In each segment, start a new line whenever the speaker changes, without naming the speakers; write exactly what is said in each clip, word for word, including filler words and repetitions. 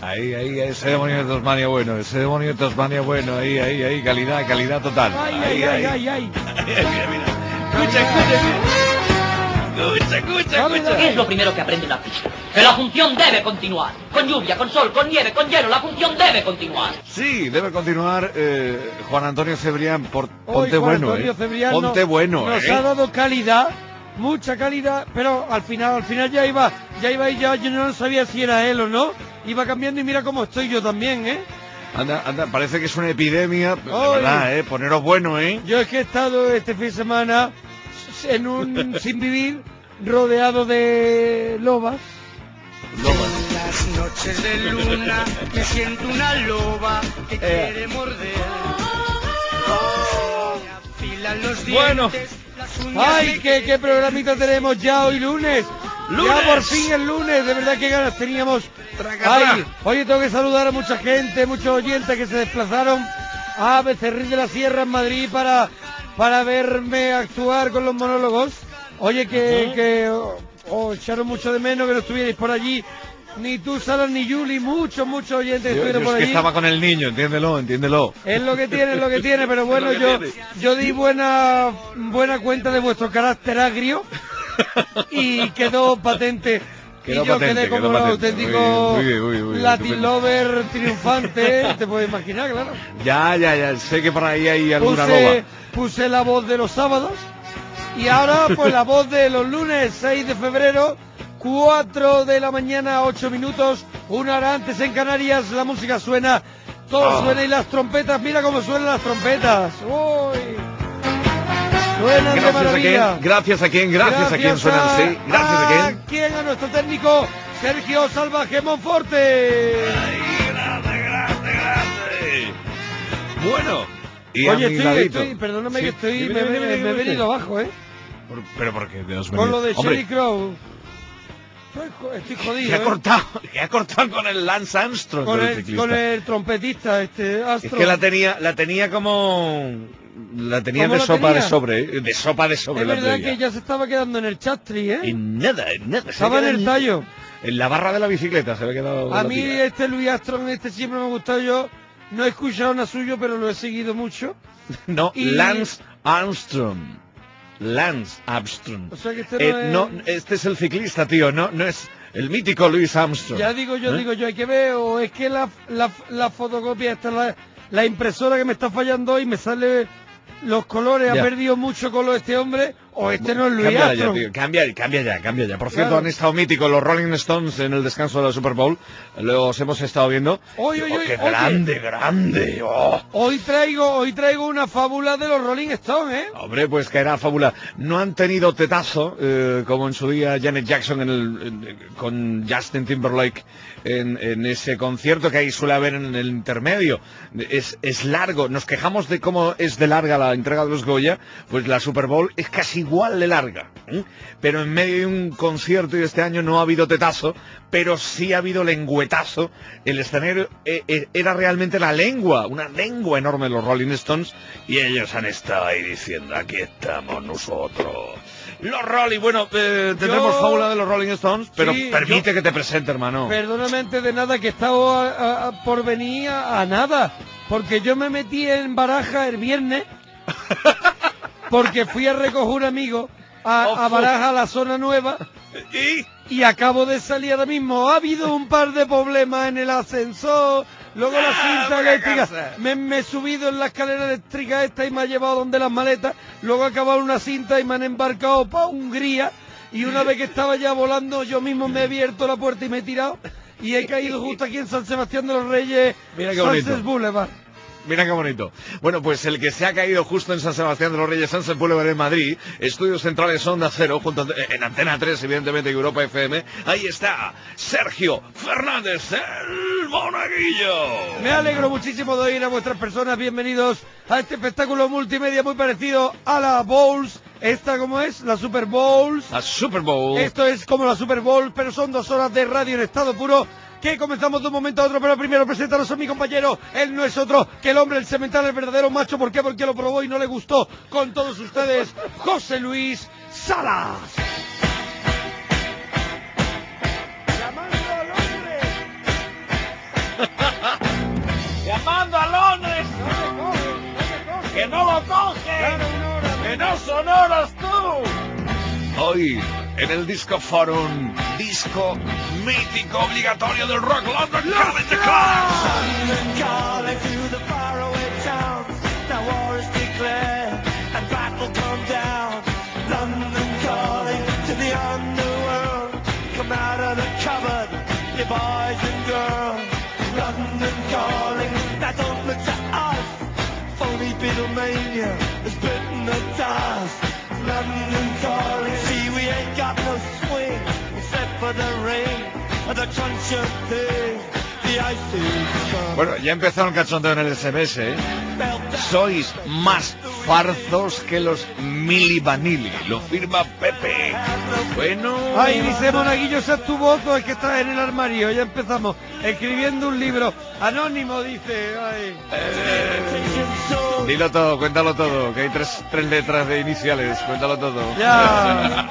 Ahí, ahí, ese demonio de Tasmania bueno, ese demonio de Tasmania bueno, ahí, ahí, ahí, calidad, calidad total.
Ay,
ahí,
ay,
ahí,
ay, ay, ay.
Mira, mira. Escucha, escucha, escucha, escucha, escucha.
¿Qué es lo primero que aprende un artista? Que la función debe continuar. Con lluvia, con sol, con nieve, con hielo, la función debe continuar.
Sí, debe continuar eh, Juan Antonio Cebrián, por, ponte
Hoy Juan
bueno,
Antonio
eh.
Cebrián
Ponte
nos,
bueno,
nos
eh.
ha dado calidad, mucha calidad, pero al final, al final ya iba, ya iba y ya yo no sabía si era él o no. Iba cambiando y mira cómo estoy yo también, ¿eh?
Anda, anda, parece que es una epidemia, de
Hoy,
verdad, eh. Poneros bueno, eh.
Yo es que he estado este fin de semana en un sin vivir rodeado de lobas.
Lobas.
En las noches de luna me siento una loba que
Eh.
quiere morder.
Oh.
Me afilan los
Bueno.
dientes, las uñas
¡Ay,
me
qué,
quieren.
qué programita tenemos ya hoy lunes!
¡Lunes!
Ya por fin el lunes, de verdad que ganas teníamos.
Traca,
¡Ay!
tra.
Oye, tengo que saludar a mucha gente, muchos oyentes que se desplazaron a Becerril de la Sierra en Madrid para, para verme actuar con los monólogos. Oye, que,
Ajá.
que oh, oh, echaron mucho de menos que no estuvierais por allí. Ni tú, Salas, ni Yuli, muchos, muchos oyentes que
Yo,
estuvieron
yo
por
es que
allí.
estaba con el niño, entiéndelo, entiéndelo.
Es lo que tiene, es lo que tiene, pero bueno,
Es lo
yo,
que tiene.
yo di buena, buena cuenta de vuestro carácter agrio y quedó patente.
Quedó
y yo
patente,
quedé como
quedó
un
patente.
auténtico
Muy bien, muy bien, muy bien,
Latin
estupendo.
lover triunfante, te puedes imaginar, claro.
Ya, ya, ya, sé que por ahí hay alguna
Puse,
loba.
puse la voz de los sábados y ahora pues la voz de los lunes, seis de febrero, cuatro de la mañana, ocho minutos, una hora antes en Canarias, la música suena, todo
Oh.
suena y las trompetas, mira cómo suenan las trompetas. Uy. Suenan de
Gracias a
maravilla.
quién, gracias a quién, gracias, a quién suenan así, gracias a quién.
¿A quién? A nuestro técnico Sergio Salvaje Monforte.
Ay, grande, grande, grande. Bueno, y a
Oye,
mi
estoy,
ladito.
estoy, perdóname
Sí,
que estoy,
dime,
me,
dime,
me-
dime,
me he
dime.
venido abajo, ¿eh?
Por- Pero ¿por qué? Dios
Con
mío.
lo de
Hombre,
Sheryl Crow. Estoy, jo- estoy
que
jodido,
ha
¿eh?
cortado, que ha cortado con el Lance Armstrong
Con
del
el,
ciclista.
con el trompetista, este,
Es
Astro.
que la tenía, la tenía como, la tenía
¿Cómo
de
la
sopa
tenía?
de sobre, ¿eh? De sopa de sobre
Es
la
verdad
tenía.
que ya se estaba quedando en el chastri, ¿eh?
En nada, en nada. se
Estaba en
queda
el tallo.
En la barra de la bicicleta se había quedado.
A
la
mí
tía.
este Louis Armstrong, este siempre me ha gustado. Yo no he escuchado nada suyo, pero lo he seguido mucho.
No,
y-
Lance Armstrong. Lance Armstrong.
O sea que este
Eh,
no es...
no, este es el ciclista, tío, no, no es el mítico Louis Armstrong.
Ya digo yo,
¿Eh?
digo yo, hay que ver, o es que la, la, la fotocopia, esta, la, la impresora que me está fallando hoy, me sale los colores,
Ya.
ha perdido mucho color este hombre, o este no es Louis
Cámbiala ya,
Armstrong.
tío. Cambia, cambia ya, cambia ya. Por cierto,
Claro.
han estado míticos los Rolling Stones en el descanso de la Super Bowl. Los hemos estado viendo.
Oye, oye,
Oh, qué
oye.
grande, grande. Oh.
Hoy traigo, hoy traigo una fábula de los Rolling Stones, ¿eh?
Hombre, pues que era fábula. No han tenido tetazo, eh, como en su día Janet Jackson en el, en- con Justin Timberlake en, en ese concierto que ahí suele haber en el intermedio. Es, es largo. Nos quejamos de cómo es de larga la entrega de los Goya. Pues la Super Bowl es casi igual de larga. ¿eh? Pero en medio de un concierto y este año no ha habido tetazo, pero sí ha habido lengüetazo. El escenario eh, eh, era realmente la lengua, una lengua enorme de los Rolling Stones, y ellos han estado ahí diciendo, aquí estamos nosotros. Los Rolling, bueno, eh, tendremos
Yo-
fábula de los Rolling Stones, pero
Sí,
permite
yo-
que te presente, hermano.
Perdóname antes de nada que he estado a- a- a- por venir a, a nada, porque yo me metí en Baraja el viernes, porque fui a recoger un amigo a, a
Ojo.
Baraja, a la zona nueva,
Y
y acabo de salir ahora mismo. Ha habido un par de problemas en el ascensor, luego la
Ah,
cinta
buena
eléctrica,
casa.
me, me he subido en la escalera eléctrica esta y me ha llevado donde las maletas, luego he acabado una cinta y me han embarcado para Hungría, y una vez que estaba ya volando yo mismo me he abierto la puerta y me he tirado y he caído justo aquí en San Sebastián de los Reyes,
Mira qué bonito.
Sunset Boulevard.
Mira qué bonito. Bueno, pues el que se ha caído justo en San Sebastián de los Reyes, Sunset Boulevard en Madrid, Estudios Centrales Onda Cero, junto a- en Antena tres, evidentemente, y Europa F M, ahí está Sergio Fernández, el monaguillo.
Me alegro muchísimo de oír a vuestras personas. Bienvenidos a este espectáculo multimedia muy parecido a la Bowls. Esta, ¿cómo es? La Super Bowls.
La Super Bowl.
Esto es como la Super Bowl, pero son dos horas de radio en estado puro, que comenzamos de un momento a otro. Pero primero preséntanos a mi compañero. Él no es otro que el hombre, el cemental, el verdadero macho. ¿Por qué? Porque lo probó y no le gustó. Con todos ustedes, José Luis Salas. Llamando al hombre.
que no lo cogen, que no sonoras tú. Hoy, en el Disco Forum, disco mítico obligatorio del rock, London Calling the Clouds.
London calling to the faraway towns. Now war is declared and battle come down. London calling to the underworld. Come out of the cupboard, you boys and girls. London calling, now don't look to us. Phony Beatlemania has bitten the dust. London calling, see we ain't got no swing except for the rain and the crunch of things. The ice is gone.
Bueno, ya empezaron el cachondeo en el S M S, ¿eh? Sois más farzos que los Mili Vanilli, lo firma Pepe. Bueno...
Ay, dice Monaguillo, ese es tu voto, es que está en el armario. Ya empezamos escribiendo un libro anónimo, dice. Ay.
Eh, dilo todo, cuéntalo todo, que hay tres, tres letras de iniciales, cuéntalo todo.
Ya.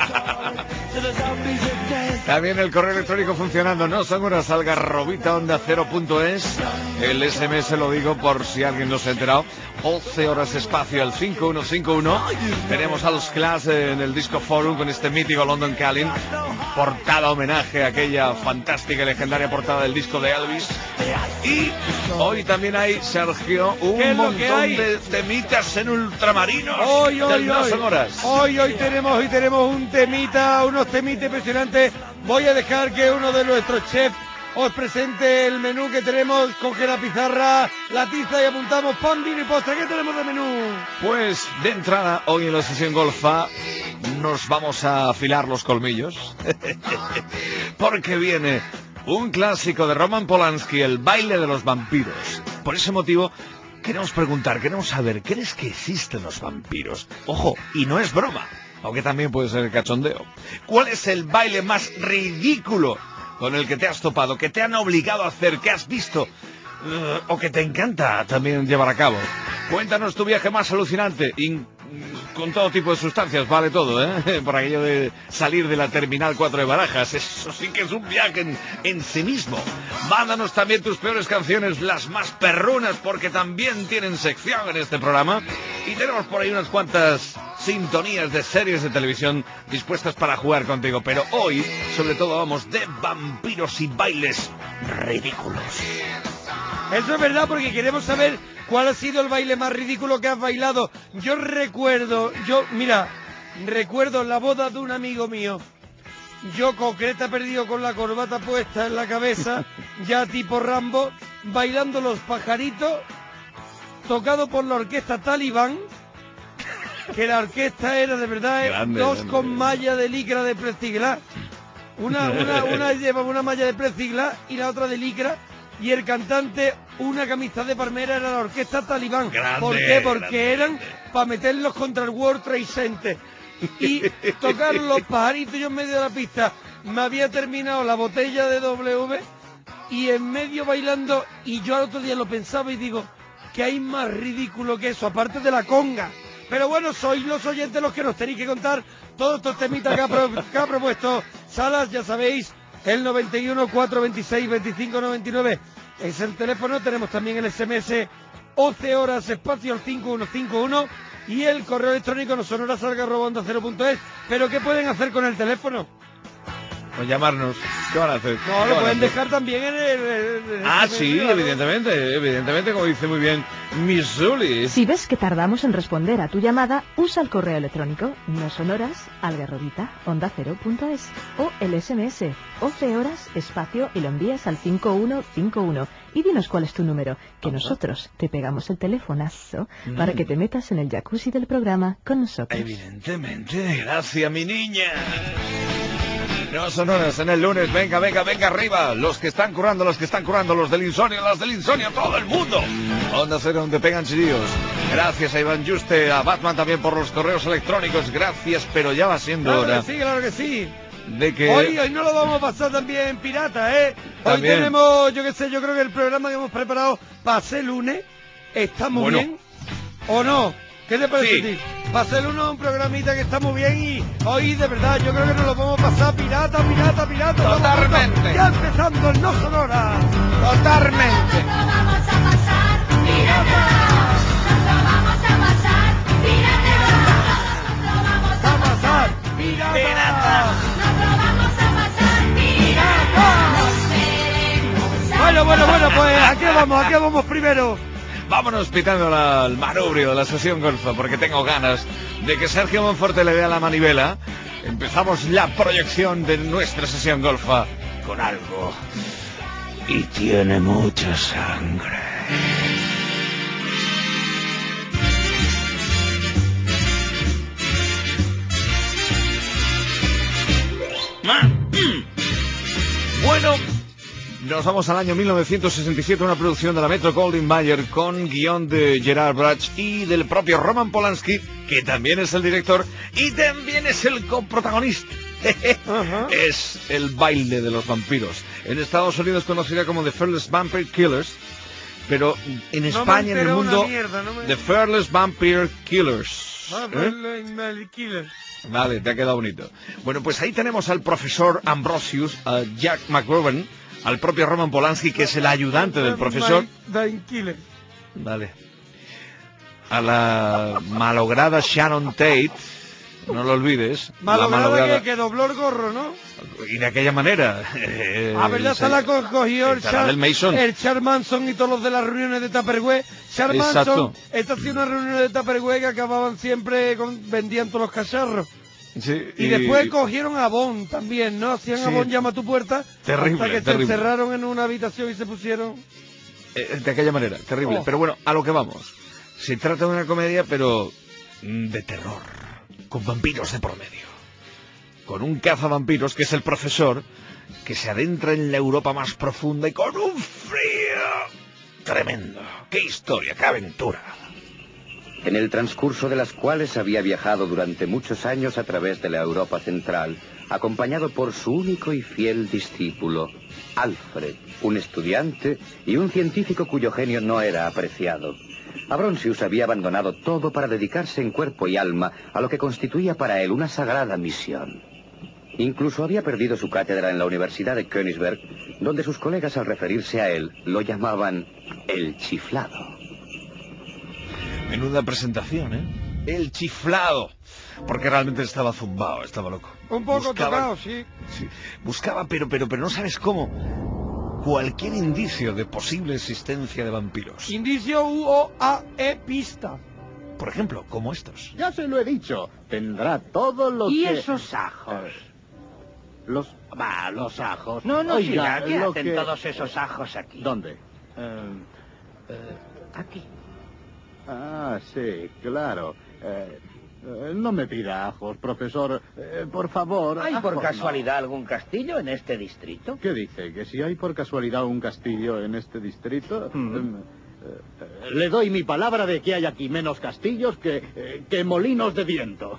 También el correo electrónico funcionando, no son horas algarrobita onda cero punto es. El S M S lo digo por si alguien no se ha enterado. once horas espacio al cinco uno cinco uno. Tenemos a los Clash en el Disco Forum con este mítico London Calling. Portada homenaje a aquella fantástica y legendaria portada del disco de Elvis. Y hoy también hay, Sergio, un montón de temitas en ultramarinos.
Hoy, hoy,
del No
hoy.
Son Horas.
Hoy, hoy tenemos, hoy tenemos un temita, unos temitas impresionantes. Voy a dejar que uno de nuestros chefs os presente el menú que tenemos. Coge la pizarra, la tiza y apuntamos pan, vino y postre. ¿Qué tenemos de menú?
Pues de entrada, hoy en la sesión golfa nos vamos a afilar los colmillos. Porque viene un clásico de Roman Polanski, El baile de los vampiros. Por ese motivo, queremos preguntar, queremos saber, ¿crees que existen los vampiros? Ojo, y no es broma, aunque también puede ser el cachondeo. ¿Cuál es el baile más ridículo con el que te has topado, que te han obligado a hacer, que has visto uh, o que te encanta también llevar a cabo? Cuéntanos tu viaje más alucinante, in, con todo tipo de sustancias, vale todo, ¿eh? Por aquello de salir de la Terminal cuatro de Barajas, eso sí que es un viaje en, en sí mismo. Mándanos también tus peores canciones, las más perrunas, porque también tienen sección en este programa. Y tenemos por ahí unas cuantas sintonías de series de televisión dispuestas para jugar contigo. Pero hoy, sobre todo, vamos de vampiros y bailes ridículos.
Eso es verdad, porque queremos saber cuál ha sido el baile más ridículo que has bailado. Yo recuerdo, yo, mira, recuerdo la boda de un amigo mío. Yo, concreta, perdido con la corbata puesta en la cabeza, ya tipo Rambo, bailando Los Pajaritos, tocado por la orquesta Talibán, que la orquesta era de verdad eh,
Grande,
dos
grande.
con malla de licra de plexiglas. Una, una, una llevaba una malla de plexiglas y la otra de licra. Y el cantante, una camisa de palmera, era la orquesta Talibán.
Grande,
¿Por qué? Porque
grande.
eran para meterlos contra el World Trade Center. Y tocaron Los Pajaritos, yo en medio de la pista. Me había terminado la botella de W y en medio bailando, y yo al otro día lo pensaba y digo, ¿qué hay más ridículo que eso? Aparte de la conga. Pero bueno, sois los oyentes los que nos tenéis que contar todos estos temitas que ha, pro, que ha propuesto Salas, ya sabéis. El noventa y uno, cuatrocientos veintiséis, veinticinco noventa y nueve es el teléfono. Tenemos también el S M S once horas espacio al cinco uno cinco uno y el correo electrónico no son horas arroba onda cero punto es. Pero ¿qué pueden hacer con el teléfono?
Pues llamarnos. ¿Qué van a hacer?
No,
¿Qué
lo
van a
pueden
hacer?
dejar también en el... en el
Ah,
S M S,
sí,
claro.
evidentemente, evidentemente, como dice muy bien Miss Zuli.
Si ves que tardamos en responder a tu llamada, usa el correo electrónico no son horas algarrobita onda cero punto es o el S M S once horas espacio y lo envías al cinco uno cinco uno y dinos cuál es tu número, que nosotros te pegamos el telefonazo
Mm.
para que te metas en el jacuzzi del programa con nosotros.
Evidentemente, gracias mi niña. No son horas en el lunes, venga, venga, venga arriba. Los que están currando, los que están currando, los del insomnio, las del insomnio, todo el mundo. Onda Cero, donde pegan chillos. Gracias a Iván Juste, a Batman también por los correos electrónicos. Gracias, pero ya va siendo
Claro
hora
que sí, claro que sí.
de que...
Hoy, hoy no lo vamos a pasar también pirata, ¿eh? Hoy
También.
tenemos, yo qué sé, yo creo que el programa que hemos preparado para ser lunes está muy
Bueno.
bien. ¿O no? ¿Qué te parece
Sí.
a ti? Para ser uno un programita que está muy bien y hoy de verdad yo creo que nos lo vamos a pasar pirata, pirata, pirata. Estamos
Totalmente.
juntos, ya empezando el No Sonora.
Totalmente.
Nos lo vamos a pasar pirata, nos lo vamos a pasar
Bueno, bueno, pues ¿a qué vamos? ¿A qué vamos primero?
Vámonos pitando la- al manubrio de la sesión golfa, porque tengo ganas de que Sergio Monforte le dé a la manivela. Empezamos la proyección de nuestra sesión golfa con algo. Y tiene mucha sangre. Bueno, nos vamos al año mil novecientos sesenta y siete, una producción de la Metro Goldwyn Mayer con guión de Gerard Brach y del propio Roman Polanski, que también es el director y también es el coprotagonista.
Ajá.
Es el baile de los vampiros. En Estados Unidos conocida como The Fearless Vampire Killers, pero en
No me
España, en el
enteró una
mundo,
mierda, no me-
The Fearless Vampire Killers.
Ah,
¿Eh?
pues el- el- el killer.
Vale, te ha quedado bonito. Bueno, pues ahí tenemos al profesor Ambrosius, a Jack McGovern, al propio Roman Polanski, que es el ayudante del profesor.
The Killer.
Vale. A la malograda Sharon Tate, no lo olvides. la
Malograda que, que dobló el gorro, ¿no?
Y de aquella manera. eh,
A ver, ya
se-
se la co- cogió el
estará
Char,
del Mason.
el Char Manson y todos los de las reuniones de Tupperware. Char
Exacto.
Manson, estas hacía unas reuniones de Tupperware que acababan siempre con, vendían todos los cacharros.
Sí,
Y, después cogieron a Bond también, ¿no? Hacían
Sí.
a Bond llama a tu puerta.
Terrible,
hasta que
terrible.
se encerraron en una habitación y se pusieron...
Eh, de aquella manera, terrible.
Oh.
Pero bueno, a lo que vamos. Se trata de una comedia, pero mm, de terror, con vampiros de por medio. Con un cazavampiros, que es el profesor, que se adentra en la Europa más profunda y con un frío tremendo. ¡Qué historia, qué aventura!
En el transcurso de las cuales había viajado durante muchos años a través de la Europa central, acompañado por su único y fiel discípulo, Alfred, un estudiante y un científico cuyo genio no era apreciado. Ambrosius había abandonado todo para dedicarse en cuerpo y alma a lo que constituía para él una sagrada misión. Incluso había perdido su cátedra en la Universidad de Königsberg, donde sus colegas al referirse a él lo llamaban el chiflado.
Menuda presentación, ¿eh? El chiflado. Porque realmente estaba zumbado, estaba loco.
Un poco
Buscaba-
tocado, sí.
Sí, buscaba, pero, pero, pero no sabes cómo, cualquier indicio de posible existencia de vampiros.
Indicio U O A E pista.
Por ejemplo, como estos.
Ya se lo he dicho, tendrá todo lo
¿Y
que...
esos ajos?
Los... Va, los ajos.
No, no,
Oiga,
siga, ¿qué
lo
hacen
que-
todos esos ajos aquí?
¿Dónde?
Eh, aquí.
Ah, sí, claro. Eh, eh, no me pida ajos, profesor. Eh, por favor.
¿Hay por
ajos
casualidad algún castillo en este distrito?
no. ¿Qué dice? ¿Que si hay por casualidad un castillo en este distrito?
Mm.
Em, eh, eh, le doy mi palabra de que hay aquí menos castillos que, eh, que molinos de viento.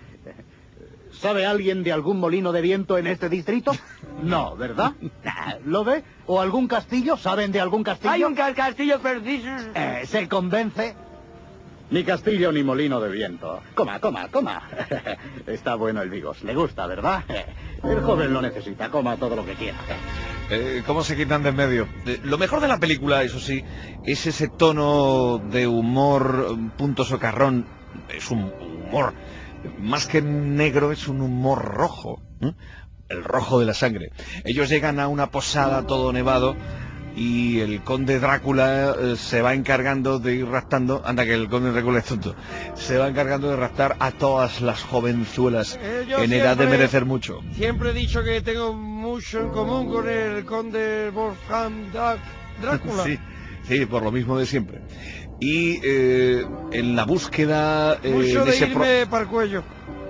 ¿Sabe alguien de algún molino de viento en este distrito? No, ¿verdad? ¿Lo ve? ¿O algún castillo? ¿Saben de algún castillo?
Hay un ca- castillo perdido.
Eh, ¿Se convence? Ni castillo ni molino de viento. Coma, coma, coma. Está bueno el Vigos. Le gusta, ¿verdad? El joven lo necesita. Coma todo lo que quiera.
Eh, ¿Cómo se quitan de en medio? Eh, lo mejor de la película, eso sí, es ese tono de humor, un punto socarrón. Es un humor, más que negro, es un humor rojo. ¿eh? El rojo de la sangre. Ellos llegan a una posada todo nevado y el conde Drácula eh, se va encargando de ir raptando, anda que el conde Drácula es tonto, se va encargando de raptar a todas las jovenzuelas
Eh, yo
en edad de
siempre-
merecer mucho.
Siempre he dicho que tengo mucho en común con el conde Wolfgang Dra- Drácula.
Sí, sí, por lo mismo de siempre. Y eh, en la búsqueda eh,
Mucho
de
de
ese pro-
irme para el cuello.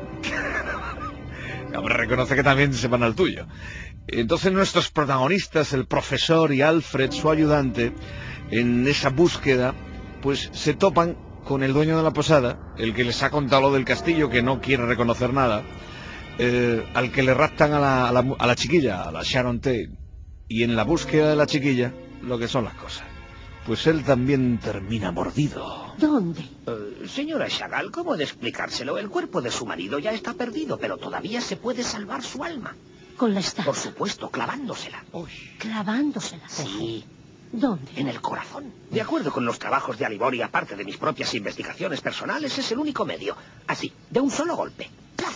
Hombre, reconoce que también se van al tuyo. Entonces nuestros protagonistas, el profesor y Alfred, su ayudante, en esa búsqueda, pues se topan con el dueño de la posada, el que les ha contado lo del castillo, que no quiere reconocer nada, eh, al que le raptan a la, a, la, mu- a la chiquilla, a la Sharon Tate. Y en la búsqueda de la chiquilla, lo que son las cosas. Pues él también termina mordido.
¿Dónde?
Eh, señora Chagall, ¿cómo de explicárselo? El cuerpo de su marido ya está perdido, pero todavía se puede salvar su alma.
Con la estaca.
Por supuesto, clavándosela.
Clavándosela.
Sí,
¿Dónde?
en el corazón. De acuerdo con los trabajos de Alibor y aparte de mis propias investigaciones personales, es el único medio. Así, de un solo golpe. ¡Plaf!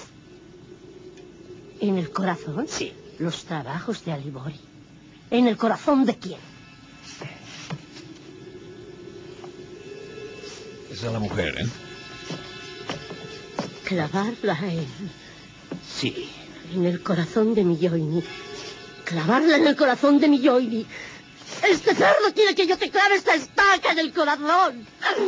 ¿En el corazón?
Sí.
Los trabajos de Alibori. ¿En el corazón de quién?
Esa es la mujer, ¿eh?
Clavarla en...
Sí.
En el corazón de mi Yoini. Clavarla en el corazón de mi Yoini. Este cerdo quiere que yo te clave esta estaca en el corazón.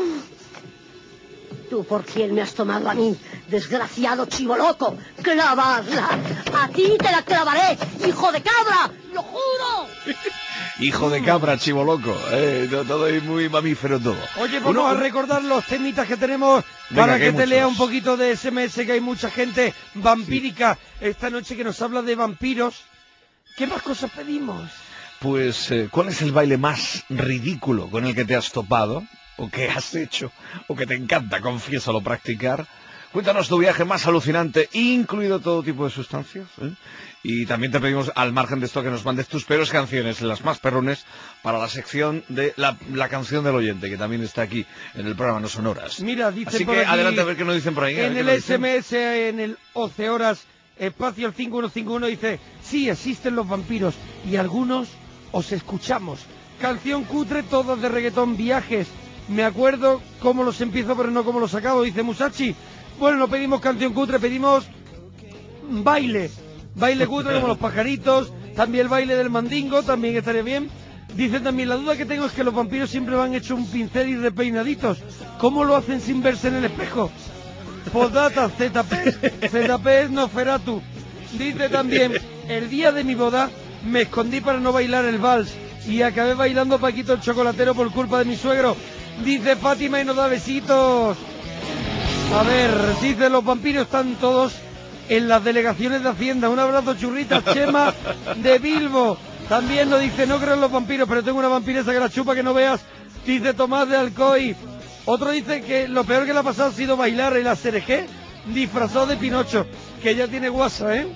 ¿Tú por quién me has tomado a mí, desgraciado chivo loco? ¡Clavarla! ¡A ti te la clavaré, hijo de cabra! ¡Lo juro!
Hijo de cabra, chivo loco. Eh, todo, todo es muy mamífero todo.
Oye, vamos
Uno-
a recordar los temitas que tenemos
Venga,
para
que
que,
hay
te
muchos.
lea un poquito de S M S, que hay mucha gente vampírica esta noche que nos habla de vampiros. ¿Qué más cosas pedimos?
Pues, eh, ¿cuál es el baile más ridículo con el que te has topado? ¿O que has hecho? ¿O que te encanta, confiésalo, practicar? Cuéntanos tu viaje más alucinante, incluido todo tipo de sustancias, ¿eh? Y también te pedimos, al margen de esto, que nos mandes tus peores canciones, las más perrones, para la sección de la, la canción del oyente, que también está aquí en el programa No Sonoras.
Mira, dicen
Así
por
que
aquí,
adelante a ver qué nos dicen por ahí. a ver
en
qué
el
nos dicen.
S M S, en el once horas, espacio el cinco uno cinco uno, dice, sí, existen los vampiros y algunos os escuchamos. Canción cutre, todas de reggaetón, viajes. Me acuerdo cómo los empiezo, pero no cómo los acabo, dice Musachi. Bueno, no pedimos canción cutre, pedimos baile. Baile cutre como los pajaritos, también el baile del mandingo, también estaría bien. Dice también, la duda que tengo es que los vampiros siempre van hechos un pincel y repeinaditos. ¿Cómo lo hacen sin verse en el espejo? Postdata, Z P, Z P es Nosferatu. Dice también, el día de mi boda me escondí para no bailar el vals y acabé bailando Paquito el chocolatero por culpa de mi suegro. Dice Fátima y nos da besitos. A ver, dice, los vampiros están todos en las delegaciones de Hacienda. Un abrazo, churritas, Chema de Bilbo. También nos dice, no creo en los vampiros, pero tengo una vampiresa que la chupa que no veas. Dice Tomás de Alcoy. Otro dice que lo peor que le ha pasado ha sido bailar el Aserejé disfrazado de Pinocho, que ya tiene guasa, ¿eh?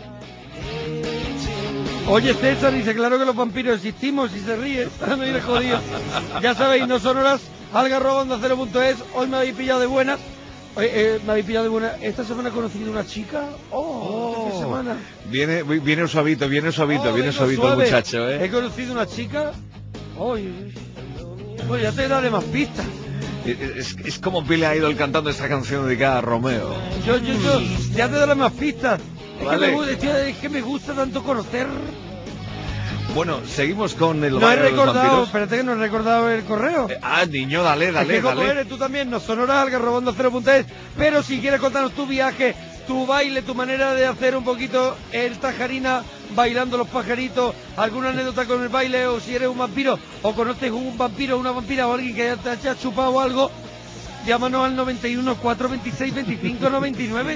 Oye, César dice, claro que los vampiros existimos, y se ríe. No viene jodido. Ya sabéis, No Sonoras, algarroba cero punto es. Hoy me habéis pillado de buena. Oye, eh, me habéis pillado de buena. Esta semana he conocido una chica. Oh, ¿qué semana?
Viene, viene suavito, viene suavito,
Oh,
viene
vengo
suavito
suave.
el muchacho, ¿eh?
He conocido una chica. Oye, pues ya te daré más pistas.
Es, es como Billy Idol cantando esta canción dedicada a Romeo.
Yo, yo, yo, ya te daré más pistas. Es,
Vale.
que me, gusta- tío, es que me gusta tanto conocer.
Bueno, seguimos con el
No he
baile de los
recordado,
vampiros.
espérate que no he recordado el correo.
Eh, ah, niño, dale,
Es
dale,
que como
dale.
eres tú también, nos sonora alga robando cero punto es. Pero si quieres contarnos tu viaje, tu baile, tu manera de hacer un poquito el tajarina, bailando los pajaritos, alguna anécdota con el baile, o si eres un vampiro, o conoces un vampiro, una vampira o alguien que te haya chupado algo, llámanos al noventa y uno, cuatro veintiséis, veinticinco noventa y nueve.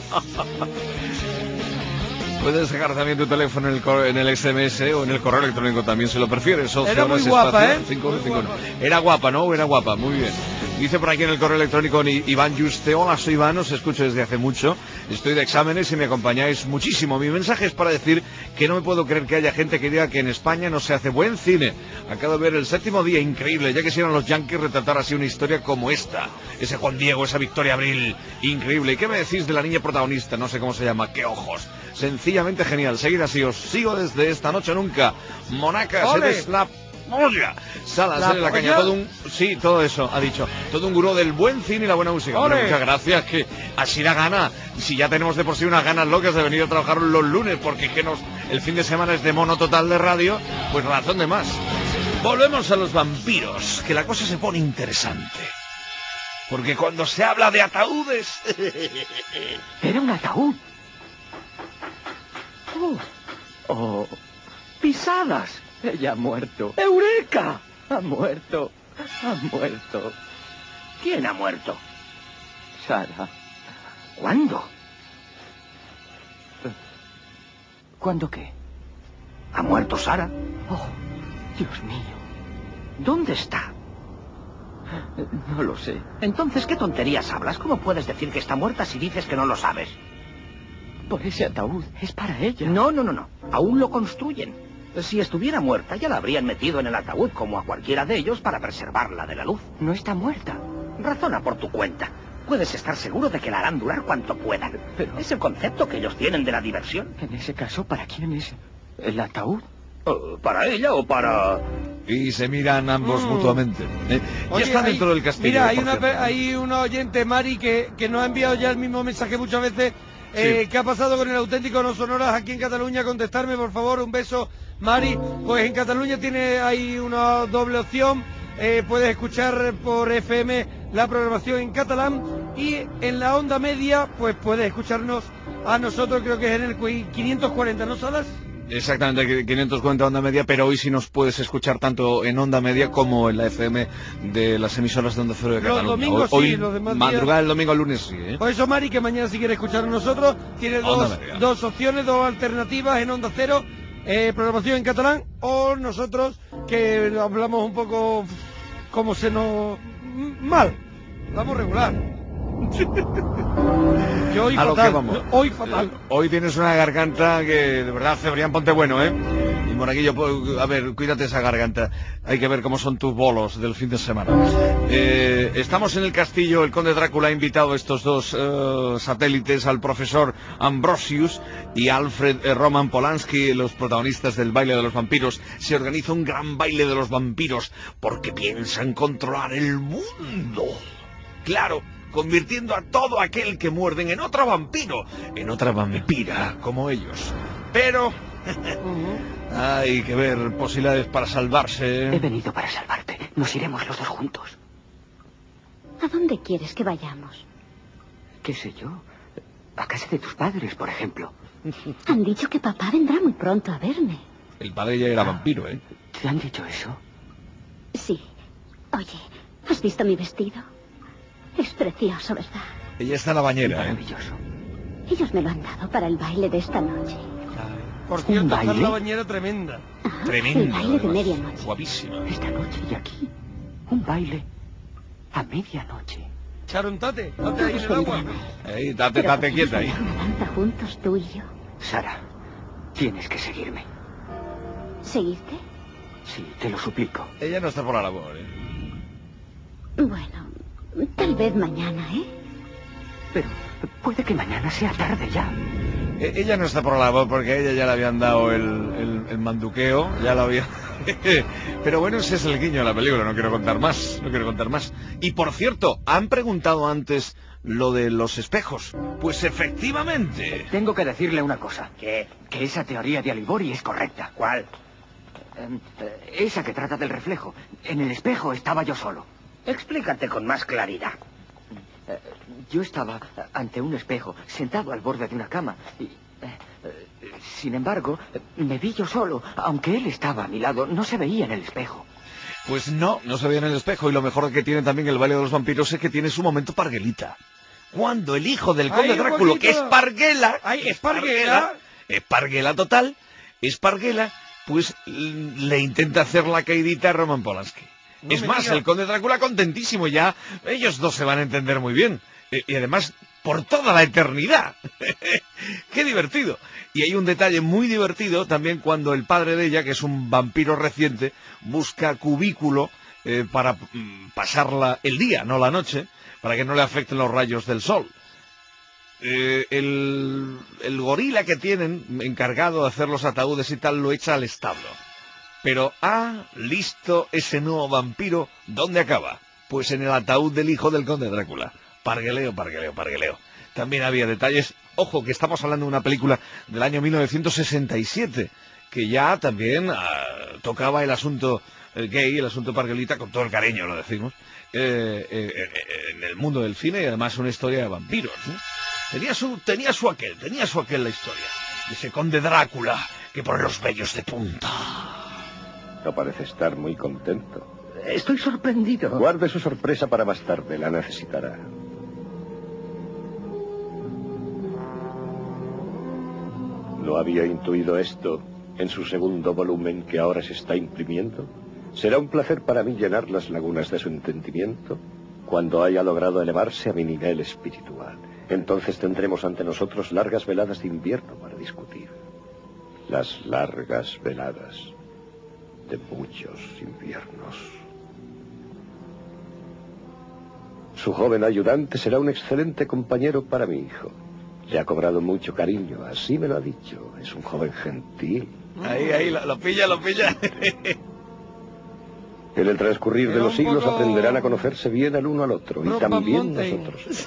Puedes dejar también tu teléfono en el, cor- en el S M S o en el correo electrónico también, si lo prefieres. once
Era muy
horas,
guapa,
espacio,
¿eh?
cinco uno
Muy
cinco uno.
guapa.
Era guapa, ¿no? Era guapa, muy bien. Dice por aquí en el correo electrónico ni- Iván Juste, hola, soy Iván, os escucho desde hace mucho, estoy de exámenes y me acompañáis muchísimo. Mi mensaje es para decir que no me puedo creer que haya gente que diga que en España no se hace buen cine. Acabo de ver El Séptimo Día, increíble, ya quisieran los yankees retratar así una historia como esta. Ese Juan Diego, esa Victoria Abril, increíble. ¿Y qué me decís de la niña protagonista? No sé cómo se llama, qué ojos. Sencillamente genial, seguid así, os sigo desde esta noche nunca. Monacas,
¡Ole!
eres la polla. Salas,
¿La
eres la caña,
polla?
todo un... Sí, todo eso, ha dicho. Todo un gurú del buen cine y la buena música. Hombre,
¡Ole!
muchas gracias, que así da gana. Si ya tenemos de por sí unas ganas locas de venir a trabajar los lunes, porque es que nos... el fin de semana es de mono total de radio, pues razón de más. Volvemos a los vampiros, que la cosa se pone interesante. Porque cuando se habla de ataúdes...
Era un ataúd. Oh, oh, pisadas. Ella ha muerto. ¡Eureka! Ha muerto. Ha muerto. ¿Quién ha muerto? Sara. ¿Cuándo? ¿Cuándo qué? ¿Ha muerto Sara? Oh, Dios mío. ¿Dónde está? No lo sé. Entonces, ¿qué tonterías hablas? ¿Cómo puedes decir que está muerta si dices que no lo sabes? Por ese ataúd. Es para ella. No, no, no, no. Aún lo construyen. Si estuviera muerta, ya la habrían metido en el ataúd como a cualquiera de ellos para preservarla de la luz. No está muerta. Razona por tu cuenta. Puedes estar seguro de que la harán durar cuanto puedan. Pero es el concepto que ellos tienen de la diversión. En ese caso, ¿para quién es el ataúd? ¿Para ella o para
y se miran ambos
Mm.
mutuamente. ¿eh?
Oye,
ya está
hay-
dentro del castillo.
Mira,
eh,
hay
por
una,
cierto.
pe- hay una oyente, Mari, que, que nos ha enviado ya el mismo mensaje muchas veces. Eh, ¿Qué ha pasado con el auténtico No Sonoras aquí en Cataluña? Contestarme, por favor, un beso, Mari. Pues en Cataluña tiene ahí una doble opción. Eh, puedes escuchar por F M la programación en catalán y en la onda media, pues puedes escucharnos a nosotros, creo que es en el cu- quinientos cuarenta, ¿no, Salas?
Exactamente, quinientos cuarenta onda media, pero hoy sí nos puedes escuchar tanto en onda media como en la F M de las emisoras de Onda Cero de
Los
Cataluña.
domingos
hoy,
sí,
hoy
los demás
madrugada
días-
el domingo al lunes sí, ¿eh?
Por eso, Mari, que mañana si quiere escuchar a nosotros, tiene
Onda
dos,
Media.
dos opciones, dos alternativas en Onda Cero, eh, programación en catalán, o nosotros que hablamos un poco como se nos... m- mal, vamos regular. Yo hoy
A lo
fatal,
que vamos.
hoy fatal.
Hoy tienes una garganta que de verdad, Cebrián, ponte bueno, ¿eh? Y Monaguillo, pues, a ver, cuídate esa garganta. Hay que ver cómo son tus bolos del fin de semana. Eh, estamos en el castillo, el conde Drácula ha invitado a estos dos eh, satélites, al profesor Ambrosius y Alfred eh, Roman Polanski, los protagonistas del baile de los vampiros. Se organiza un gran baile de los vampiros porque piensan controlar el mundo. Claro, convirtiendo a todo aquel que muerden en otro vampiro, en otra vampira, como ellos. Pero hay que ver posibilidades para salvarse.
He venido para salvarte. Nos iremos los dos juntos.
¿A dónde quieres que vayamos?
¿Qué sé yo? A casa de tus padres, por ejemplo.
Han dicho que papá vendrá muy pronto a verme.
El padre ya era vampiro, ¿eh?
¿Te han dicho eso?
Sí. Oye, ¿has visto mi vestido? Es precioso, ¿verdad?
Ella está en la bañera, ¿eh?
Maravilloso.
Ellos me lo han dado para el baile de esta noche.
Por cierto, está en
baile?
la bañera tremenda.
El
Tremendo,
baile de
además.
medianoche.
Guapísima.
Esta noche y aquí. Un baile a medianoche.
Charon, tate, tate ahí en el agua.
Ahí, date,
Pero
date
podemos
quieta ahí.
bailar una danza juntos, tú y yo.
Sara, tienes que seguirme.
¿Seguirte?
Sí, te lo suplico.
Ella no está por la labor, ¿eh?
Bueno, tal vez mañana, ¿eh?
Pero puede que mañana sea tarde ya.
E- Ella no está por la labor porque a ella ya le habían dado el, el- el manduqueo, ya lo había... Pero bueno, ese es el guiño de la película, no quiero contar más, no quiero contar más. Y por cierto, han preguntado antes lo de los espejos. Pues efectivamente.
Tengo que decirle una cosa. ¿Qué? Que esa teoría de Alibori es correcta. ¿Cuál? Esa que trata del reflejo. En el espejo estaba yo solo.
Explícate con más claridad.
Eh, Yo estaba ante un espejo, sentado al borde de una cama, y... eh, eh, sin embargo, me vi yo solo, aunque él estaba a mi lado, no se veía en el espejo.
Pues no, no se veía en el espejo. Y lo mejor que tiene también el baile de los vampiros es que tiene su momento parguelita. Cuando el hijo del conde
¡Ay, un
Drácula, que es
poquito!
Parguela,
¡Ay, es Parguela!
es Parguela total, es Parguela, pues l- le intenta hacer la caidita a Roman Polanski.
No
es
me
más,
digas.
el conde Drácula contentísimo ya, ellos dos se van a entender muy bien. E- Y además, por toda la eternidad. ¡Qué divertido! Y hay un detalle muy divertido también cuando el padre de ella, que es un vampiro reciente, busca cubículo eh, para mm, pasarla el día, no la noche, para que no le afecten los rayos del sol. Eh, el, el gorila que tienen encargado de hacer los ataúdes y tal lo echa al establo. Pero, ah, listo ese nuevo vampiro, ¿dónde acaba? Pues en el ataúd del hijo del conde Drácula. Pargueleo, pargueleo, pargueleo. También había detalles. Ojo, que estamos hablando de una película del año mil novecientos sesenta y siete, que ya también ah, tocaba el asunto eh, gay, el asunto parguelita, con todo el cariño, lo decimos, eh, eh, eh, en el mundo del cine, y además una historia de vampiros, ¿no? Tenía su, tenía su aquel, tenía su aquel la historia. De ese conde Drácula que pone los vellos de punta.
No parece estar muy contento.
Estoy sorprendido.
Guarde su sorpresa para más tarde, la necesitará. ¿No había intuido esto en su segundo volumen que ahora se está imprimiendo? Será un placer para mí llenar las lagunas de su entendimiento cuando haya logrado elevarse a mi nivel espiritual. Entonces tendremos ante nosotros largas veladas de invierno para discutir. Las largas veladas de muchos inviernos. Su joven ayudante será un excelente compañero para mi hijo. Le ha cobrado mucho cariño, así me lo ha dicho. Es un joven gentil.
Ahí, ahí, lo, lo pilla, lo pilla.
En el transcurrir de
Era
los
un
siglos
poco
aprenderán a conocerse bien el uno al otro, y
Brokeback
también
Mountain.
nosotros.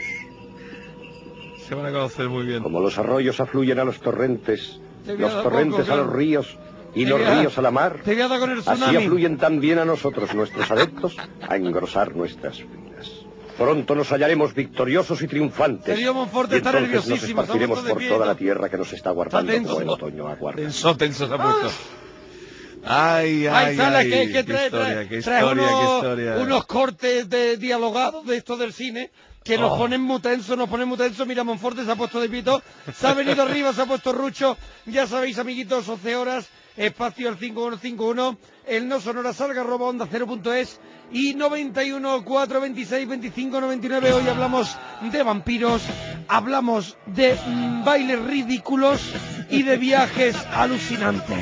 Se van a conocer muy bien.
Como los arroyos afluyen a los torrentes,
Te voy a
los
dar
torrentes
poco,
a
claro.
los ríos y
Te
los
voy a-
ríos a la mar,
Te voy a dar con el
así
tsunami.
afluyen también a nosotros, nuestros adeptos, a engrosar nuestras filas. Pronto nos hallaremos victoriosos y triunfantes.
Querido Monforte,
y
está
entonces nos
nerviosísimo,
esparciremos
está puesto de
por
pie,
toda
¿no?
la tierra que nos está aguardando
Está
como el
tenso.
otoño aguarda.
Tenso, tenso se ha puesto. Ay, ay,
Ay, Sala,
ay,
que, que
qué
trae,
historia,
trae,
qué
trae
historia,
unos,
qué historia.
unos cortes de dialogados de estos del cine que nos
Oh.
ponen muy tensos, nos ponen muy tensos. Mira, Monforte se ha puesto de pito, se ha venido arriba, se ha puesto rucho. Ya sabéis, amiguitos, once horas, espacio al cinco uno cinco uno, el no sonora salga, arroba onda cero punto es y noventa y uno, cuatro, veintiséis, veinticinco, noventa y nueve. Hoy hablamos de vampiros, hablamos de mm, bailes ridículos y de viajes alucinantes.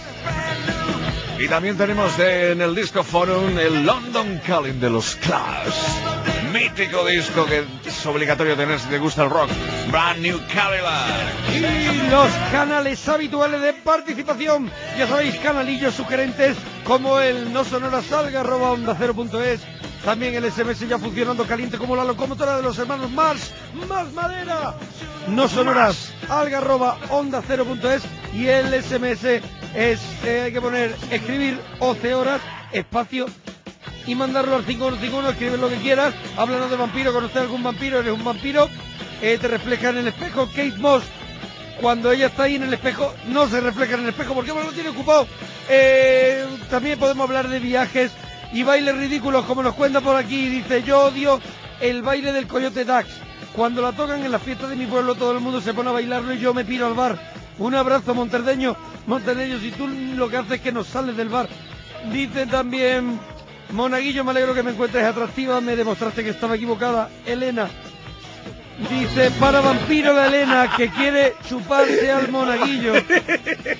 Y también tenemos en el Disco Forum el London Calling de los Clash. Mítico disco que es obligatorio tener si te gusta el rock. Brand New Cadillac.
Y los canales habituales de participación, ya sabéis, canalillos sugerentes como el no sonora salga arroba onda cero punto es, también el ese eme ese ya funcionando caliente como la locomotora de los hermanos Mars, más madera, no sonoras alga arroba onda cero punto es, y el ese eme ese es, eh, hay que poner, escribir once horas, espacio, y mandarlo al cinco uno cinco uno, escribir lo que quieras, hablando de vampiro, conocer algún vampiro, eres un vampiro, eh, te refleja en el espejo. Kate Moss, cuando ella está ahí en el espejo, no se refleja en el espejo, porque bueno, lo tiene ocupado. Eh, también podemos hablar de viajes y bailes ridículos, como nos cuenta por aquí, dice, yo odio el baile del Coyote Dax. Cuando la tocan en las fiestas de mi pueblo, todo el mundo se pone a bailarlo y yo me piro al bar. Un abrazo, monterdeño, monterdeño, si tú lo que haces es que nos sales del bar. Dice también, Monaguillo, me alegro que me encuentres atractiva, me demostraste que estaba equivocada. Elena, dice, para vampiro la Elena, que quiere chuparse al Monaguillo.
Qué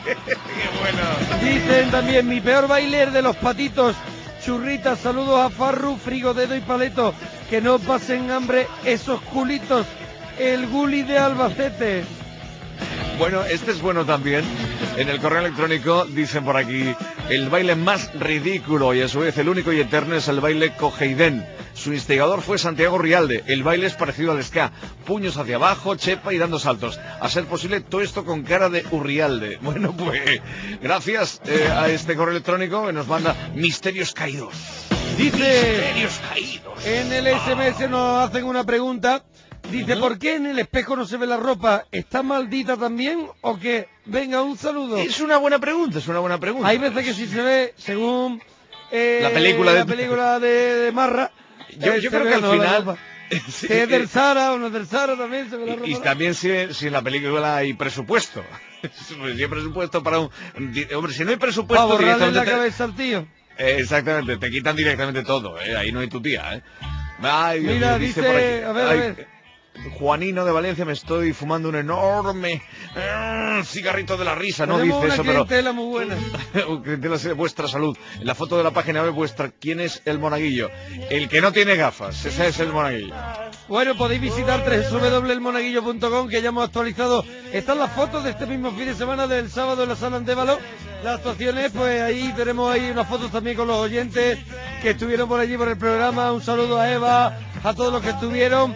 bueno.
Dicen también, mi peor bailer de los patitos, churritas, saludos a Farru, Frigo, Dedo y Paleto, que no pasen hambre esos culitos, el guli de Albacete.
Bueno, este es bueno también. En el correo electrónico dicen por aquí, el baile más ridículo y a su vez el único y eterno es el baile Cojeidén. Su instigador fue Santiago Rialde. El baile es parecido al ska, puños hacia abajo, chepa y dando saltos. A ser posible, todo esto con cara de Urrialde. Bueno, pues gracias eh, a este correo electrónico que nos manda Misterios Caídos.
Dice,
Misterios Caídos.
en el ese eme ese nos hacen una pregunta. Dice, ¿por qué en el espejo no se ve la ropa? ¿Está maldita también o qué? Venga, un saludo.
Es una buena pregunta, es una buena pregunta.
Hay veces que sí se ve, según eh,
La película de-
la película de, de Marra.
Yo,
eh,
yo
se
creo
ve
que al
o no la
final...
ropa.
Sí,
Si es del
eh,
Zara o no es del Zara también se ve la ropa.
Y, y también si, si en la película hay presupuesto. Si hay presupuesto para un... di- Hombre, si no hay presupuesto...
Para borrarle
directamente
la
te-
cabeza al tío.
Eh, exactamente, te quitan directamente todo, ¿eh? Ahí no hay tu tía, ¿eh? Ay, Dios
Mira,
mío,
dice,
por aquí.
a ver, a
Ay,
ver.
Juanino de Valencia, me estoy fumando un enorme mm, cigarrito de la risa. No
Tenemos
dice
una
eso, pero...
clientela muy buena.
Clientela de vuestra salud. En la foto de la página web vuestra, ¿quién es el monaguillo? El que no tiene gafas, ese es el monaguillo.
Bueno, podéis visitar doble u doble u doble u punto el monaguillo punto com, que ya hemos actualizado. Están las fotos de este mismo fin de semana del sábado en la sala Andévalo. Las actuaciones, pues ahí tenemos ahí unas fotos también con los oyentes que estuvieron por allí por el programa. Un saludo a Eva, a todos los que estuvieron.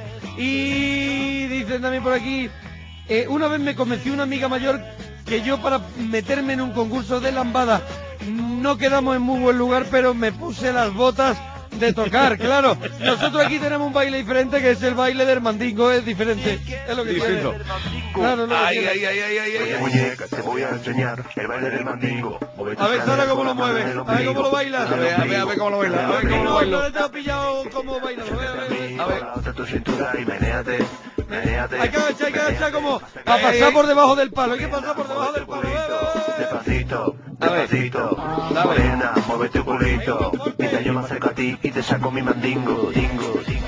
Y dicen también por aquí, eh, una vez me convenció una amiga mayor que yo para meterme en un concurso de lambada no quedamos en muy buen lugar, pero me puse las botas de tocar, claro. Nosotros aquí tenemos un baile diferente, que es el baile del mandingo, es diferente. Es lo que
Distinto.
tiene. Claro, es lo que
Ay,
tiene.
ay, ay, ay, ay, ay, ay.
Muñeca, te voy a enseñar el baile del mandingo.
A ver, Sara, cómo lo mueve, a ver cómo lo baila.
A ver, a ver, a ver cómo lo baila, a ver cómo lo
No, no
baila.
le tengo pillado cómo baila. A ver, a ver, a ver.
A tu cintura y menéate, menéate.
Hay que agachar, hay que agachar como a pasar por debajo del palo. Hay que pasar por debajo del palo.
Despacito,
A ver.
despacito.
A ver.
Morena, mueve tu culito. Mira, yo me acerco a ti y te saco mi mandingo, dingo, dingo.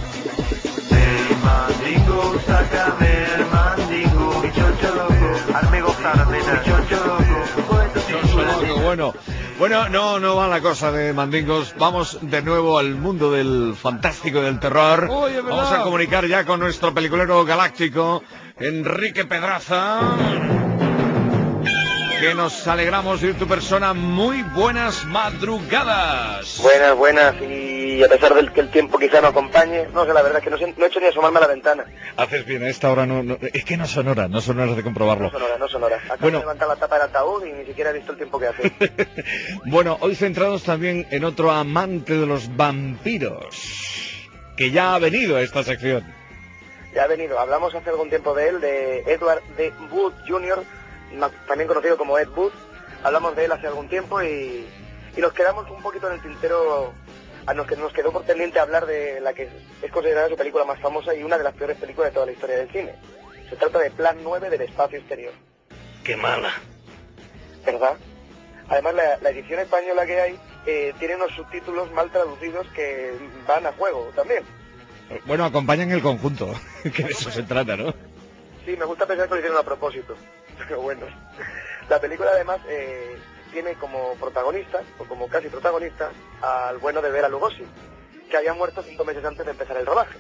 El mandingo, sácame el mandingo. Mi chocho loco, hazme gozar, nena. Mi chocho loco.
Chocho loco, bueno. Bueno, no, no va la cosa de mandingos. Vamos de nuevo al mundo del fantástico y del terror.
Oye, ¿verdad?
Vamos a comunicar ya con nuestro peliculero galáctico, Enrique Pedraza. que nos alegramos de ir tu persona. Muy buenas madrugadas.
Buenas, buenas, y a pesar del que el tiempo quizá no acompañe, no sé, la verdad es que no, sé, no he hecho ni asomarme a la ventana.
Haces bien, a esta hora no, no es que no son horas, no son horas de comprobarlo.
No son horas, no son horas. Acabo
bueno.
de levantar la tapa del ataúd y ni siquiera he visto el tiempo que hace.
Bueno, hoy centrados también en otro amante de los vampiros, que ya ha venido a esta sección.
Ya ha venido, hablamos hace algún tiempo de él, de Edward D. Wood junior, también conocido como Ed Wood. Hablamos de él hace algún tiempo y, y nos quedamos un poquito en el tintero, a nos, que nos quedó por pendiente hablar de la que es considerada su película más famosa y una de las peores películas de toda la historia del cine. Se trata de Plan nueve del espacio exterior.
¡Qué mala!
¿Verdad? Además, la, la edición española que hay eh, tiene unos subtítulos mal traducidos que van a juego también.
Bueno, acompañan el conjunto, que de eso se trata, ¿no?
Sí, me gusta pensar que lo hicieron a propósito, pero bueno. La película además eh, tiene como protagonista, o como casi protagonista, al bueno de Bela Lugosi, que había muerto cinco meses antes de empezar el rodaje.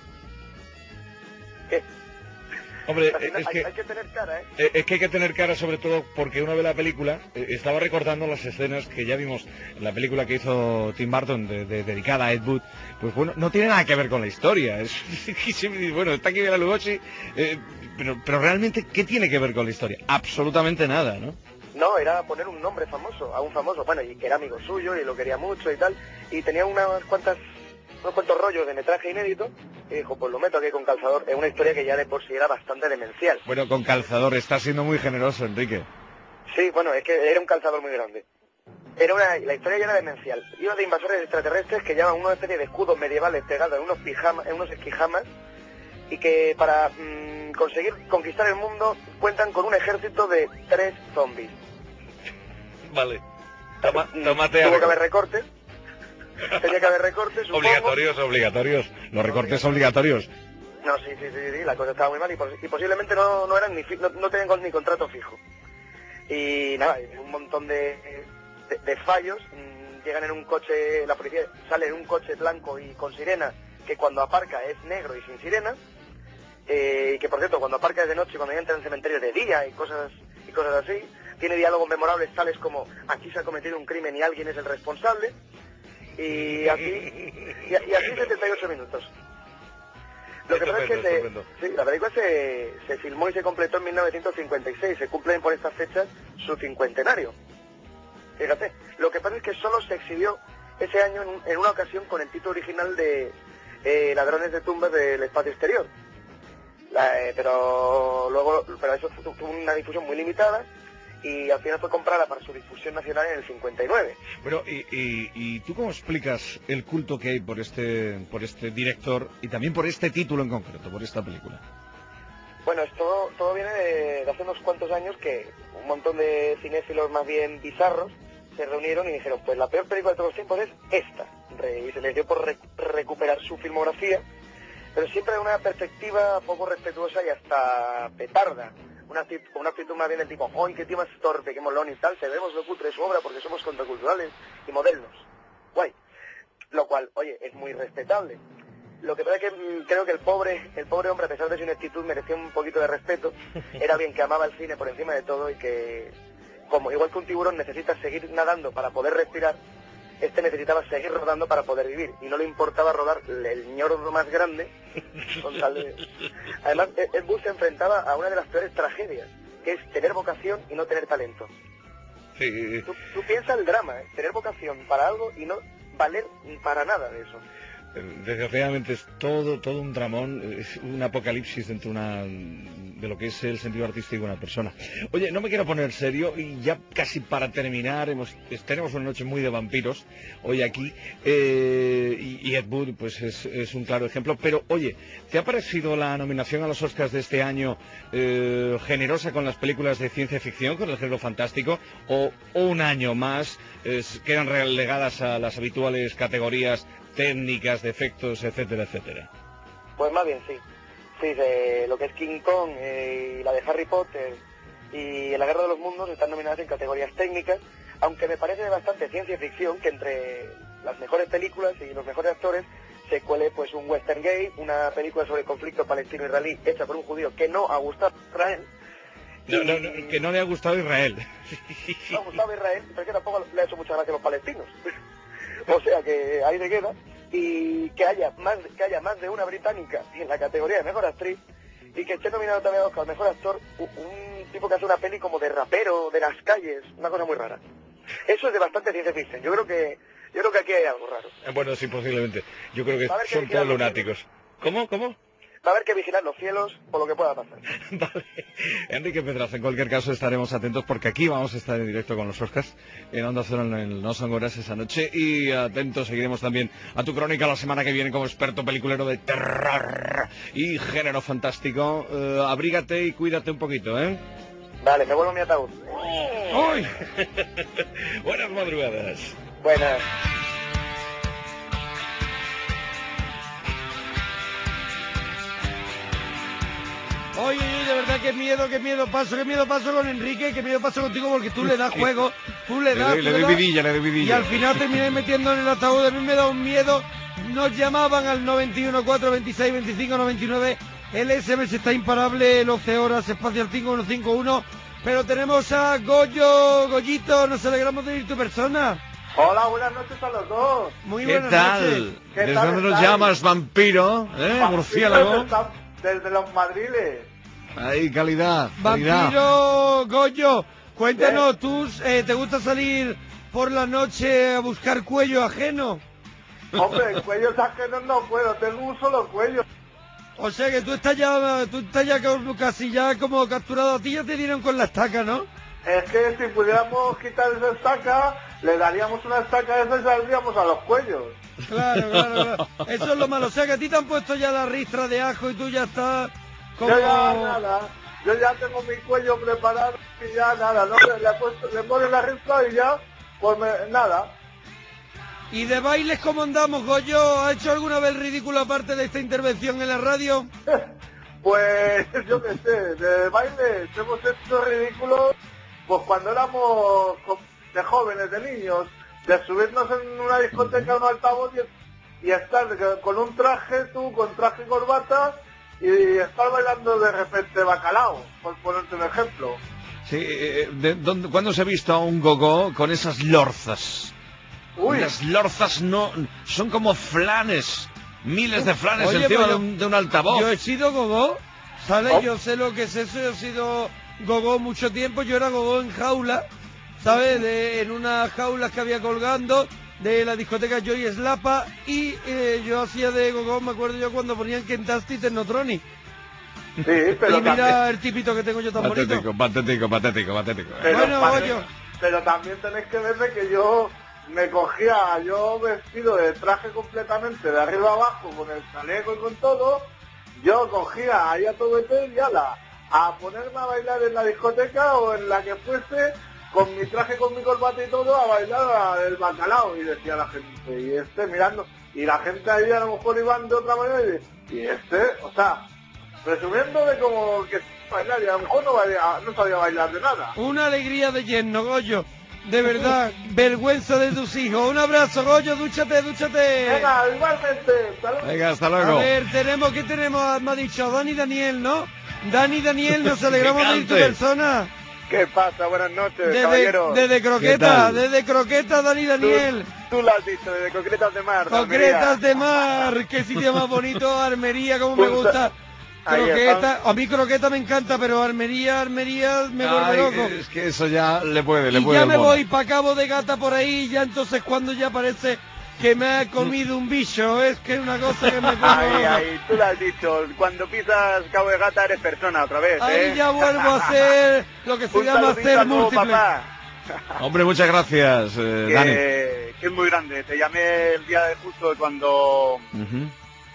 ¿Qué?
Hombre,
final,
es
hay,
que,
hay que tener cara, ¿eh?
Es que hay que tener cara, sobre todo porque uno ve la película, eh, estaba recordando las escenas que ya vimos en la película que hizo Tim Burton, de, de, dedicada a Ed Wood. Pues bueno, no tiene nada que ver con la historia. Es, bueno, está aquí Bela Lugosi, eh, pero, pero realmente, ¿qué tiene que ver con la historia? Absolutamente nada, ¿no?
No, era poner un nombre famoso, a un famoso, bueno, y que era amigo suyo y lo quería mucho y tal, y tenía unas cuantas, unos cuantos rollos de metraje inédito, y dijo, pues lo meto aquí con calzador, en una historia que ya de por sí era bastante demencial.
Bueno, con calzador, está siendo muy generoso, Enrique.
Sí, bueno, es que era un calzador muy grande. Era una, la historia ya era demencial. Iba de invasores extraterrestres que llevan una especie de escudos medievales pegados en unos pijamas, en unos esquijamas, y que para mmm, conseguir conquistar el mundo cuentan con un ejército de tres zombies.
Vale. Toma, tómate
Tuvo
algo.
que haber recortes. Tenía que haber recortes, supongo.
Obligatorios, obligatorios. Los recortes obligatorios.
No, sí, sí, sí, sí, la cosa estaba muy mal y, pos y posiblemente no, no eran ni fi no, no tenían ni contrato fijo. Y nada, un montón de, de, de fallos. Mmm, llegan en un coche, la policía sale en un coche blanco y con sirena, que cuando aparca es negro y sin sirena. Eh, y que por cierto, cuando aparca es de noche, cuando entra en el cementerio es de día y cosas, y cosas así. Tiene diálogos memorables tales como aquí se ha cometido un crimen y alguien es el responsable. Y así, y, y así setenta y ocho minutos. Lo que pasa es que se, sí, la película se, se filmó y se completó en mil novecientos cincuenta y seis. Se cumplen por estas fechas su cincuentenario. Fíjate, lo que pasa es que solo se exhibió ese año en, en una ocasión con el título original de eh, Ladrones de tumbas del espacio exterior. La, eh, pero luego, pero eso tuvo una difusión muy limitada y al final fue comprada para su difusión nacional en el cincuenta y nueve.
Bueno, y, y, y tú cómo explicas el culto que hay por este, por este director y también por este título en concreto, por esta película?
Bueno, esto todo viene de, de hace unos cuantos años que un montón de cinéfilos más bien bizarros se reunieron y dijeron, pues la peor película de todos los tiempos es esta. Y se les dio por rec recuperar su filmografía, pero siempre de una perspectiva poco respetuosa y hasta petarda. Una actitud, una actitud más bien del tipo, ¡ay, qué tío más torpe, qué molón y tal! Debemos lo cutre de su obra porque somos contraculturales y modernos. Guay. Lo cual, oye, es muy respetable. Lo que pasa es que mmm, creo que el pobre, el pobre hombre, a pesar de su ineptitud, merecía un poquito de respeto. Era bien que amaba el cine por encima de todo y que, como igual que un tiburón necesita seguir nadando para poder respirar, este necesitaba seguir rodando para poder vivir. Y no le importaba rodar el ñordo más grande. Con tal de... Además, Ed Wood se enfrentaba a una de las peores tragedias, que es tener vocación y no tener talento.
Sí.
Tú, tú piensas el drama, ¿eh? Tener vocación para algo y no valer para nada de eso.
Desgraciadamente es todo todo un dramón, es un apocalipsis dentro una, de lo que es el sentido artístico de una persona. Oye, no me quiero poner serio y ya casi para terminar, hemos, tenemos una noche muy de vampiros hoy aquí, eh, y, y Ed Wood pues es, es un claro ejemplo, pero oye, ¿te ha parecido la nominación a los Oscars de este año eh, generosa con las películas de ciencia ficción, con el género fantástico, o, o un año más eh, quedan relegadas a las habituales categorías técnicas, de efectos, etcétera, etcétera?
Pues más bien sí. Sí, de lo que es King Kong eh, y la de Harry Potter y La Guerra de los Mundos están nominadas en categorías técnicas, aunque me parece bastante ciencia ficción que entre las mejores películas y los mejores actores se cuele pues un western gay, una película sobre el conflicto palestino-israelí hecha por un judío que no ha gustado a Israel.
No, no, no, que no le ha gustado Israel.
No ha gustado Israel, pero es que tampoco le ha hecho mucha gracia a los palestinos. O sea que ahí de queda. Y que haya más que haya más de una británica en la categoría de mejor actriz y que esté nominado también a Oscar mejor actor un, un tipo que hace una peli como de rapero de las calles, una cosa muy rara. Eso es de bastante ciencia ficción. Yo creo que yo creo que aquí hay algo raro.
Bueno, sí, posiblemente. Yo creo que
Va a haber que
son
vigilar
todos
los
lunáticos. ¿Cómo? ¿Cómo?
Va a haber que vigilar los cielos por lo que pueda pasar.
Vale. Enrique Pedraza, en cualquier caso estaremos atentos porque aquí vamos a estar en directo con los Oscars en Onda Cero en el No Son Horas esa noche y atentos seguiremos también a tu crónica la semana que viene como experto peliculero de terror y género fantástico. Uh, abrígate y cuídate un poquito, ¿eh?
Vale, me vuelvo a mi ataúd.
¡Uy! Buenas madrugadas.
Buenas.
Oye, oye, de verdad, qué miedo, qué miedo paso, qué miedo paso con Enrique, qué miedo paso contigo porque tú le das juego, tú le das...
Le,
tú
le doy
das,
vidilla, le doy vidilla.
y al final terminé metiendo en el ataúd, a mí me da un miedo. Nos llamaban al noventa y uno, cuatro veintiséis, veinticinco noventa y nueve, el S M S está imparable, el once horas, espacio al cinco uno cinco uno, pero tenemos a Goyo, Goyito, nos alegramos de ir tu persona.
Hola, buenas noches a los dos.
Muy
¿Qué
buenas
tal?
noches.
¿Qué
¿Desde
tal
dónde nos
estáis?
llamas, vampiro? ¿Eh?
Vampiro
Murciélago.
Desde, desde los madriles.
Ahí, calidad, calidad.
Vampiro Goyo, cuéntanos, ¿tú eh, te gusta salir por la noche a buscar cuello ajeno?
Hombre, cuellos ajenos no puedo, tengo un solo cuello.
O sea que tú estás ya, tú estás ya como- casi ya como capturado. A ti ya te dieron con la estaca, ¿no?
Es que si pudiéramos quitar esa estaca, le daríamos una estaca a esa y saldríamos a los cuellos.
Claro, claro, claro. Eso es lo malo. O sea que a ti te han puesto ya la ristra de ajo y tú ya estás como...
Yo ya nada, yo ya tengo mi cuello preparado y ya nada, no le, le, he puesto, le pones la ristra y ya, pues me- nada.
¿Y de bailes cómo andamos, Goyo? ¿Ha hecho alguna vez el ridículo aparte de esta intervención en la radio?
Pues yo qué sé, de baile hemos hecho ridículos pues cuando éramos jo- de jóvenes, de niños, de subirnos en una discoteca a un altavoz y, y estar con un traje, tú con traje y corbata, y estar bailando de repente bacalao, por ponerte un ejemplo.
Sí, eh, de, ¿dónde- ¿cuándo se ha visto a un gogó con esas lorzas?
Uy.
Las lorzas no son como flanes, miles de flanes
Oye,
encima
pues
de
yo-
un, de un altavoz.
Yo he sido gogó, ¿sabes?
Oh.
Yo sé lo que es eso, yo he sido gogó mucho tiempo, yo era gogó en jaula, ¿sabes? De, en unas jaulas que había colgando de la discoteca Joy Slapa y eh, yo hacía de gogó, me acuerdo yo cuando ponían Kentasty y Technotronic.
Sí, pero
Y mira
también,
el tipito que tengo yo tan bonito.
Patético, patético, patético, patético.
pero,
Bueno,
también-
Goyo.
pero también tenéis que ver de que yo me cogía, yo vestido de traje completamente de arriba abajo, con el chaleco y con todo, yo cogía ahí a todo y ala, a ponerme a bailar en la discoteca o en la que fuese, con mi traje, con mi corbata y todo, a bailar el bacalao. Y decía la gente, y este mirando, y la gente ahí a lo mejor iban de otra manera y, de- y este, o sea, presumiendo de como que bailar, y a lo mejor no, bailaba- no sabía bailar de nada.
Una alegría de lleno, Goyo. De verdad, vergüenza de tus hijos. Un abrazo, Goyo, dúchate, dúchate.
Venga, igualmente, hasta luego.
Venga, hasta
A
luego.
ver, tenemos, ¿qué tenemos? Me ha dicho Dani Daniel, ¿no? Dani Daniel, nos alegramos de ir tu
cante.
persona.
¿Qué pasa? Buenas noches,
Desde,
caballero.
desde
¿Qué
Croqueta,
tal?
desde Croqueta, Dani Daniel.
Tú, tú lo has dicho, desde Concretas de Mar. de
Concretas
Almería.
de mar, qué sitio más bonito, Armería, como me
Punta-
gusta.
Ahí
Croqueta, a mí Croqueta me encanta, pero Armería, Armería me vuelve
Ay,
loco.
es que eso ya le puede, le
Y
puede
ya
el
me
mono.
voy para Cabo de Gata por ahí, ya entonces cuando ya parece que me ha comido un bicho, es que es una cosa que me pongo
Ahí,
loco.
ahí, tú lo has dicho. Cuando pisas Cabo de Gata eres persona otra vez,
Ahí
¿eh?
ya vuelvo a ser lo que se
Un
llama
saludito
ser
al nuevo
múltiple.
papá,
Hombre, muchas gracias, eh,
que,
Dani.
que es muy grande. Te llamé el día de justo cuando
Ujú.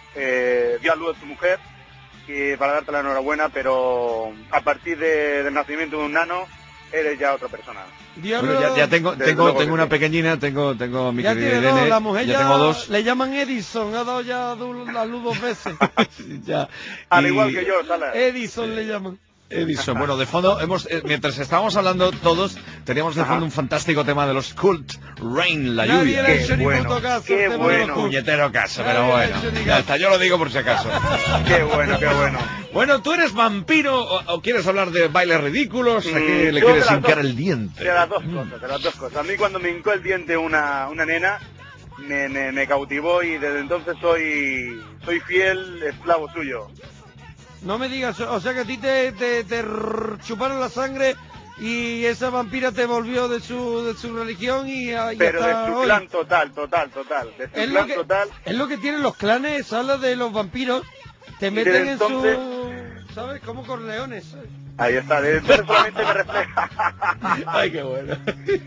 eh, dio a luz a tu mujer y para darte la enhorabuena, pero a partir de- del nacimiento de un nano eres ya otra persona.
Dios
Bueno, ya,
no-
ya tengo,
Desde
tengo,
luego
tengo
que
una
sí.
pequeñina, tengo, tengo a mi
Ya
querida
tiene dos,
Irene,
la mujer
ya,
ya,
tengo dos.
le llaman Edison, ha dado ya du- la luz dos veces.
Sí, ya.
Al
Y-
igual que yo, Salas.
Edison le llaman.
Edison. Bueno, de fondo, hemos eh, mientras estábamos hablando todos, teníamos de fondo un fantástico tema de los Cult, Rain, la
Nadie
lluvia.
le ha hecho ni puto caso,
qué
este
bueno.
Puñetero caso,
Nadie
pero
le ha
bueno.
hecho ni
Ya
caso.
está, yo lo digo por si acaso.
Qué bueno, qué bueno.
Bueno, ¿tú eres vampiro o, o quieres hablar de bailes ridículos? ¿A qué
Mm,
le
yo
quieres
de las
hincar
dos-
el diente?
De las dos cosas, de las dos cosas. A mí cuando me hincó el diente una, una nena, me, me, me cautivó y desde entonces soy soy fiel esclavo suyo.
No me digas, o sea que a ti te, te, te rrr, chuparon la sangre y esa vampira te volvió de su de su religión y, a- y
Pero
hasta
de su
hoy.
clan total, total, total. De su
Es lo,
clan
que,
total.
es lo que tienen los clanes, habla de los vampiros, te
Y
meten
desde
en su...
entonces-
¿Sabes? Como Corleones.
Ahí está, desde entonces solamente me refleja.
Ay, qué bueno.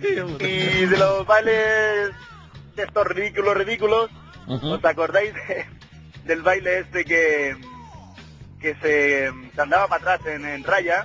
Y de los bailes de estos ridículos, ridículos, ¿os acordáis de- del baile este que, que se, se andaba para atrás en, en raya?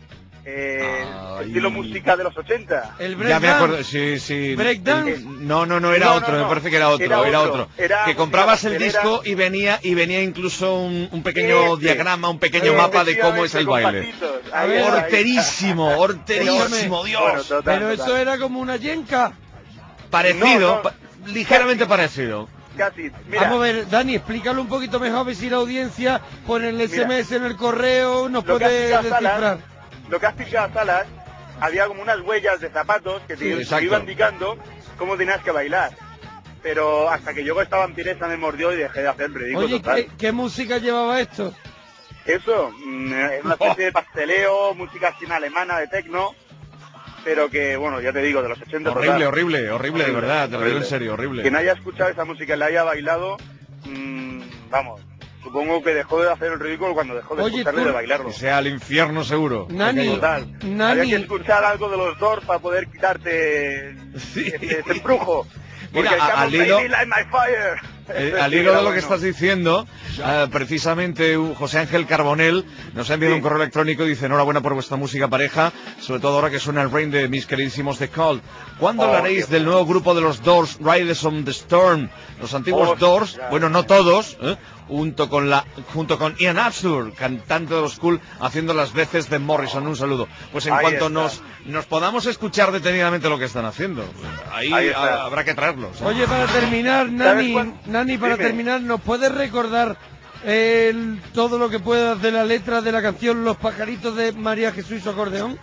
Eh,
Ay.
estilo música de los ochenta.
El
Ya me acuerdo, sí, sí.
Breakdance.
El- No, no, no, era
No, no,
otro, me
no.
parece que era otro,
Era
era
otro.
otro.
Era
que
música
comprabas el
pastelera.
disco y venía y venía incluso un, un pequeño
Ese.
diagrama, un pequeño mapa de cómo es el
Efectivamente,
baile.
con pasitos.
A
Ahí
ver,
está, ahí está.
Horterísimo, horterísimo,
Dígame.
Dios.
Bueno, total,
Pero
total.
eso era como una yenca.
Parecido,
No, no.
pa- ligeramente parecido.
Casi, mira,
Vamos a ver, Dani, explícalo un poquito mejor, a ver si la audiencia pone el S M S en el correo, nos
lo que has
puede
pillado
descifrar.
Salas, lo que has pillado Salas, había como unas huellas de zapatos que te,
Sí,
te
exacto.
iban indicando cómo tenías que bailar. Pero hasta que llegó esta vampiresa me mordió y dejé de hacer el ridículo
Oye,
total.
¿qué, ¿qué música llevaba esto?
Eso, mm, es una especie de pasteleo, música así alemana de tecno, pero que, bueno, ya te digo, de los ochenta
Horrible,
total.
horrible, horrible, de verdad, te lo digo en serio, horrible.
Quien haya escuchado esa música y la haya bailado, mm, vamos, supongo que dejó de hacer el ridículo cuando dejó de
Oye,
escucharlo y
tú-
de bailarlo.
Que sea al infierno seguro.
Nani,
Aquello.
Total.
Nani.
Había que escuchar algo de los Doors para poder quitarte
Sí.
ese, ese embrujo.
Mira,
Porque
a-
Come
al
on,
hilo-
baby, light my fire.
Eh,
Ese
al
sí
hilo
era
de lo que
bueno.
estás diciendo, eh, precisamente un José Ángel Carbonell nos ha enviado
Sí.
un correo electrónico y dice enhorabuena por vuestra música pareja, sobre todo ahora que suena el Rain de mis queridísimos The Cult. ¿Cuándo
Oh,
hablaréis
qué
del nuevo grupo de los Doors, Riders on the Storm? Los antiguos
Oh,
Doors,
ya,
bueno,
ya.
no todos, ¿eh? junto con la junto con Ian Absur, cantante de los Cool, haciendo las veces de Morrison. Un saludo. Pues en
Ahí
cuanto
está.
nos nos podamos escuchar detenidamente lo que están haciendo, ahí,
Ahí está.
ha- habrá que traerlos. ¿eh?
Oye, para terminar, Nani,
cuán-
Nani, para
Dime.
terminar, ¿nos puedes recordar el- todo lo que puedas de la letra de la canción Los pajaritos de María Jesús y su acordeón?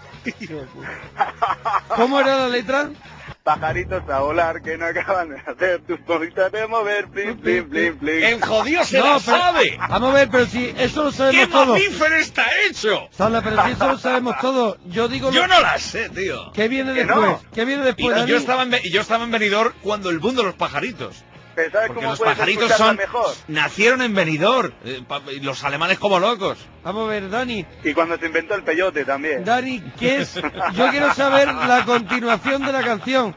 ¿Cómo era la letra?
Pajaritos a volar que no acaban de hacer tus bolitas de mover, blin, blin, blin, blin.
¡El jodido se
No,
la
pero-
sabe!
Vamos a ver, pero si eso lo
¡Qué
sabemos todos.
mamífero está hecho!
Sala, pero si eso lo sabemos todos. Yo digo lo-
Yo no la sé, tío.
¿Qué viene
Que
después?
no.
¿Qué viene
Y,
después,
y
Dani?
yo estaba en, Be- y yo estaba en Benidorm cuando el boom de los pajaritos.
Pero ¿sabes
Porque
cómo
los
puedes
pajaritos
escucharla
son
mejor?
nacieron en Benidorm, eh, pa- y los alemanes como locos.
Vamos a ver, Dani.
Y cuando se inventó el peyote también.
Dani, ¿qué es? Yo quiero saber la continuación de la canción.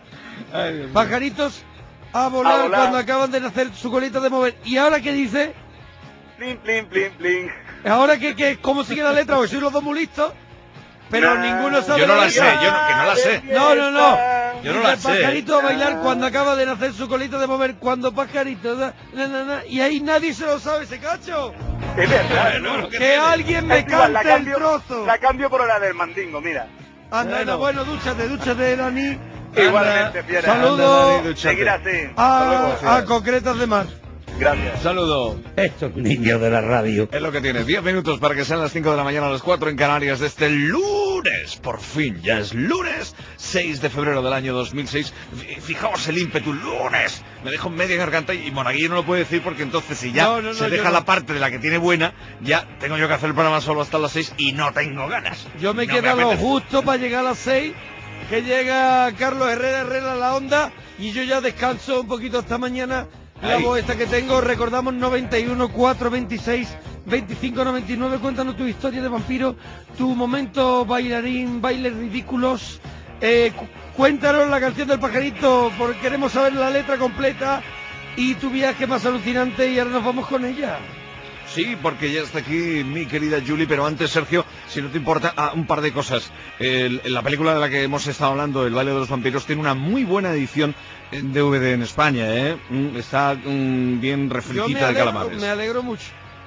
Pajaritos a volar,
A volar.
cuando acaban de nacer su colita de mover. ¿Y ahora qué dice?
Blin, blin, blin, blin.
¿Ahora qué, qué? ¿Cómo sigue la letra? Porque soy los dos muy listos. Pero
Nah.
ninguno sabe
Yo no la
letra.
sé, yo no- que no la sé.
No, no, no.
Yo no
Dice,
la sé.
pajarito a bailar cuando acaba de nacer su colita de mover. Cuando pajarito... da- na, na, na, y ahí nadie se lo sabe ese cacho.
Es verdad.
Bueno, lo que
Que
tiene.
alguien me
Es igual, la
cante el
cambio-
trozo.
La cambio por la del mandingo, mira.
Anda, anda, bueno, dúchate, dúchate, Dani.
Igualmente, fiera.
Saludo.
Anda, Dani, dúchate.
Seguir así. Hasta luego,
A,
fiera.
a Concretas de Mar.
Gracias.
Saludo.
Estos niños de la radio.
Es lo que tiene. Diez minutos para que sean las cinco de la mañana, a las cuatro en Canarias de este lunes. Por fin, ya es lunes, seis de febrero del año dos mil seis. F- Fijaos el ímpetu, lunes. Me dejo media garganta y Monaguillo no lo puede decir porque entonces si ya
No, no, no,
se
yo
deja
no.
la parte de la que tiene buena, ya tengo yo que hacer el programa solo hasta las seis y no tengo ganas.
Yo me
No
queda lo
apetece.
justo para llegar a las seis, que llega Carlos Herrera Herrera a la onda, y yo ya descanso un poquito esta mañana. La
Ay.
voz esta que tengo, recordamos noventa y uno, cuatro, veintiséis, veinticinco, noventa y nueve. Cuéntanos tu historia de vampiro, tu momento bailarín, bailes ridículos. Eh, cu- cuéntanos la canción del pajarito, porque queremos saber la letra completa y tu viaje más alucinante, y ahora nos vamos con ella.
Sí, porque ya está aquí mi querida Julie, pero antes, Sergio, si no te importa, ah, un par de cosas. El- la película de la que hemos estado hablando, El baile de los vampiros, tiene una muy buena edición en D V D en España, ¿eh? Mm, Está mm, bien
Yo me
refritita de
alegro,
calamares.
me alegro mucho.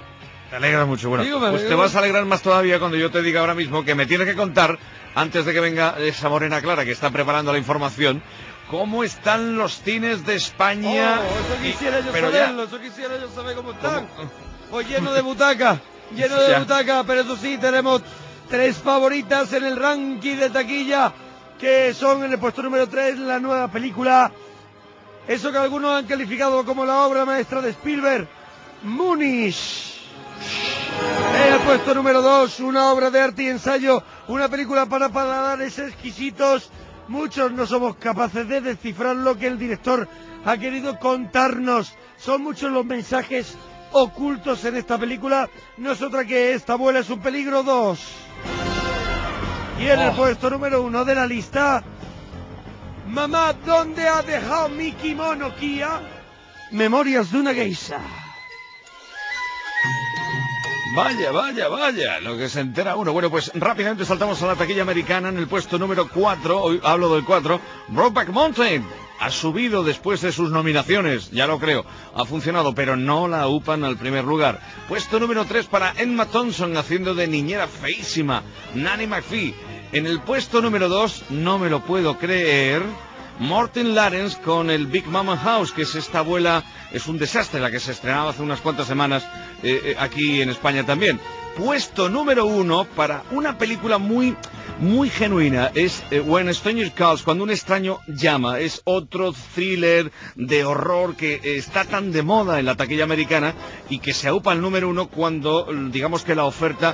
Te alegra mucho. Bueno,
Digo, me
pues te
alegro.
vas a alegrar más todavía cuando yo te diga ahora mismo que me tienes que contar, antes de que venga esa morena Clara que está preparando la información, cómo están los cines de España.
Oh, eso quisiera yo
pero ya-
saberlo, eso quisiera yo saber cómo están. Pues lleno de butacas, lleno de
Ya.
butacas, pero eso sí, tenemos tres favoritas en el ranking de taquilla, que son en el puesto número tres, la nueva película, eso que algunos han calificado como la obra maestra de Spielberg, Múnich. En el puesto número dos, una obra de arte y ensayo, una película para paladares exquisitos. Muchos no somos capaces de descifrar lo que el director ha querido contarnos. Son muchos los mensajes ocultos en esta película. No es otra que Esta abuela es un peligro dos. Y en el
Oh.
puesto número uno de la lista, Mamá, ¿dónde ha dejado mi kimono, Kia? Memorias de una geisha.
Vaya, vaya, vaya, lo que se entera uno. Bueno, pues rápidamente saltamos a la taquilla americana en el puesto número cuatro, hoy hablo del cuatro, Brokeback Mountain. Ha subido después de sus nominaciones, ya lo creo, ha funcionado, pero no la upan al primer lugar. Puesto número tres para Emma Thompson haciendo de niñera feísima, Nanny McPhee. En el puesto número dos, no me lo puedo creer, Martin Lawrence con el Big Mama House, que es esta abuela, es un desastre, la que se estrenaba hace unas cuantas semanas eh, eh, aquí en España también. Puesto número uno para una película muy, muy genuina, es eh, When a Stranger Calls, cuando un extraño llama. Es otro thriller de horror que eh, está tan de moda en la taquilla americana y que se aupa al número uno cuando, digamos que la oferta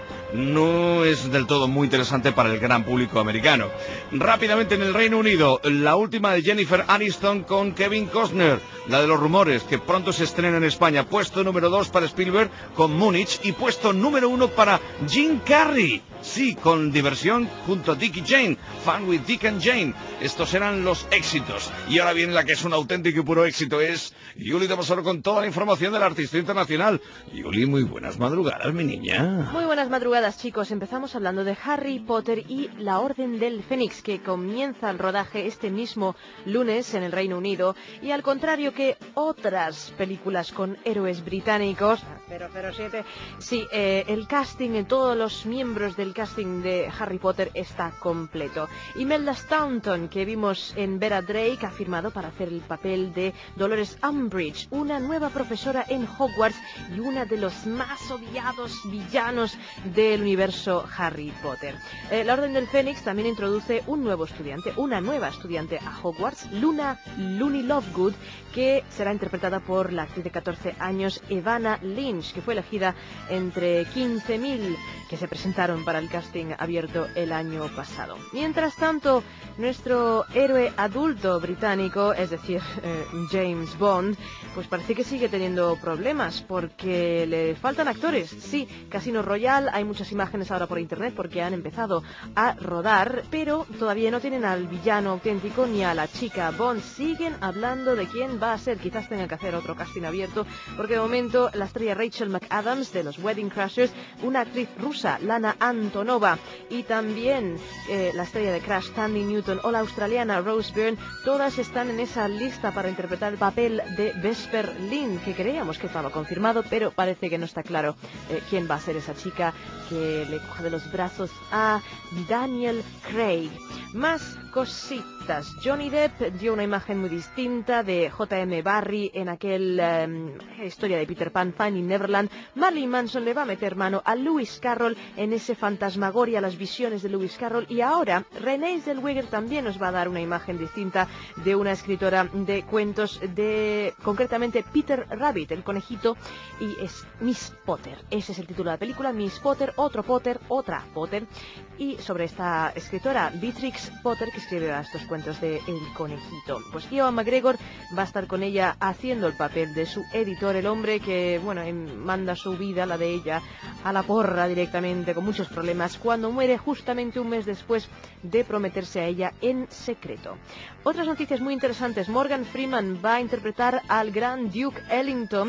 no es del todo muy interesante para el gran público americano. Rápidamente en el Reino Unido, la última de Jennifer Aniston con Kevin Costner, la de los rumores, que pronto se estrena en España. Puesto número dos para Spielberg con Múnich y puesto número uno para Jim Carrey, sí, con Diversión junto a Dick y Jane, Fun with Dick and Jane. Estos eran los éxitos. Y ahora viene la que es un auténtico y puro éxito, es Yuli de Basoro con toda la información del artista internacional. Yuli, muy buenas madrugadas, mi niña.
Muy buenas madrugadas, chicos. Empezamos hablando de Harry Potter y la Orden del Fénix, que comienza el rodaje este mismo lunes en el Reino Unido. Y al contrario que otras películas con héroes británicos, cero cero siete, sí, eh, el casting, eh, todos los miembros del casting de Harry Potter está completo. Imelda Staunton, que vimos en Vera Drake, ha firmado para hacer el papel de Dolores Umbridge, una nueva profesora en Hogwarts y una de los más odiados villanos del universo Harry Potter. Eh, la Orden del Fénix también introduce un nuevo estudiante, una nueva estudiante a Hogwarts, Luna Looney Lovegood, que será interpretada por la actriz de catorce años Evanna Lynch, que fue elegida entre quince mil que se presentaron para el casting abierto el año pasado. Mientras tanto, nuestro héroe adulto británico, es decir, eh, James Bond, pues parece que sigue teniendo problemas porque le faltan actores. Sí, Casino Royale, hay muchas imágenes ahora por internet porque han empezado a rodar, pero todavía no tienen al villano auténtico ni a la chica Bond. Siguen hablando de quién va a ser. Quizás tengan que hacer otro casting abierto, porque de momento la estrella Rachel McAdams de los Wedding Crashers, una actriz rusa, Lana Antonova, y también eh, la estrella de Crash, Thandie Newton, o la australiana Rose Byrne, todas están en esa lista para interpretar el papel de Vesper Lynd, que creíamos que estaba confirmado, pero parece que no está claro eh, quién va a ser esa chica que le coge de los brazos a Daniel Craig. Más cositas. Johnny Depp dio una imagen muy distinta de J M Barrie en aquel eh, historia de Peter Pan, Finding Neverland. Marilyn Manson le va a meter mano a Lewis Carroll en ese fantasmagoria, las visiones de Lewis Carroll, y ahora Renée Zellweger también nos va a dar una imagen distinta de una escritora de cuentos, de concretamente Peter Rabbit, el conejito, y es Miss Potter. Ese es el título de la película, Miss Potter, otro Potter, otra Potter, y sobre esta escritora Beatrix Potter, que escribe estos cuentos de El Conejito. Pues Ewan McGregor va a estar con ella haciendo el papel de su editor, el hombre que, bueno, manda su vida, la de ella, a la porra directamente, con muchos problemas, cuando muere justamente un mes después de prometerse a ella en secreto. Otras noticias muy interesantes. Morgan Freeman va a interpretar al gran Duke Ellington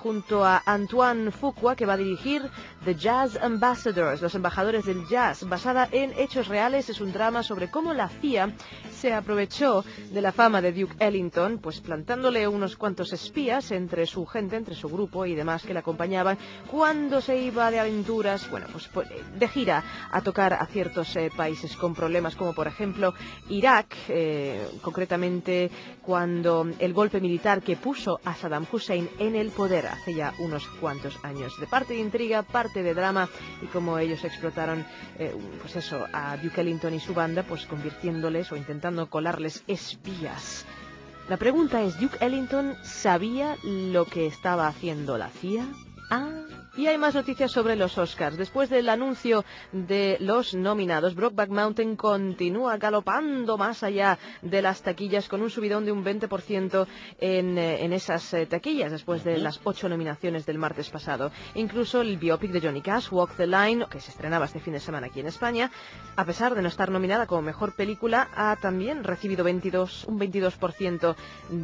junto a Antoine Fuqua, que va a dirigir The Jazz Ambassadors, los embajadores del jazz, basada en hechos reales. Es un drama sobre cómo la C I A se aprovechó de la fama de Duke Ellington, pues plantándole unos cuantos espías entre su gente, entre su grupo y demás que le acompañaban cuando se iba de aventuras, bueno, pues de gira a tocar a ciertos eh, países con problemas, como por ejemplo Irak, eh, concretamente cuando el golpe militar que puso a Saddam Hussein en el poder hace ya unos cuantos años. De parte de intriga, parte de drama, y cómo ellos explotaron eh, pues eso, a Duke Ellington y su banda, pues convirtiéndoles o intentando colarles espías. La pregunta es, ¿Duke Ellington sabía lo que estaba haciendo la C I A? Ah, y hay más noticias sobre los Oscars. Después del anuncio de los nominados, Brokeback Mountain continúa galopando más allá de las taquillas con un subidón de un veinte por ciento en, eh, en esas eh, taquillas después de las ocho nominaciones del martes pasado. Incluso el biopic de Johnny Cash, Walk the Line, que se estrenaba este fin de semana aquí en España, a pesar de no estar nominada como mejor película, ha también recibido veintidós, un veintidós por ciento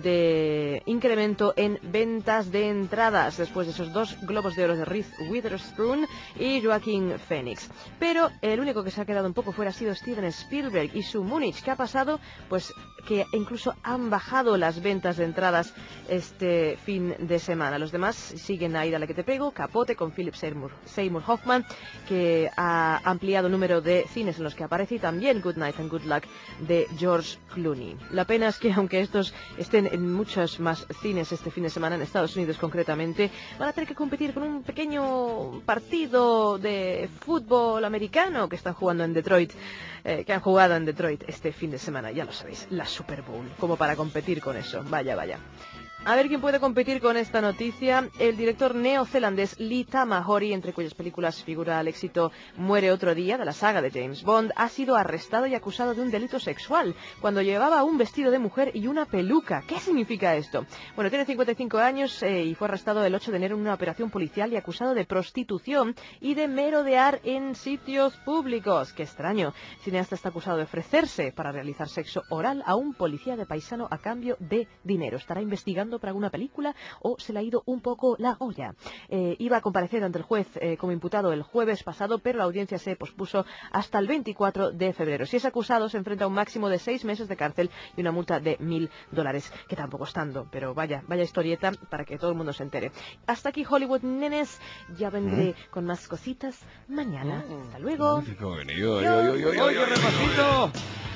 de incremento en ventas de entradas después de esos dos Globos de Oro de Reese Witherspoon y Joaquin Phoenix. Pero el único que se ha quedado un poco fuera ha sido Steven Spielberg y su Múnich. ¿Qué ha pasado? Pues que incluso han bajado las ventas de entradas este fin de semana. Los demás siguen ahí, dale que te pego, Capote con Philip Seymour, Seymour Hoffman, que ha ampliado el número de cines en los que aparece, y también Good Night and Good Luck de George Clooney. La pena es que aunque estos estén en muchos más cines este fin de semana, en Estados Unidos concretamente, van a tener que competir con un pequeño partido de fútbol americano que están jugando en Detroit, eh, que han jugado en Detroit este fin de semana, ya lo sabéis, la Super Bowl, como para competir con eso, vaya, vaya. A ver quién puede competir con esta noticia. El director neozelandés Lee Tamahori, entre cuyas películas figura el éxito Muere otro día, de la saga de James Bond, ha sido arrestado y acusado de un delito sexual cuando llevaba un vestido de mujer y una peluca. ¿Qué significa esto? Bueno, tiene cincuenta y cinco años eh, y fue arrestado el ocho de enero en una operación policial y acusado de prostitución y de merodear en sitios públicos. ¡Qué extraño! El cineasta está acusado de ofrecerse para realizar sexo oral a un policía de paisano a cambio de dinero. Estará investigando para alguna película o se le ha ido un poco la olla. Eh, iba a comparecer ante el juez eh, como imputado el jueves pasado, pero la audiencia se pospuso hasta el veinticuatro de febrero. Si es acusado, se enfrenta a un máximo de seis meses de cárcel y una multa de mil dólares, que tampoco es tanto, pero vaya, vaya historieta para que todo el mundo se entere. Hasta aquí Hollywood, nenes. Ya vendré ¿Mm? con más cositas mañana. Oh, hasta luego.
¡Oye, repasito!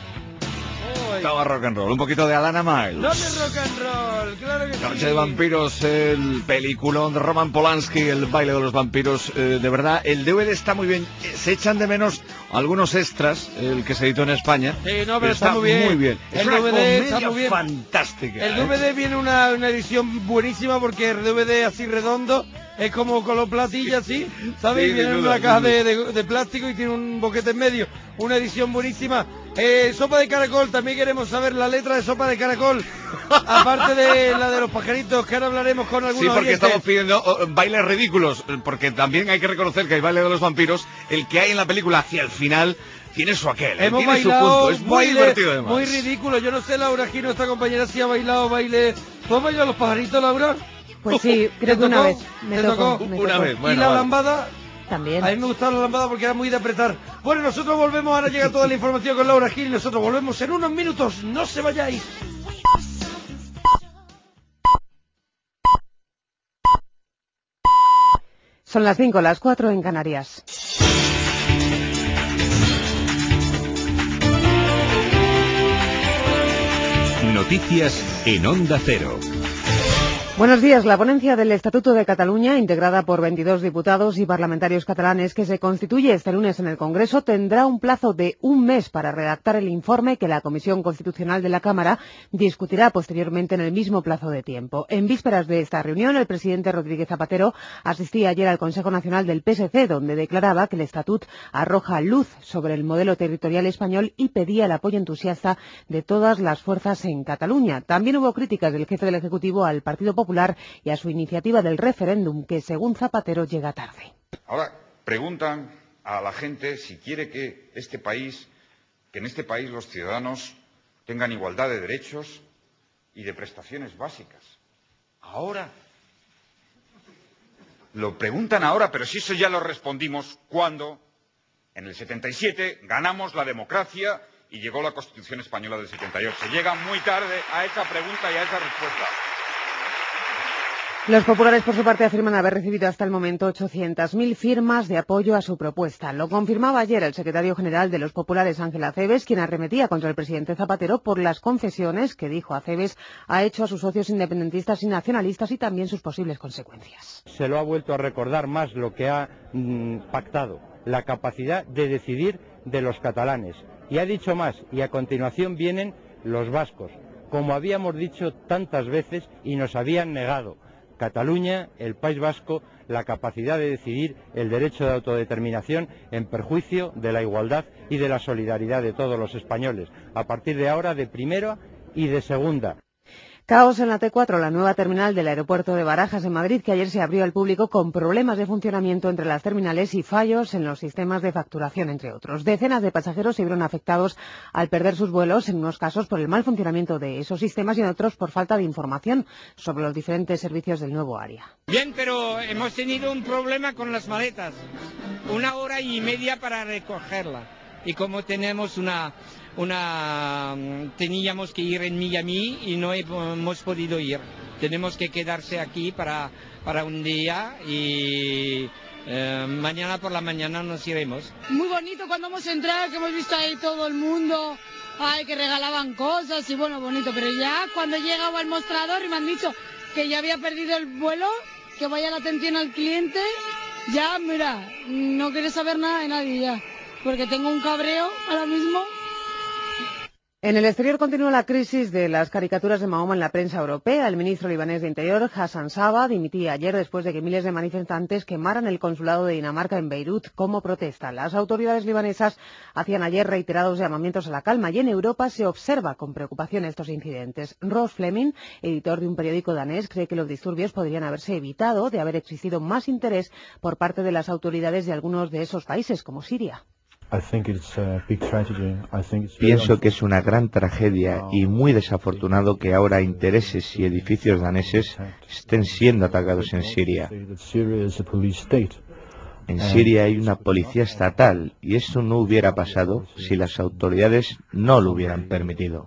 Estaba rock and roll, un poquito de Alana Miles.
¿Dónde rock and roll? Claro que sí.
Noche de vampiros, el peliculón de Roman Polanski, el baile de los vampiros. Eh, de verdad, el D V D está muy bien. Se echan de menos algunos extras, el que se editó en España.
Sí, no, pero está, está muy bien.
Muy bien.
El
es una
D V D
comedia
está muy bien.
Fantástica.
El
¿eh?
D V D viene una, una edición buenísima porque el D V D así redondo es como con los platillos así, ¿sabes?
Sí,
viene en
duda,
una caja
de,
de, de plástico y tiene un boquete en medio. Una edición buenísima. Eh, sopa de caracol, también queremos saber la letra de sopa de caracol. Aparte de la de los pajaritos, que ahora hablaremos con algunos
Sí, porque
oyentes.
estamos pidiendo oh, bailes ridículos, porque también hay que reconocer que el baile de los vampiros, el que hay en la película hacia el final, tiene su aquel, ¿eh?
Hemos
tiene
bailado
su punto, es muy
baile
divertido además.
Muy ridículo, yo no sé, Laura, aquí nuestra compañera si ha bailado baile. ¿Tú has bailado los pajaritos, Laura?
Pues sí, creo que una vez. Me
¿Te
tocó,
tocó?
me
Una
tocó.
vez, bueno,
¿Y la
vale.
lambada?
También.
A mí me gustaba la lambada porque era muy de apretar. Bueno, nosotros volvemos, ahora llega toda la información con Laura Gil. Nosotros volvemos en unos minutos, no se vayáis.
Son las cinco, las cuatro en Canarias.
Noticias en Onda Cero.
Buenos días. La ponencia del Estatuto de Cataluña, integrada por veintidós diputados y parlamentarios catalanes, que se constituye este lunes en el Congreso, tendrá un plazo de un mes para redactar el informe que la Comisión Constitucional de la Cámara discutirá posteriormente en el mismo plazo de tiempo. En vísperas de esta reunión, el presidente Rodríguez Zapatero asistía ayer al Consejo Nacional del P S C, donde declaraba que el Estatut arroja luz sobre el modelo territorial español y pedía el apoyo entusiasta de todas las fuerzas en Cataluña. También hubo críticas del jefe del Ejecutivo al Partido Popular y a su iniciativa del referéndum, que según Zapatero llega tarde.
Ahora preguntan a la gente si quiere que este país, que en este país los ciudadanos tengan igualdad de derechos y de prestaciones básicas. Ahora, lo preguntan ahora, pero si eso ya lo respondimos cuando, en el setenta y siete, ganamos la democracia y llegó la Constitución Española del setenta y ocho. Llega muy tarde a esa pregunta y a esa respuesta.
Los populares, por su parte, afirman haber recibido hasta el momento ochocientas mil firmas de apoyo a su propuesta. Lo confirmaba ayer el secretario general de los populares, Ángel Acebes, quien arremetía contra el presidente Zapatero por las concesiones que, dijo Acebes, ha hecho a sus socios independentistas y nacionalistas y también sus posibles consecuencias.
Se lo ha vuelto a recordar más lo que ha mmm, pactado, la capacidad de decidir de los catalanes. Y ha dicho más, y a continuación vienen los vascos, como habíamos dicho tantas veces y nos habían negado. Cataluña, el País Vasco, la capacidad de decidir, el derecho de autodeterminación en perjuicio de la igualdad y de la solidaridad de todos los españoles, a partir de ahora de primera y de segunda.
Caos en la T cuatro, la nueva terminal del aeropuerto de Barajas en Madrid, que ayer se abrió al público con problemas de funcionamiento entre las terminales y fallos en los sistemas de facturación, entre otros. Decenas de pasajeros se vieron afectados al perder sus vuelos, en unos casos por el mal funcionamiento de esos sistemas y en otros por falta de información sobre los diferentes servicios del nuevo área.
Bien, pero hemos tenido un problema con las maletas. Una hora y media para recogerla. Y como tenemos una... una teníamos que ir en Miami y no hemos podido ir. Tenemos que quedarse aquí para, para un día y eh, mañana por la mañana nos iremos.
Muy bonito cuando hemos entrado, que hemos visto ahí todo el mundo, ay, que regalaban cosas y bueno, bonito, pero ya cuando llegaba al mostrador y me han dicho que ya había perdido el vuelo, que vaya la atención al cliente, ya mira, no quiere saber nada de nadie ya, porque tengo un cabreo ahora mismo.
En el exterior continúa la crisis de las caricaturas de Mahoma en la prensa europea. El ministro libanés de Interior, Hassan Saba, dimitía ayer después de que miles de manifestantes quemaran el consulado de Dinamarca en Beirut como protesta. Las autoridades libanesas hacían ayer reiterados llamamientos a la calma y en Europa se observa con preocupación estos incidentes. Ross Fleming, editor de un periódico danés, cree que los disturbios podrían haberse evitado de haber existido más interés por parte de las autoridades de algunos de esos países, como Siria.
Pienso que es una gran tragedia y muy desafortunado que ahora intereses y edificios daneses estén siendo atacados en Siria. En Siria hay una policía estatal y eso no hubiera pasado si las autoridades no lo hubieran permitido.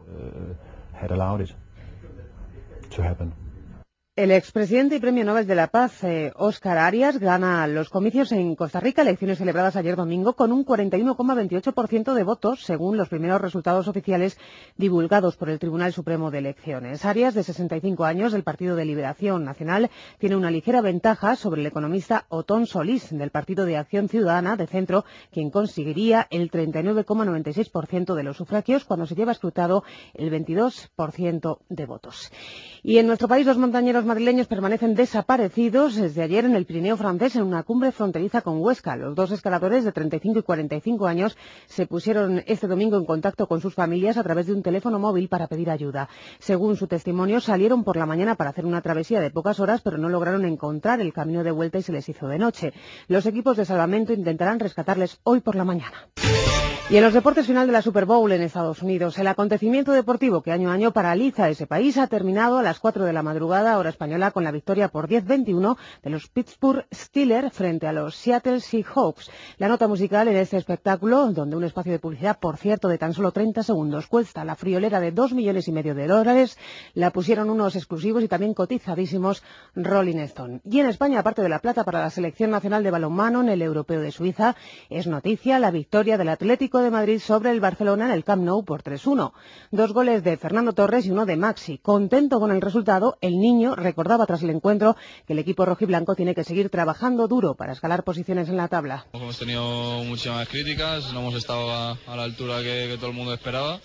El expresidente y premio Nobel de la Paz, eh, Óscar Arias, gana los comicios en Costa Rica, elecciones celebradas ayer domingo, con un cuarenta y uno coma veintiocho por ciento de votos, según los primeros resultados oficiales divulgados por el Tribunal Supremo de Elecciones. Arias, de sesenta y cinco años, del Partido de Liberación Nacional, tiene una ligera ventaja sobre el economista Otón Solís, del Partido de Acción Ciudadana, de Centro, quien conseguiría el treinta y nueve coma noventa y seis por ciento de los sufragios, cuando se lleva escrutado el veintidós por ciento de votos. Y en nuestro país, los montañeros madrileños permanecen desaparecidos desde ayer en el Pirineo francés en una cumbre fronteriza con Huesca. Los dos escaladores de treinta y cinco y cuarenta y cinco años se pusieron este domingo en contacto con sus familias a través de un teléfono móvil para pedir ayuda. Según su testimonio, salieron por la mañana para hacer una travesía de pocas horas, pero no lograron encontrar el camino de vuelta y se les hizo de noche. Los equipos de salvamento intentarán rescatarles hoy por la mañana. Y en los deportes, final de la Super Bowl en Estados Unidos. El acontecimiento deportivo que año a año paraliza ese país ha terminado a las cuatro de la madrugada, hora española, con la victoria por diez veintiuno de los Pittsburgh Steelers frente a los Seattle Seahawks. La nota musical en este espectáculo, donde un espacio de publicidad, por cierto, de tan solo treinta segundos, cuesta la friolera de dos millones y medio de dólares, la pusieron unos exclusivos y también cotizadísimos Rolling Stone. Y en España, aparte de la plata para la Selección Nacional de Balonmano en el Europeo de Suiza, es noticia la victoria del Atlético de Madrid sobre el Barcelona en el Camp Nou por tres uno. Dos goles de Fernando Torres y uno de Maxi. Contento con el resultado, el niño recordaba tras el encuentro que el equipo rojiblanco tiene que seguir trabajando duro para escalar posiciones en la tabla.
Hemos tenido muchísimas críticas, no hemos estado a, a la altura que, que todo el mundo esperaba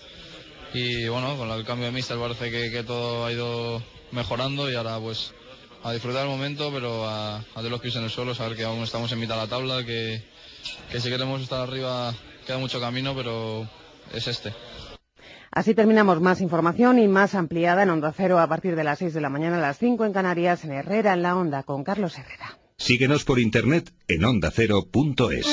y bueno, con el cambio de míster parece que, que todo ha ido mejorando y ahora pues a disfrutar el momento, pero a, a tener los pies en el suelo, saber que aún estamos en mitad de la tabla, que, que si queremos estar arriba queda mucho camino, pero es este.
Así terminamos. Más información y más ampliada en Onda Cero a partir de las seis de la mañana, a las cinco en Canarias, en Herrera en la Onda, con Carlos Herrera.
Síguenos por internet en onda cero punto es.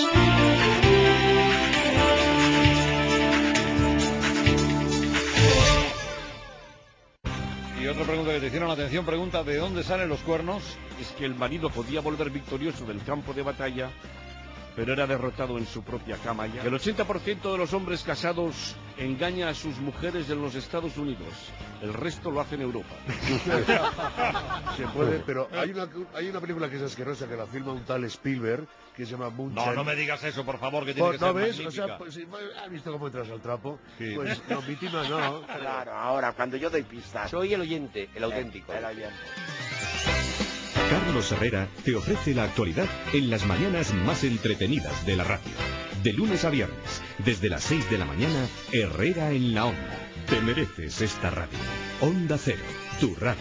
Y otro
pregunta que te hicieron, atención, pregunta, ¿de dónde salen los cuernos?
Es que el marido podía volver victorioso del campo de batalla, pero era derrotado en su propia cama ya. El ochenta por ciento de los hombres casados engaña a sus mujeres en los Estados Unidos. El resto lo hace en Europa.
Se puede, pero hay una, hay una película que es asquerosa, que la filma un tal Spielberg, que se llama Moonshine.
No, no me digas eso, por favor, que tiene
Pues,
que
¿no
ser
ves?
magnífica.
O sea, pues, ¿has visto cómo entras al trapo?
Sí.
Pues no, víctima no.
Claro, ahora, cuando yo doy pistas.
Soy el oyente, el auténtico.
El oyente.
Carlos Herrera te ofrece la actualidad en las mañanas más entretenidas de la radio. De lunes a viernes, desde las seis de la mañana, Herrera en la Onda. Te mereces esta radio. Onda Cero, tu radio.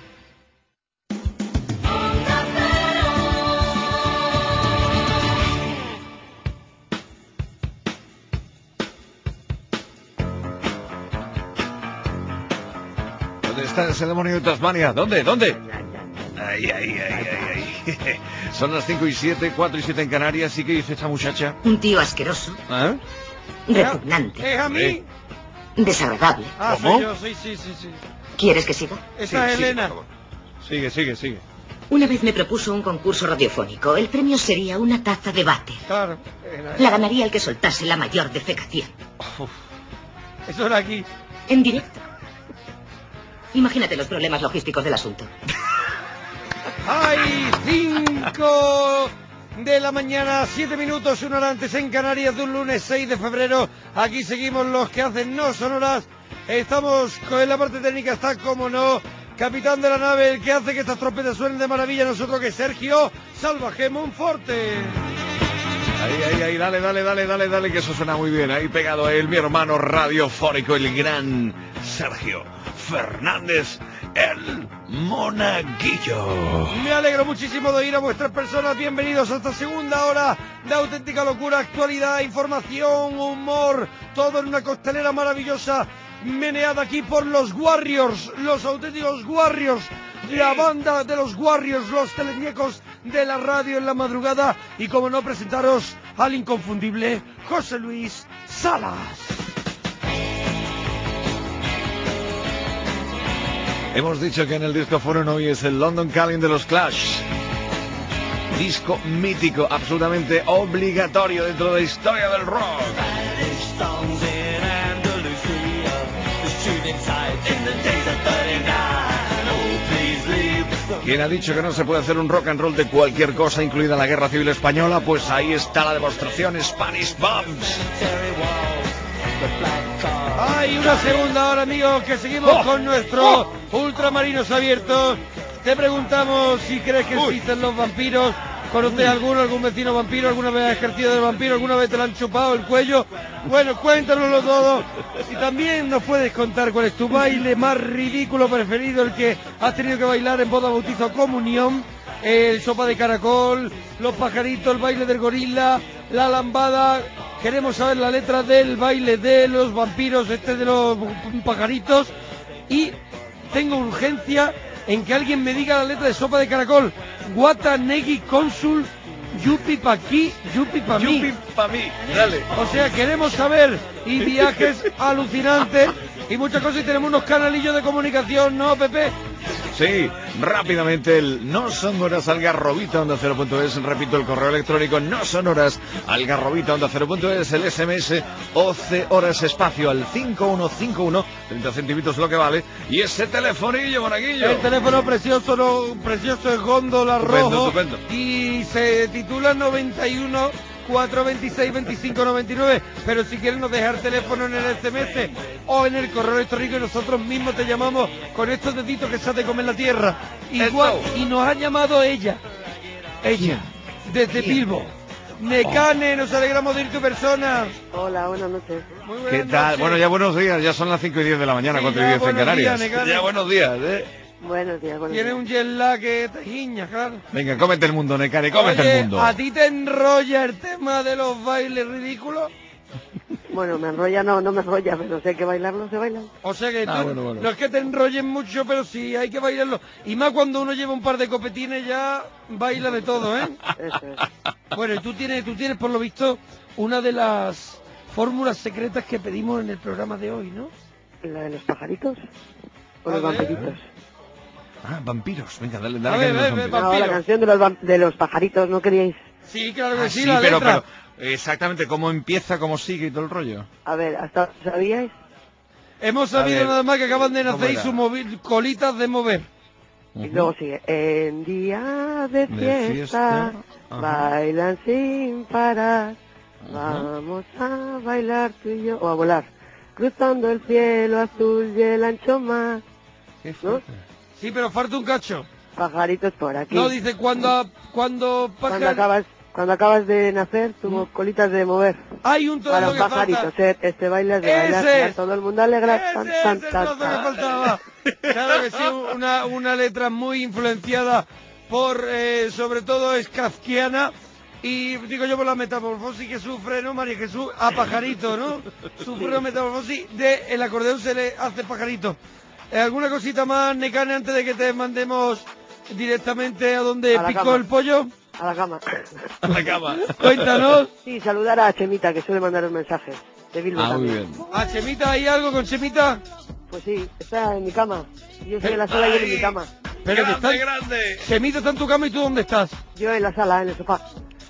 ¿Dónde está ese demonio de Tasmania? ¿Dónde? ¿Dónde? Ay, ay, ay, ay, ay. Son las cinco y siete, cuatro y siete en Canarias. ¿Y qué dice esta muchacha?
Un tío asqueroso,
¿Ah?
repugnante,
¿Es a mí?
desagradable.
Ah,
¿Cómo?
soy yo, sí, sí, sí, sí.
¿Quieres que siga?
Esa es
Sí,
Elena.
por favor. Sigue, sigue, sigue.
Una vez me propuso un concurso radiofónico. El premio sería una taza de váter.
Claro.
La ganaría el que soltase la mayor defecación.
Eso era aquí.
En directo. Imagínate los problemas logísticos del asunto.
Hay cinco de la mañana, siete minutos, una hora antes en Canarias de un lunes seis de febrero. Aquí seguimos los que hacen no sonoras. Estamos con en la parte técnica, está como no, capitán de la nave, el que hace que estas trompetas suenen de maravilla, nosotros que es Sergio Salvaje Monforte.
Ahí, ahí, ahí, dale, dale, dale, dale, dale, que eso suena muy bien. Ahí pegado a él, mi hermano radiofónico, el gran Sergio Fernández, el Monaguillo.
Me alegro muchísimo de oír a vuestras personas. Bienvenidos a esta segunda hora de auténtica locura, actualidad, información, humor, todo en una costelera maravillosa, meneada aquí por los Warriors, los auténticos Warriors, la banda de los Warriors, los teleñecos de la radio en la madrugada, y como no, presentaros al inconfundible José Luis Salas.
Hemos dicho que en el disco Forum hoy es el London Calling de los Clash. Disco mítico, absolutamente obligatorio dentro de la historia del rock. ¿Quién ha dicho que no se puede hacer un rock and roll de cualquier cosa, incluida la Guerra Civil Española? Pues ahí está la demostración, Spanish Bombs.
Hay una segunda hora, amigos, que seguimos
¡Oh!
con nuestros ultramarinos abiertos. Te preguntamos si crees que existen los vampiros. ¿Conoces alguno, algún vecino vampiro? ¿Alguna vez has ejercido de vampiro? ¿Alguna vez te lo han chupado el cuello? Bueno, cuéntanoslo todo. Y también nos puedes contar cuál es tu baile más ridículo preferido, el que has tenido que bailar en boda, bautizo o comunión. El sopa de caracol, los pajaritos, el baile del gorila, la lambada. Queremos saber la letra del baile de los vampiros, este de los pajaritos. Y tengo urgencia en que alguien me diga la letra de sopa de caracol. Guata, negui, cónsul, yupi pa' aquí, yupi pa' mí.
Yupi pa' mí, dale.
O sea, queremos saber, y viajes alucinantes, y muchas cosas, y tenemos unos canalillos de comunicación, ¿no, Pepe?
Sí, rápidamente el no sonoras algarrobita onda cero punto es, repito el correo electrónico no sonoras algarrobita onda cero punto es, el S M S once horas espacio al cinco uno cinco uno, treinta centímetros lo que vale, y ese telefonillo, Monaguillo.
El teléfono precioso, no, precioso es góndola
Estupendo,
rojo,
estupendo.
y se titula noventa y uno cuatro veintiséis veinticinco noventa y nueve, pero si quieren nos dejar teléfono en el S M S o en el correo electrónico y nosotros mismos te llamamos con estos deditos que se ha de comer la tierra. Igual, y nos ha llamado ella, ella, desde Bilbo. Necane, nos alegramos de ir tu persona.
Hola, buenas noches.
Muy
¿Qué tal?
noches.
Bueno, ya buenos días, ya son las cinco y diez de la mañana,
Sí,
cuatro y
ya
diez en
buenos
Canarias.
días, Necane.
Ya buenos días, ¿eh?
Buenos días, buenos
Tiene
días.
un jet lag que te guiña, claro.
Venga, cómete el mundo, Necane, cómete
Oye,
el mundo.
¿a ti te enrolla el tema de los bailes ridículos?
Bueno, me enrolla, no, no me enrolla, pero si hay que bailarlo, se bailan.
O sea que
Ah,
tú,
bueno, bueno.
no es que te enrollen mucho, pero sí hay que bailarlo. Y más cuando uno lleva un par de copetines ya baila de todo, ¿eh?
Eso es.
Bueno, y tú tienes, tú tienes por lo visto una de las fórmulas secretas que pedimos en el programa de hoy, ¿no?
¿La de los pajaritos? ¿O
A
los
ver.
vampiritos?
Ah, vampiros. Venga, dale,
A
dale.
ver,
caña a los
a ver,
vampiros.
No, la canción de los, vam- de los pajaritos, ¿no queríais?
Sí, claro que
Ah,
sí,
sí,
la
pero,
letra.
pero exactamente cómo empieza, cómo sigue y todo el rollo.
A ver, ¿hasta sabíais?
Hemos
A
sabido
ver,
nada más que acaban de
¿cómo
nacer y
era?
sus movi- colitas de mover.
Y luego sigue, en día de
De
fiesta,
fiesta, ajá.
bailan sin parar,
Ajá.
vamos a bailar tú y yo, o a volar, cruzando el cielo azul y el ancho mar,
Qué
¿no?
fuerte.
Sí, pero falta un cacho.
Pajaritos por aquí.
No, dice cuando, cuando
cuando
pajar...
acabas, cuando acabas de nacer, tus colitas de mover.
Hay un
A
trozo
los
que
pajaritos,
falta.
eh, este baile es de bailar,
Ese
y a
es.
todo el mundo alegra. Tan,
Ese
tan,
es el
tan,
trozo que
tan.
faltaba. Claro que sí, una, una letra muy influenciada por, eh, sobre todo, es kafkiana. Y digo yo por la metamorfosis que sufre, ¿no, María Jesús? A pajarito, ¿no? Sufre la metamorfosis de el acordeón se le hace pajarito. Eh, ¿Alguna cosita más, Necane, antes de que te mandemos directamente a donde
A la
picó
cama.
el pollo?
A la cama.
A la cama.
Cuéntanos.
Sí, saludar a Chemita, que suele mandar un mensaje. De Bilbo
Ah, muy
también.
bien.
¿A Chemita hay algo con Chemita?
Pues sí, está en mi cama. Yo estoy en la sala y él en mi cama.
Pero que
Grande,
está-
grande.
Chemita está en tu cama y tú ¿dónde estás?
Yo en la sala, en el sofá.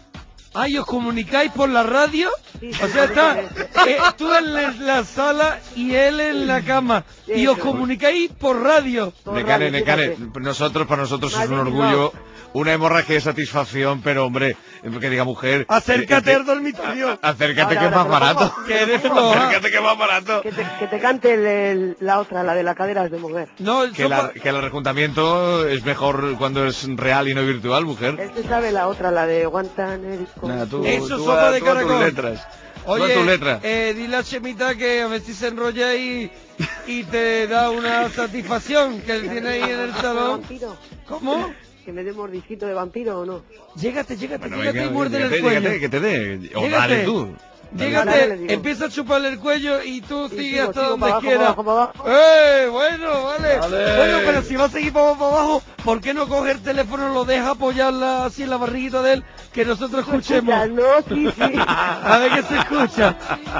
Ah, ¿y os comunicáis por la radio?
Sí,
O
sí,
sea,
sí,
está
sí, sí.
eh, tú en la- la sala y él en la cama. Y os
Eso.
comunicáis por radio.
Por
Necane,
radio,
Necane,
fíjate.
nosotros, para nosotros es un
Madrid,
orgullo, una hemorragia de satisfacción, pero hombre, que diga mujer.
Acércate
eh,
al dormitorio.
a- Acércate
Ahora,
que es
ahora,
más
te lo
barato.
pongo.
Que eres floja.
Acércate que es más barato.
Que te, que te cante el- el- la otra, la de la cadera de mujer.
No, el
Que, la-
sopa...
que el rejuntamiento es mejor cuando es real y no virtual, mujer.
Él se sabe la otra, la de Guantanerico.
Nada, tú,
Eso,
tú
sopa
a-
de
tú a tus
caracol.
letras. Tú a tus
Oye,
letras.
eh, dile a Chemita que a ver si se enrolla y, y te da una satisfacción que él tiene ahí en el salón.
¿Vampiro?
¿Cómo?
¿Que me dé un mordisquito de vampiro o no?
Llégate, llégate,
Bueno,
llégate
venga,
y muérdele el
llégate,
cuello.
llégate, que te dé. O
Llégate.
dale tú. Dale.
Ahora
Llégate,
le digo.
empieza a chuparle el cuello y tú
Y
sigue
sigo,
hasta
sigo
donde
para abajo,
quieras.
para abajo, para abajo.
¡Eh! Bueno, vale.
Vale.
Bueno, pero si va a seguir para, para abajo, ¿por qué no coge el teléfono, lo deja apoyarla así en la barriguita de él, que nosotros escuchemos?
Ya, no, sí, sí.
A ver qué se escucha.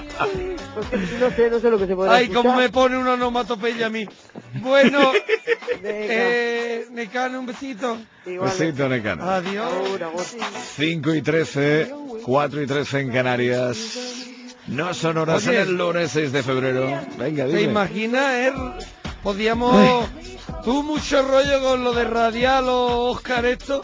Porque no sé, no sé lo que se puede
Ay,
escuchar.
cómo me pone una onomatopeya a mí. Bueno,
Venga.
eh, Necane, un besito.
Igual.
Besito, Necane.
Adiós.
Ahora, ahora.
cinco y trece, cuatro y trece en Canarias. No son horas
Oye.
en el lunes seis de febrero. Venga,
¿Te
dime.
imaginas, eh? Podíamos... Tú mucho rollo con lo de radial o Oscar esto,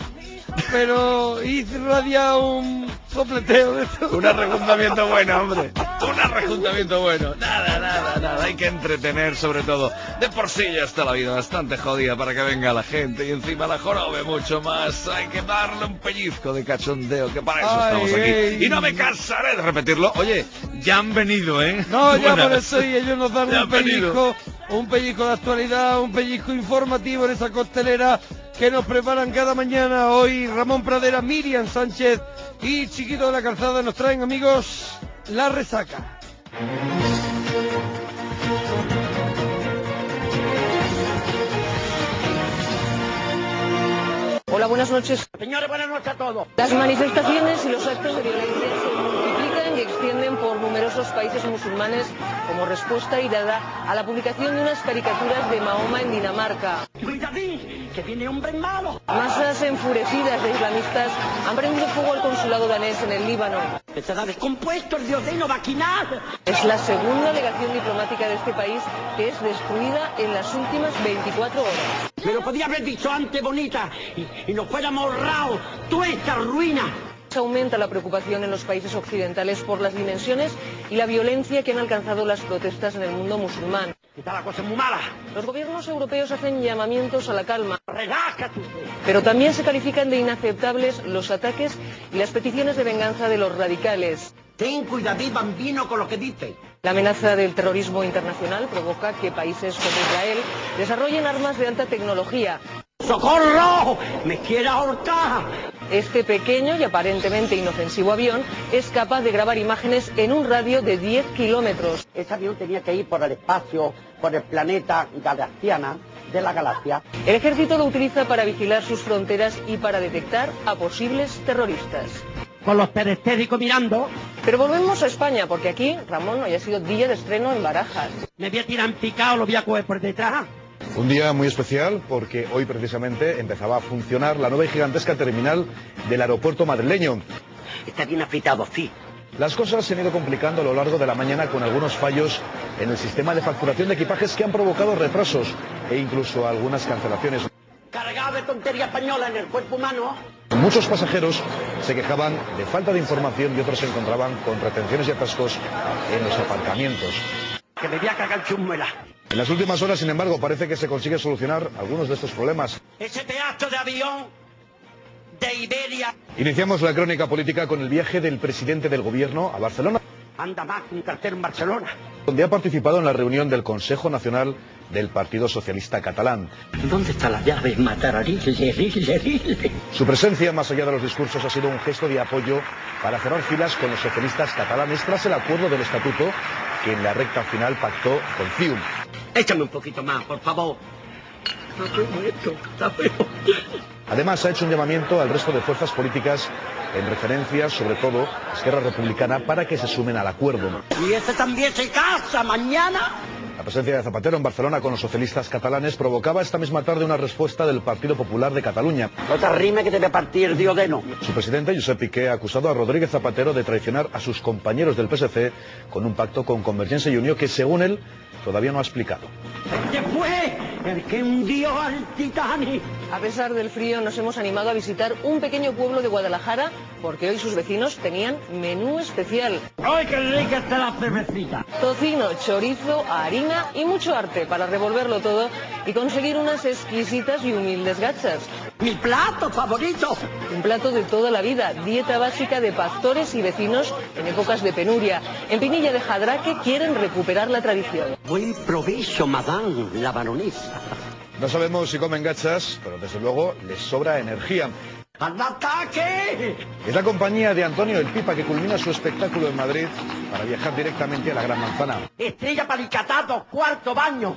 pero hice radial un sopleteo de esto.
Un arrejuntamiento bueno, hombre. Un arrejuntamiento bueno. Nada, nada, nada. Hay que entretener sobre todo. De por sí ya está la vida bastante jodida para que venga la gente y encima la jorobe mucho más. Hay que darle un pellizco de cachondeo, que para eso
Ay,
estamos aquí.
ey.
Y no me cansaré de repetirlo. Oye, ya han venido, ¿eh?
No, ya
Buenas.
por eso y ellos nos dan
Ya
un
han venido.
pellizco, un pellizco de actualidad, un pellizco informativo en esa costelera que nos preparan cada mañana. Hoy Ramón Pradera, Miriam Sánchez y Chiquito de la Calzada nos traen, amigos, la resaca.
Hola, buenas noches.
Señores, buenas noches a todos.
Las manifestaciones y los actos de violencia se multiplican y extienden por numerosos países musulmanes como respuesta irada a la publicación de unas caricaturas de Mahoma en Dinamarca.
Cuidadín, que viene hombre malo.
Masas enfurecidas de islamistas han prendido fuego al consulado danés en el Líbano.
Estará descompuesto el diosdeno vaquinal.
Es la segunda legación diplomática de este país que es destruida en las últimas veinticuatro horas.
Me lo podía haber dicho antes, bonita, y, y nos fuéramos ahorrado toda esta ruina.
Aumenta la preocupación en los países occidentales por las dimensiones y la violencia que han alcanzado las protestas en el mundo musulmán.
Está la cosa muy mala.
Los gobiernos europeos hacen llamamientos a la calma,
Relájate.
pero también se califican de inaceptables los ataques y las peticiones de venganza de los radicales.
Ten cuidadín, bambino, con lo que dices.
La amenaza del terrorismo internacional provoca que países como Israel desarrollen armas de alta tecnología.
¡Socorro! ¡Me quiere ahorcar!
Este pequeño y aparentemente inofensivo avión es capaz de grabar imágenes en un radio de diez kilómetros.
Ese avión tenía que ir por el espacio, por el planeta galaxiana de la galaxia.
El ejército lo utiliza para vigilar sus fronteras y para detectar a posibles terroristas.
Con los periféricos mirando.
Pero volvemos a España, porque aquí, Ramón, hoy ha sido día de estreno en Barajas.
Me voy a tirar en picado, lo voy a coger por detrás.
Un día muy especial porque hoy precisamente empezaba a funcionar la nueva y gigantesca terminal del aeropuerto madrileño.
Está bien apretado, sí.
Las cosas se han ido complicando a lo largo de la mañana con algunos fallos en el sistema de facturación de equipajes que han provocado retrasos e incluso algunas cancelaciones.
Cargado de tontería española en el cuerpo humano.
Muchos pasajeros se quejaban de falta de información y otros se encontraban con retenciones y atascos en los aparcamientos.
Que me voy a cagar chumela.
En las últimas horas, sin embargo, parece que se consigue solucionar algunos de estos problemas.
Ese pedazo de avión de Iberia.
Iniciamos la crónica política con el viaje del presidente del gobierno a Barcelona,
Anda más que un cartero en Barcelona.
donde ha participado en la reunión del Consejo Nacional del Partido Socialista Catalán.
¿Dónde está la llave? Matar a Rille, Rille, Rille.
Su presencia, más allá de los discursos, ha sido un gesto de apoyo para cerrar filas con los socialistas catalanes tras el acuerdo del estatuto que en la recta final pactó con C I U.
Échame un poquito más, por favor. No te muerto, está feo.
Además, ha hecho un llamamiento al resto de fuerzas políticas en referencia, sobre todo, a Esquerra Republicana, para que se sumen al acuerdo.
Y ese también se casa mañana.
La presencia de Zapatero en Barcelona con los socialistas catalanes provocaba esta misma tarde una respuesta del Partido Popular de Cataluña.
No te rime que te ve partir Diodeno.
Su presidente, Josep Piqué, ha acusado a Rodríguez Zapatero de traicionar a sus compañeros del P S C con un pacto con Convergencia y Unió que, según él, todavía no ha explicado.
¿Qué fue? El que hundió al Titanic.
A pesar del frío, nos hemos animado a visitar un pequeño pueblo de Guadalajara porque hoy sus vecinos tenían menú especial.
¡Ay, qué rica está la cervecita!
Tocino, chorizo, harina y mucho arte para revolverlo todo y conseguir unas exquisitas y humildes gachas.
¡Mi plato favorito!
Un plato de toda la vida, dieta básica de pastores y vecinos en épocas de penuria. En Pinilla de Jadraque quieren recuperar la tradición.
Buen provecho, madame, la baronesa.
No sabemos si comen gachas, pero desde luego les sobra energía.
¡Al ataque!
Es la compañía de Antonio el Pipa que culmina su espectáculo en Madrid para viajar directamente a la Gran Manzana.
Estrella palicatato, cuarto baño.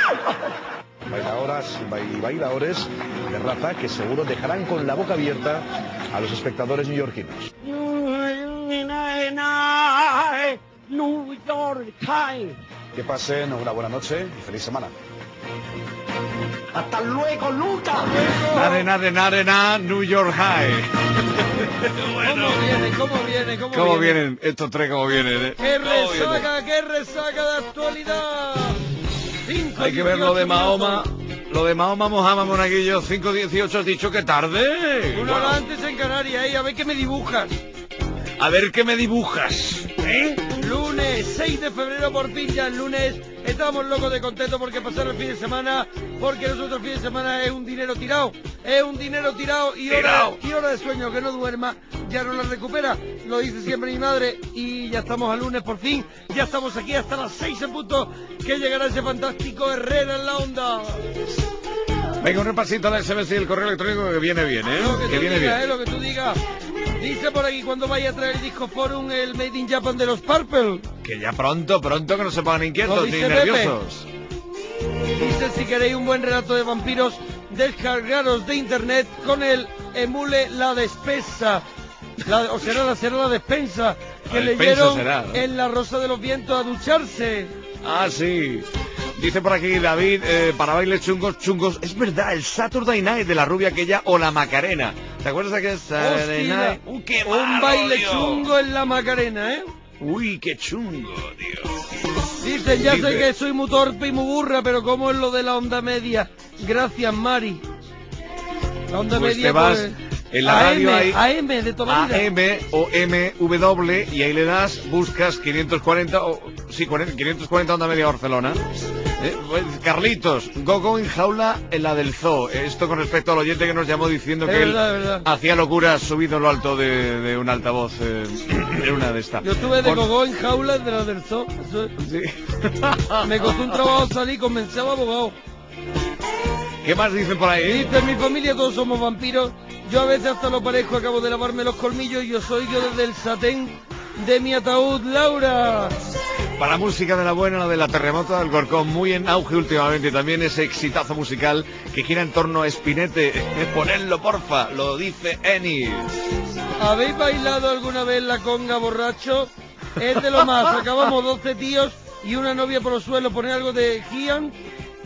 Bailadoras y bailadores de raza que seguro dejarán con la boca abierta a los espectadores neoyorquinos.
New York Times.
Que pasen una buena noche y feliz semana.
¡Hasta luego, Lucas!
Nade, nade, nade, na, New York High.
Bueno. ¿Cómo viene? ¿Cómo viene? ¿Cómo,
¿Cómo
viene?
vienen? Estos tres, ¿cómo vienen? Eh?
¡Qué
¿Cómo
resaca,
vienen?
qué resaca de actualidad! Cinco,
Hay que ver lo de
dieciocho
Mahoma.
minutos.
Lo de Mahoma, Mohamed Monaguillo, cinco dieciocho, has dicho que tarde.
Una
Bueno,
hora antes en Canarias, ¿eh? A ver qué me dibujas.
a ver qué me dibujas. ¿Eh?
Lunes seis de febrero, por fin ya el lunes. Estamos locos de contento porque pasar el fin de semana, porque nosotros el fin de semana es un dinero tirado, es un dinero tirado y hora,
Tirao.
y hora de sueño que no duerma, ya no la recupera, lo dice siempre mi madre y ya estamos al lunes por fin, ya estamos aquí hasta las seis en punto, que llegará ese fantástico Herrera en la onda.
Venga, un repasito del S M S y el correo electrónico que viene bien, ¿eh?
Lo que,
Que
tú
viene
digas,
bien.
eh, lo que tú digas. Dice por aquí cuando vaya a traer el disco Forum el Made in Japan de los Purple.
Que ya pronto, pronto que no se pongan
Lo
inquietos ni
dice
nerviosos.
Dice si queréis un buen relato de vampiros, descargaros de internet con el emule La Despensa. La, o será la, será la despensa que
La despensa
leyeron
será, ¿no?
en La Rosa de los Vientos a ducharse.
Ah, sí. Dice por aquí David, eh, para bailes chungos, chungos. Es verdad, el Saturday Night de la rubia aquella o la Macarena. ¿Te acuerdas de aquel Saturday
Hostia,
Night? Uh, qué
un
malo,
baile
Dios.
chungo en la Macarena, ¿eh?
Uy, qué chungo, Dios.
Dicen, ya
Dice-
sé que soy muy torpe y muy burra, pero ¿cómo es lo de la onda media? Gracias, Mari. La onda
Pues
media
te vas
pues,
en la radio
A
hay
M, A M de toda la vida.
A M o M W y ahí le das, buscas quinientos cuarenta o sí, cuarenta, quinientos cuarenta onda media Barcelona. Eh, pues, Carlitos, Gogo en jaula en la del zoo. Esto con respecto al oyente que nos llamó diciendo
Es
que
verdad,
él
es verdad.
hacía locuras subido en lo alto de, de un altavoz eh, en una de estas.
Yo estuve de
Por-
gogó en jaulas de la del zoo. Eso es.
Sí.
Me costó un trabajo salir, convencía a abogado.
¿Qué más dicen por ahí?
Dice, en mi familia todos somos vampiros. Yo a veces hasta lo parezco, acabo de lavarme los colmillos y yo soy yo desde el satén de mi ataúd, Laura.
Para música de la buena, la de la terremoto del Alcorcón, muy en auge últimamente, y también ese exitazo musical que gira en torno a Spinete. Ponedlo, porfa, lo dice Eni.
¿Habéis bailado alguna vez la conga borracho? Es de lo más. Acabamos doce tíos y una novia por los suelos. Poner algo de Gian.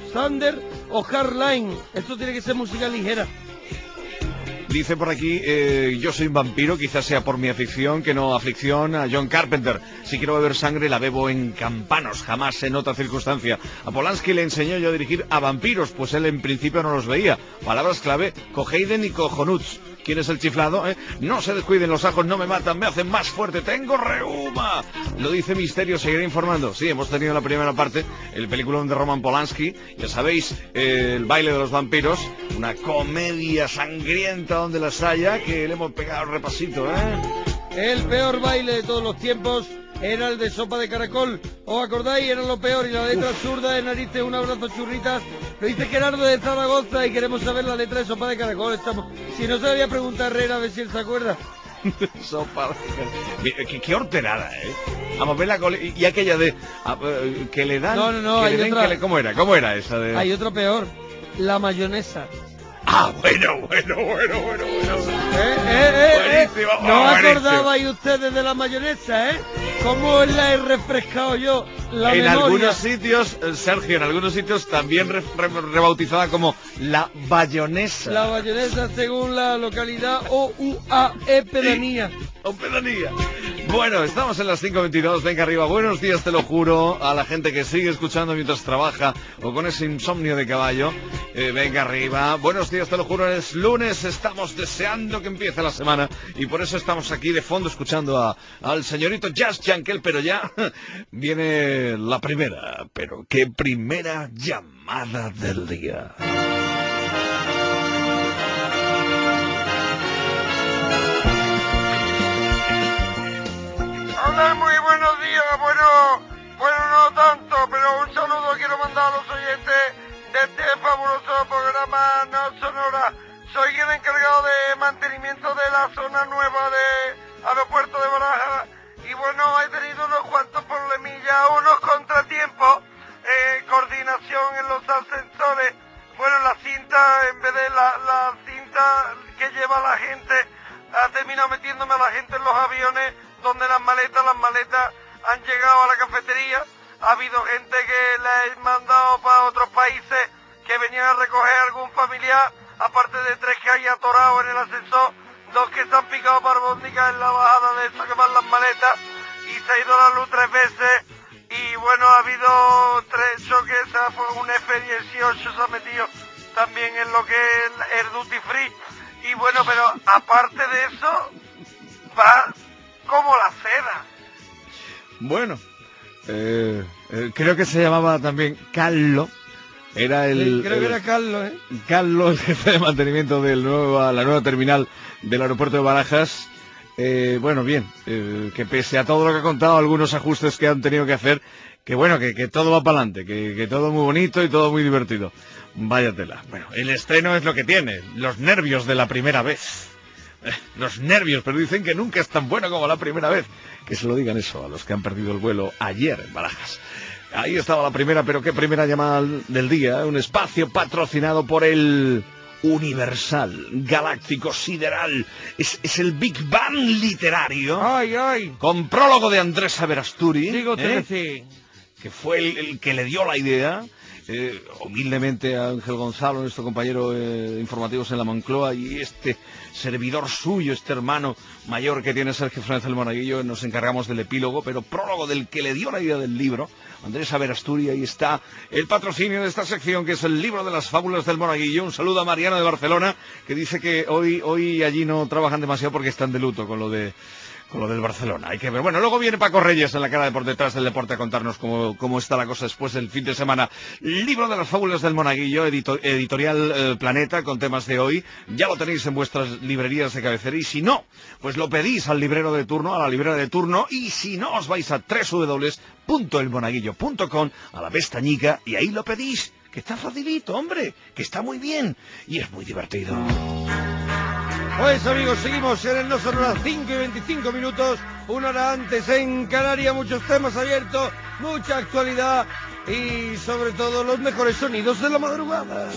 Thunder o Hardline. Esto tiene que ser música ligera.
Dice por aquí, eh, yo soy un vampiro, quizás sea por mi afición, que no aflicción, a John Carpenter. Si quiero beber sangre, la bebo en campanos, jamás en otra circunstancia. A Polanski le enseñó yo a dirigir a vampiros, pues él en principio no los veía. Palabras clave, Coheiden y Cojonuts. ¿Quién es el chiflado? ¿Eh? No se descuiden, los ajos no me matan, me hacen más fuerte, tengo reuma. Lo dice Misterio, seguiré informando. Sí, hemos tenido la primera parte, el peliculón de Roman Polanski, ya sabéis, eh, El baile de los vampiros, una comedia sangrienta donde las haya, que le hemos pegado el repasito, ¿eh?
El peor baile de todos los tiempos era el de Sopa de Caracol. ¿Os acordáis? Era lo peor. Y la letra zurda de Narices, un abrazo, churritas. Lo dice Gerardo de Zaragoza y queremos saber la letra de Sopa de Caracol. Estamos... Si no se debería preguntar a Herrera a ver si él se acuerda.
Sopa de Caracol. Qué, qué horterada, ¿eh? Vamos a ver la cole... Y aquella de... A, uh, que le dan...
No, no, no.
Que
Hay
le den,
otra...
que le... ¿Cómo era? ¿Cómo era esa de...?
Hay otro peor. La mayonesa.
Ah, bueno, bueno, bueno, bueno, bueno.
Eh, eh, eh,
buenísimo,
eh. No
oh,
acordabais ustedes de la mayonesa, ¿eh? ¿Cómo la he refrescado yo? La
en
memoria.
algunos sitios, Sergio, en algunos sitios también re, re, rebautizada como la bayonesa.
La bayonesa según la localidad o U A E pedanía.
O pedanía. Bueno, estamos en las cinco veintidós, venga arriba, buenos días, te lo juro, a la gente que sigue escuchando mientras trabaja o con ese insomnio de caballo, eh, venga arriba, buenos días, te lo juro, es lunes, estamos deseando que empiece la semana y por eso estamos aquí de fondo escuchando a, al señorito Jazz Jankel, pero ya viene la primera, pero qué primera llamada del día.
Hola, muy buenos días. Bueno, bueno, no tanto, pero un saludo quiero mandar a los oyentes de este fabuloso programa No Sonora. Soy el encargado de mantenimiento de la zona nueva de aeropuerto de Barajas y bueno, he tenido unos cuantos problemillas, unos contratiempos, eh, coordinación en los ascensores. Bueno, la cinta, en vez de la, la cinta que lleva la gente, ha terminado metiéndome a la gente en los aviones donde las maletas, las maletas han llegado a la cafetería. Ha habido gente que la he mandado para otros países que venían a recoger algún familiar, aparte de tres que hay atorados en el ascensor, dos que se han picado barbónicas en la bajada de eso que van las maletas, y se ha ido la luz tres veces, y bueno, ha habido tres choques, fue un F dieciocho se ha metido también en lo que es el duty free, y bueno, pero aparte de eso, va como la seda.
Bueno, eh, eh, creo que se llamaba también Carlos. Era el,
sí, creo
el,
que era Carlos, ¿eh?
Carlos, el jefe de mantenimiento de la nueva terminal del aeropuerto de Barajas. Eh, bueno, bien, eh, que pese a todo lo que ha contado, algunos ajustes que han tenido que hacer, que bueno, que, que todo va para adelante, que, que todo muy bonito y todo muy divertido. Vaya tela. Bueno, el estreno es lo que tiene, los nervios de la primera vez. Los nervios, pero dicen que nunca es tan bueno como la primera vez. Que se lo digan eso a los que han perdido el vuelo ayer en Barajas. Ahí estaba la primera, pero qué primera llamada del día. Un espacio patrocinado por el Universal, Galáctico, Sideral. Es, es el Big Bang literario.
Ay, ay.
Con prólogo de Andrés Averasturi.
Digo
¿eh?
sí.
Que fue el, el que le dio la idea. Eh, humildemente a Ángel Gonzalo, nuestro compañero eh, informativos en la Moncloa, y este servidor suyo, este hermano mayor que tiene Sergio Fernández del Monaguillo, nos encargamos del epílogo, pero prólogo del que le dio la idea del libro, Andrés Averasturi. Ahí está el patrocinio de esta sección, que es el libro de las fábulas del Monaguillo. Un saludo a Mariana de Barcelona, que dice que hoy, hoy allí no trabajan demasiado porque están de luto con lo de... con lo del Barcelona, hay que ver. Bueno, luego viene Paco Reyes en la cara de por detrás del deporte a contarnos cómo, cómo está la cosa después del fin de semana. Libro de las fábulas del Monaguillo, edito, editorial eh, Planeta, con temas de hoy. Ya lo tenéis en vuestras librerías de cabecera, y si no, pues lo pedís al librero de turno, a la librera de turno, y si no, os vais a doble u doble u doble u punto el monaguillo punto com, a la pestañica, y ahí lo pedís, que está facilito, hombre, que está muy bien, y es muy divertido.
Pues amigos, seguimos en el No Sonora, cinco y veinticinco minutos, una hora antes en Canarias, muchos temas abiertos, mucha actualidad y sobre todo los mejores sonidos de la madrugada.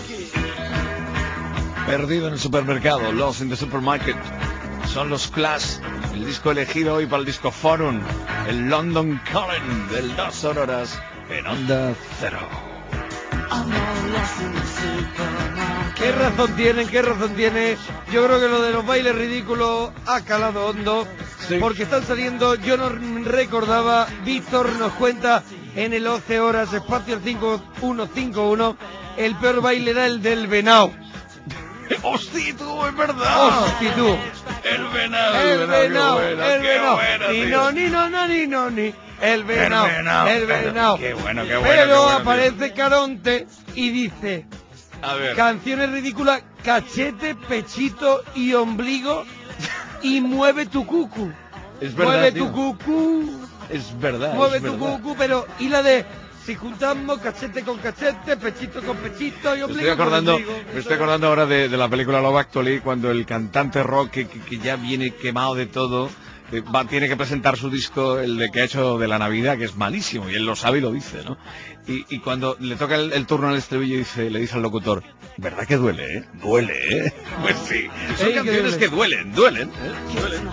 Perdido en el supermercado, Lost in the Supermarket, son los Clash, el disco elegido hoy para el disco Forum, el London Calling del Dos Sonoras en Onda Cero.
¿Qué razón tienen? ¿Qué razón tiene? Yo creo que lo de los bailes ridículos ha calado hondo, sí. Porque están saliendo, yo no recordaba, Víctor nos cuenta en el once horas, espacio cinco uno cinco uno, el peor baile era el del venao.
¡Hostia, tú, es verdad!
¡Hostia, tú!
El venao,
el venao,
el
el venao. Ni
no,
no, ni no, no, ni no, ni. El venao, el venao.
Qué bueno, qué bueno.
Pero
qué bueno,
aparece
tío.
Caronte y dice...
A ver.
Canciones ridículas, cachete, pechito y ombligo y mueve tu cucu.
Es verdad,
Mueve
tío.
tu cucu.
Es verdad,
Mueve
es
tu
verdad.
cucu, pero y la de si juntamos cachete con cachete, pechito con pechito y
Me
ombligo
estoy acordando,
con ombligo.
me estoy acordando ahora de, de la película Love Actually, cuando el cantante rock que, que, que ya viene quemado de todo, eh, va, tiene que presentar su disco, el de que ha hecho de la Navidad, que es malísimo, y él lo sabe y lo dice, ¿no? Y, y cuando le toca el, el turno al estribillo, dice, le dice al locutor, ¿verdad que duele, eh? Duele, ¿eh? Pues sí, son
Ey,
canciones
que
que duelen, duelen, ¿eh? Duelen.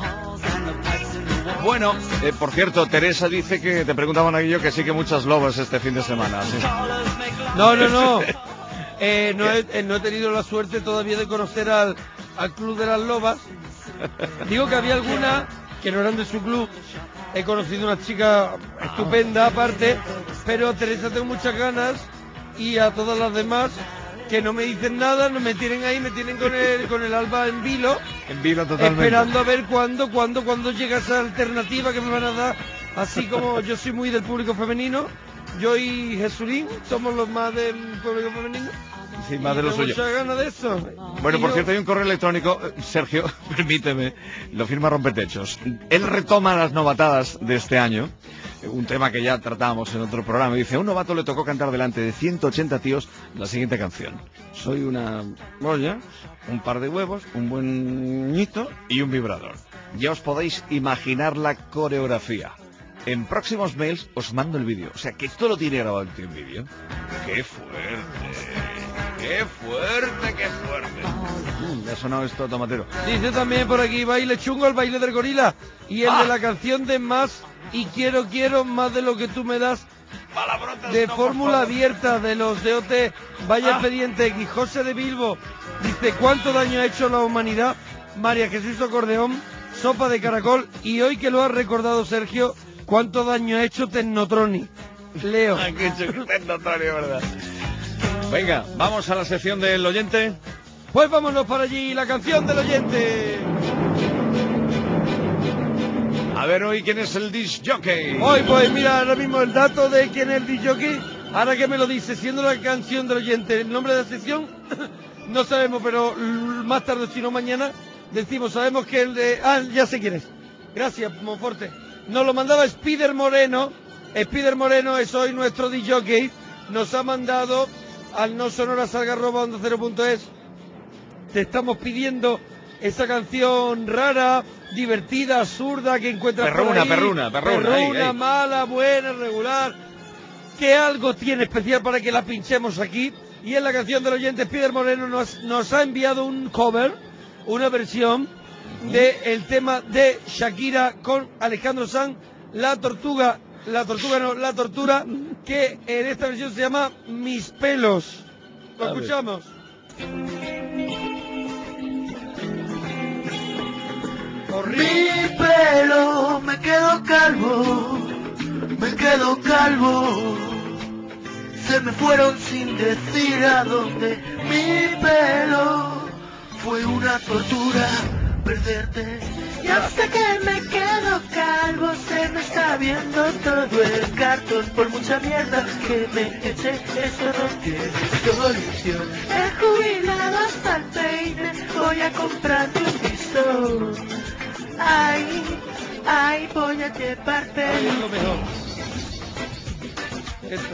Bueno, eh, por cierto, Teresa dice que te preguntaban aquello que sí que muchas lobas este fin de semana. ¿Sí?
No, no, no. Eh, no, he, eh, no he tenido la suerte todavía de conocer al, al Club de las Lobas. Digo que había algunas que no eran de su club. He conocido una chica estupenda aparte, pero a Teresa tengo muchas ganas y a todas las demás que no me dicen nada, no me tienen ahí, me tienen con el, con el alba en vilo.
En vilo totalmente.
Esperando a ver cuándo, cuándo, cuándo llega esa alternativa que me van a dar. Así como yo soy muy del público femenino, yo y Jesulín somos los más del público femenino.
Sí, más de lo suyo.
Muchas ganas de eso.
Bueno,
Y
por
yo-
cierto, hay un correo electrónico, Sergio, permíteme, lo firma Rompetechos. Él retoma las novatadas de este año, un tema que ya tratábamos en otro programa, y dice, a un novato le tocó cantar delante de ciento ochenta tíos la siguiente canción. Soy una olla, un par de huevos, un buen ñito y un vibrador. Ya os podéis imaginar la coreografía. En próximos mails os mando el vídeo. O sea, que esto lo tiene grabado el tío en vídeo. ¡Qué fuerte! ¡Qué fuerte, qué fuerte! Mm, me ha sonado esto tomatero.
Dice también por aquí, baile chungo, el baile del gorila. Y el
Ah.
de la canción de Más y Quiero, Quiero, Más de lo que tú me das. De
no,
fórmula
por favor.
abierta, de los de O T. Vaya
Ah.
expediente X. José de Bilbo dice, ¿cuánto daño ha hecho la humanidad? María Jesús Acordeón, sopa de caracol. Y hoy que lo ha recordado Sergio, ¿cuánto daño ha hecho Tecnotroni? Leo.
Ah, qué chulo, Tecnotroni, ¿verdad? Venga, vamos a la sección del oyente.
Pues vámonos para allí, la canción del oyente.
A ver hoy quién es el disc jockey.
Hoy pues mira, ahora mismo el dato de quién es el disc jockey, ahora que me lo dice, siendo la canción del oyente, el nombre de la sección, no sabemos, pero l- más tarde, si no mañana, decimos, sabemos que el de... Ah, ya sé quién es. Gracias, Monforte. Nos lo mandaba Spider Moreno. Spider Moreno es hoy nuestro disc jockey. Nos ha mandado al no sonoras arroba onda cero punto es. Te estamos pidiendo esa canción rara, divertida, absurda que encuentras por
Perruna,
ahí.
perruna, perruna, ahí,
Perruna,
ahí.
mala, buena, regular. Que algo tiene especial para que la pinchemos aquí. Y en la canción del oyente, Spider Moreno nos, nos ha enviado un cover, una versión de el tema de Shakira con Alejandro Sanz, La Tortuga, La Tortuga no, La Tortura, que en esta versión se llama Mis Pelos. Lo
A ver.
escuchamos.
Mi pelo me quedo calvo, me quedo calvo. Se me fueron sin decir a dónde. Mi pelo fue una tortura perderte. Ya sé que me quedo calvo, se me está viendo todo el cartón. Por mucha mierda que me eché, eso no tiene solución. He jubilado hasta el peine, voy a comprarme un pistón. Ay, ay, voy a llevarte.
Ay, es lo mejor. Esto.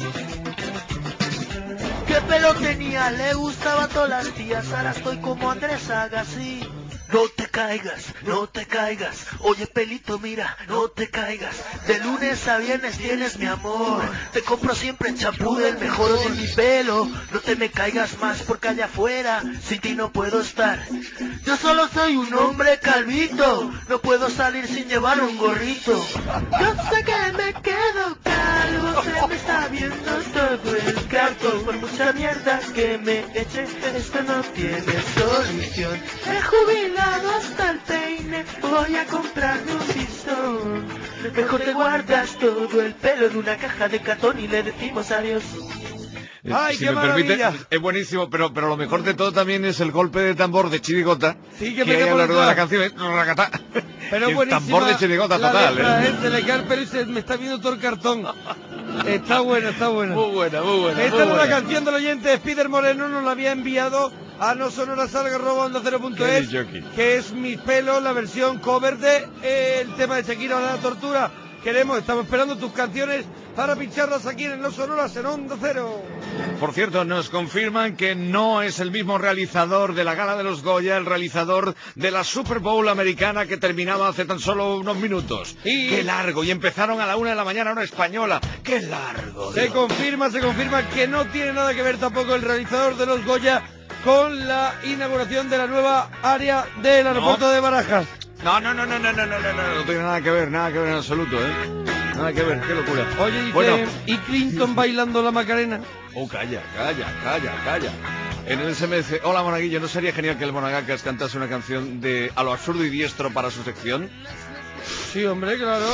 ¿Qué pelo tenía? Le gustaba a todas las tías. Ahora estoy como Andrés Agassi. No te caigas, no te caigas. Oye, pelito, mira, no te caigas. De lunes a viernes tienes mi amor. Te compro siempre champú del mejor de mi pelo. No te me caigas más porque allá afuera sin ti no puedo estar. Yo solo soy un hombre calvito. No puedo salir sin llevar un gorrito. Yo sé que me quedo calvo. Se me está viendo todo el cartón. por mucha mierda que me eche, esto no tiene solución. He jubilado hasta el peine, voy a comprarme un pistón. Mejor te guardas todo el pelo en una caja de cartón y le decimos adiós.
¡Ay,
si
qué
me permite,
maravilla!
es buenísimo, pero, pero lo mejor de todo también es el golpe de tambor de chirigota
Sí, que
que hay
pega
a
por
lo largo de la
detrás.
canción. Es racatá.
Pero
el
buenísima
tambor de chirigota
la
total.
letra,
¿eh?
¿eh? Se le cae el pelo y se me está viendo todo el cartón. Está buena, está buena.
Muy buena, muy buena.
Esta
muy
era la
buena.
canción del oyente Spider Moreno, nos la había enviado a no sonorasalga arroba onda cero punto es,
Qué jockey.
que es Mis pelos, la versión cover de eh, el tema de Shakira, la tortura. Queremos, estamos esperando tus canciones para pincharlas aquí en Los Sonoras en Onda Cero.
Por cierto, nos confirman que no es el mismo realizador de la Gala de los Goya, el realizador de la Super Bowl americana que terminaba hace tan solo unos minutos.
Y-
¡Qué largo! Y empezaron a la una de la mañana, una española. ¡Qué largo!
Se
Dios!
confirma, se confirma que no tiene nada que ver tampoco el realizador de los Goya con la inauguración de la nueva área del aeropuerto
No.
de Barajas.
No, no, no, no, no, no, no, no, no, no tiene nada que ver, nada que ver en absoluto, ¿eh? Nada que ver, qué locura.
Oye, dice,
Bueno.
¿y Clinton bailando la Macarena?
Oh, calla, calla, calla, calla. En el S M S, hola Monaguillo, ¿no sería genial que el Monagacas cantase una canción de A lo absurdo y diestro para su sección?
Sí, hombre, claro.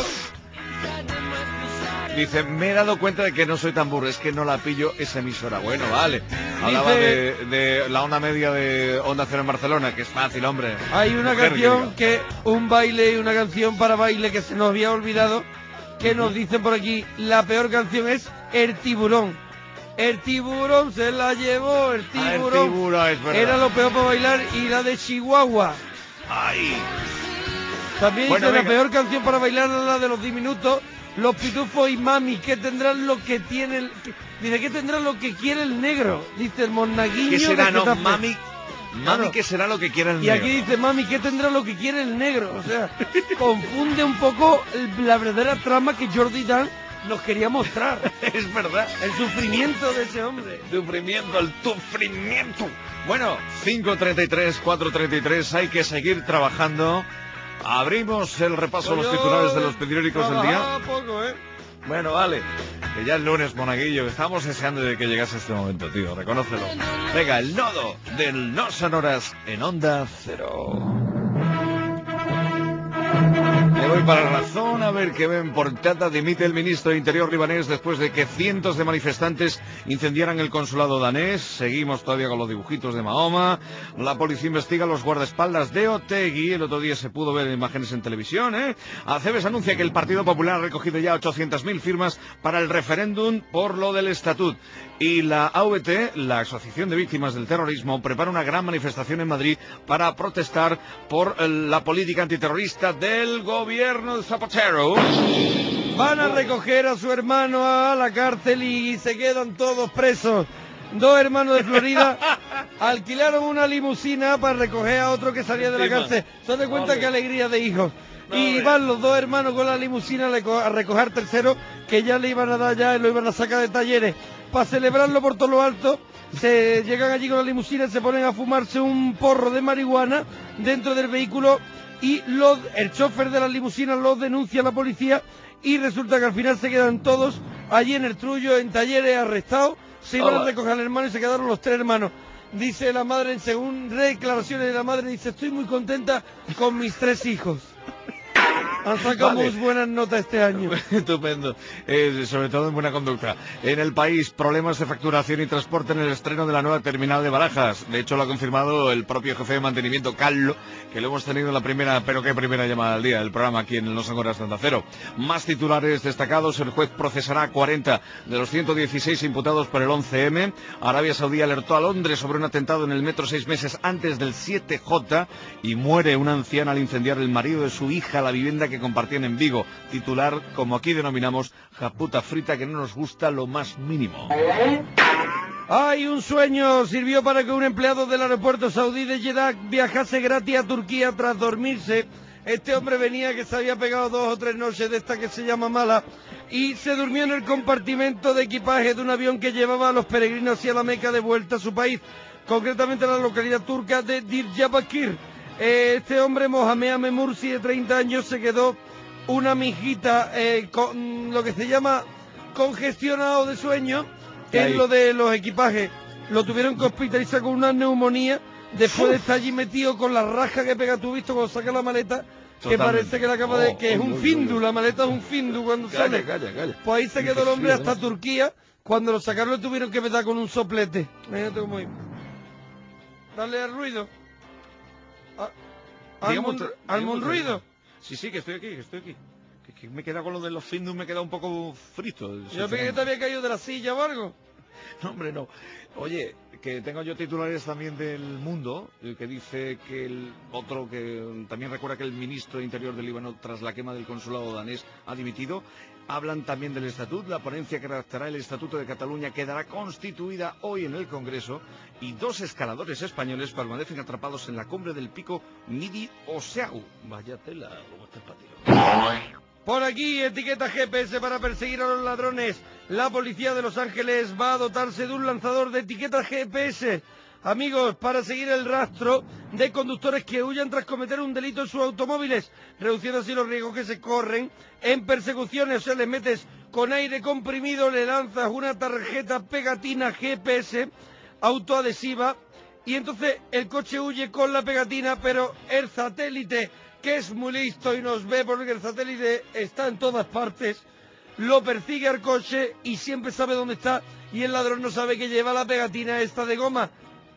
Dice, me he dado cuenta de que no soy tan burro, es que no la pillo esa emisora. Bueno, vale. Hablaba
Dice-
de, de la onda media de Onda Cero en Barcelona, que es fácil, hombre.
Hay una
Mujer,
canción
que
que, un baile y una canción para baile que se nos había olvidado, que nos dicen por aquí, la peor canción es El Tiburón. El tiburón se la llevó, el
Ah, el
tiburón.
tiburón, es verdad.
Era lo peor para bailar y la de Chihuahua.
Ay.
También
Bueno,
dice la
venga.
peor canción para bailar es la de los diminutos, los pitufos y mami, que tendrán lo que tiene el... que- dice, que tendrán lo que quiere el negro, dice el monaguillo.
¿Qué será,
de
no?
Getafe.
Mami, mami,
Claro.
¿qué será lo que quiere el
Y aquí
negro?
dice, mami, ¿qué tendrá lo que quiere el negro? O sea, confunde un poco el- la verdadera trama que Jordi Dan nos quería mostrar.
Es verdad.
El sufrimiento de ese hombre.
Sufrimiento, el sufrimiento. Bueno, cinco treinta y tres, cuatro treinta y tres, hay que seguir trabajando. Abrimos el repaso a los
Yo
titulares de los periódicos del día.
trabajaba poco, ¿eh?
Bueno, vale. Que ya es lunes, Monaguillo. Estamos deseando de que llegase este momento, tío. Reconócelo. Venga, el nodo del No Sonoras en Onda Cero. Le voy para la razón a ver qué ven. Portada, dimite el ministro de Interior libanés después de que cientos de manifestantes incendiaran el consulado danés. Seguimos todavía con los dibujitos de Mahoma. La policía investiga los guardaespaldas de Otegi. El otro día se pudo ver imágenes en televisión, ¿eh? Acebes anuncia que el Partido Popular ha recogido ya ochocientas mil firmas para el referéndum por lo del estatut. Y la A V T, la Asociación de Víctimas del Terrorismo, prepara una gran manifestación en Madrid para protestar por eh, la política antiterrorista del gobierno de Zapatero.
Van a recoger a su hermano a la cárcel y se quedan todos presos. Dos hermanos de Florida alquilaron una limusina para recoger a otro que salía de la
Encima.
cárcel. Se de cuenta
Ole.
qué alegría de hijos.
No,
Y
hombre.
van los dos hermanos con la limusina a reco- a recoger tercero, que ya le iban a dar ya, lo iban a sacar de talleres. Para celebrarlo por todo lo alto, se llegan allí con la limusina, se ponen a fumarse un porro de marihuana dentro del vehículo y los, el chofer de la limusina los denuncia a la policía y resulta que al final se quedan todos allí en el Trullo, en talleres, arrestados. Se iban a
Hola.
recoger al hermano y se quedaron los tres hermanos. Dice la madre, según declaraciones de la madre, dice, estoy muy contenta con mis tres hijos. Han sacado
Vale.
muy buenas notas este año.
Estupendo, eh, sobre todo en buena conducta. En el país, problemas de facturación y transporte en el estreno de la nueva terminal de Barajas. De hecho, lo ha confirmado el propio jefe de mantenimiento, Carlo, que lo hemos tenido en la primera, pero qué primera llamada al día, del programa aquí en Los Sonoras de Onda Cero. Más titulares destacados, el juez procesará a cuarenta de los ciento dieciséis imputados por el once eme. Arabia Saudí alertó a Londres sobre un atentado en el metro seis meses antes del siete jota y muere una anciana al incendiar el marido de su hija la vivienda que compartían en Vigo. Titular, como aquí denominamos, japuta frita que no nos gusta lo más mínimo.
Hay un sueño, sirvió para que un empleado del aeropuerto saudí de Jeddah viajase gratis a Turquía tras dormirse. Este hombre venía que se había pegado dos o tres noches de esta que se llama mala y se durmió en el compartimento de equipaje de un avión que llevaba a los peregrinos hacia la Meca de vuelta a su país, concretamente a la localidad turca de Diyarbakir. Eh, este hombre, Mohamed Memursi, de treinta años, se quedó una mijita eh, con lo que se llama congestionado de sueño
¿Qué
en
hay?
lo de los equipajes. Lo tuvieron que hospitalizar con una neumonía después de estar allí metido con la raja que pega, tú visto cuando saca la maleta, que
Totalmente.
parece que la acaba de...
Oh,
que es
uy,
un
uy,
findu,
uy, uy.
la maleta es un findu cuando
Calla,
sale.
calla, calla.
Pues ahí se
Y
quedó
qué
el hombre
frío,
hasta
además.
Turquía, cuando lo sacaron lo tuvieron que meter con un soplete. Imagínate cómo iba. Dale al ruido. A- al
Digamos,
mon-
tra-
al
digamos,
monruido.
Sí, sí, que estoy aquí, que estoy aquí. Que, que me he quedado con lo de los Findus, me he quedado un poco frito.
Yo pensé que te había caído de la silla o algo.
No, hombre, no. Oye, que tengo yo titulares también del Mundo, eh, que dice que el otro, que también recuerda que el ministro de Interior del Líbano, tras la quema del consulado danés, ha dimitido. Hablan también del Estatut. La ponencia que redactará el Estatuto de Cataluña quedará constituida hoy en el Congreso y dos escaladores españoles permanecen atrapados en la cumbre del pico Midi Oseau. Vaya tela, ¿cómo está el patio?
Por aquí, etiqueta G P S para perseguir a los ladrones. La policía de Los Ángeles va a dotarse de un lanzador de etiquetas G P S. Amigos, para seguir el rastro de conductores que huyan tras cometer un delito en sus automóviles, reduciendo así los riesgos que se corren en persecuciones. O sea, le metes con aire comprimido, le lanzas una tarjeta pegatina G P S autoadhesiva y entonces el coche huye con la pegatina, pero el satélite, que es muy listo y nos ve porque el satélite está en todas partes, lo persigue al coche y siempre sabe dónde está, y el ladrón no sabe que lleva la pegatina esta de goma.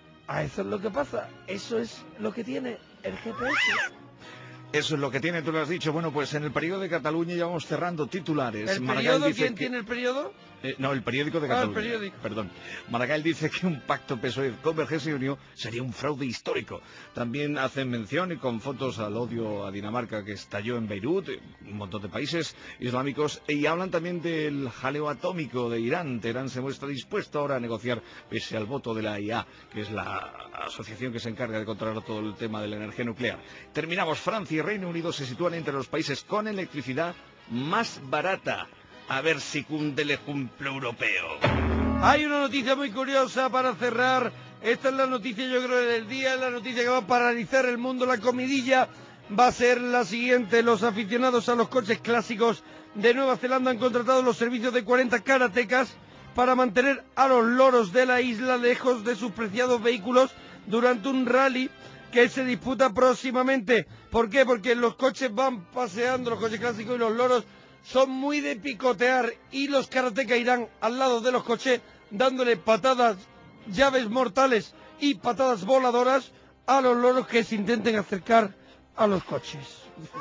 A eso es lo que pasa, eso es lo que tiene el G P S.
Eso es lo que tiene, tú lo has dicho. Bueno, pues en el periodo de Cataluña ya vamos cerrando titulares.
¿El
Maragall
periodo?
dice
¿Quién
que-
tiene el periodo?
Eh, no, el periódico de
Ah, el
Cataluña.
periódico.
Perdón. Maragall dice que un pacto P S O E, Convergencia y Unión sería un fraude histórico. También hacen mención y con fotos al odio a Dinamarca que estalló en Beirut, eh, un montón de países islámicos, y hablan también del jaleo atómico de Irán. Teherán se muestra dispuesto ahora a negociar pese al voto de la I A E A, que es la asociación que se encarga de controlar todo el tema de la energía nuclear. Terminamos. Francia y Reino Unido se sitúan entre los países con electricidad más barata. A ver si cunde el ejemplo europeo.
Hay una noticia muy curiosa para cerrar. Esta es la noticia, yo creo, del día, la noticia que va a paralizar el mundo. La comidilla va a ser la siguiente. Los aficionados a los coches clásicos de Nueva Zelanda han contratado los servicios de cuarenta karatecas para mantener a los loros de la isla lejos de sus preciados vehículos durante un rally que se disputa próximamente. ¿Por qué? Porque los coches van paseando, los coches clásicos, y los loros son muy de picotear, y los karatecas irán al lado de los coches dándole patadas, llaves mortales y patadas voladoras a los loros que se intenten acercar a los coches.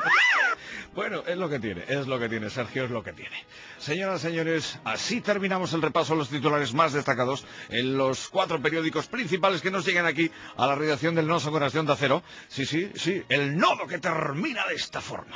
Bueno, es lo que tiene, es lo que tiene, Sergio, es lo que tiene. Señoras y señores, así terminamos el repaso a los titulares más destacados en los cuatro periódicos principales que nos llegan aquí a la redacción del Nodo Corazón de Acero. Sí, sí, sí, el nodo que termina de esta forma.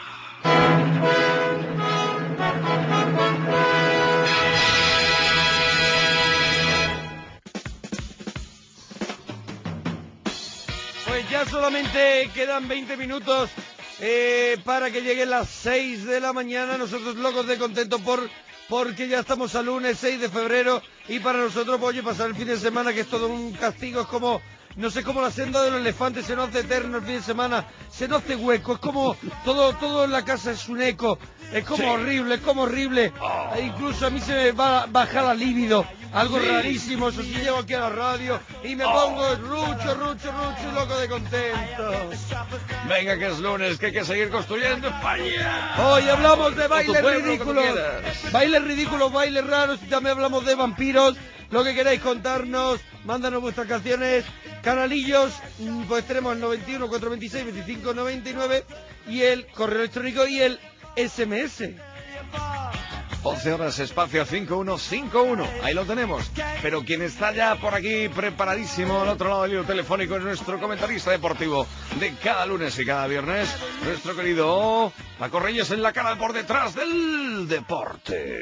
Pues ya solamente quedan veinte minutos eh, para que lleguen las seis de la mañana. Nosotros locos de contento por porque ya estamos al lunes seis de febrero, y para nosotros, pues, oye, pasar el fin de semana, que es todo un castigo, es como, no sé, como la senda del elefante, se nos hace eterno el fin de semana, se nos hace hueco, es como todo, todo en la casa es un eco, es como
Sí.
horrible, es como horrible. E incluso a mí se me va a bajar la libido, algo
Sí.
rarísimo, eso sí, llego aquí a la radio y me pongo rucho, rucho, rucho y loco de contento.
Venga, que es lunes, que hay que seguir construyendo España.
Hoy hablamos de
O tu
bailes
pueblo, como
ridículos,
quieras.
bailes ridículos, bailes raros, y también hablamos de vampiros. Lo que queráis contarnos, mándanos vuestras canciones, canalillos, mm, pues tenemos el noventa y uno, cuatrocientos veintiséis, veinticinco noventa y nueve y el correo electrónico y el S M S.
once horas, espacio cinco uno cinco uno. Ahí lo tenemos. Pero quien está ya por aquí preparadísimo al otro lado del hilo telefónico es nuestro comentarista deportivo de cada lunes y cada viernes, nuestro querido Paco Reyes, en la cara por detrás del deporte.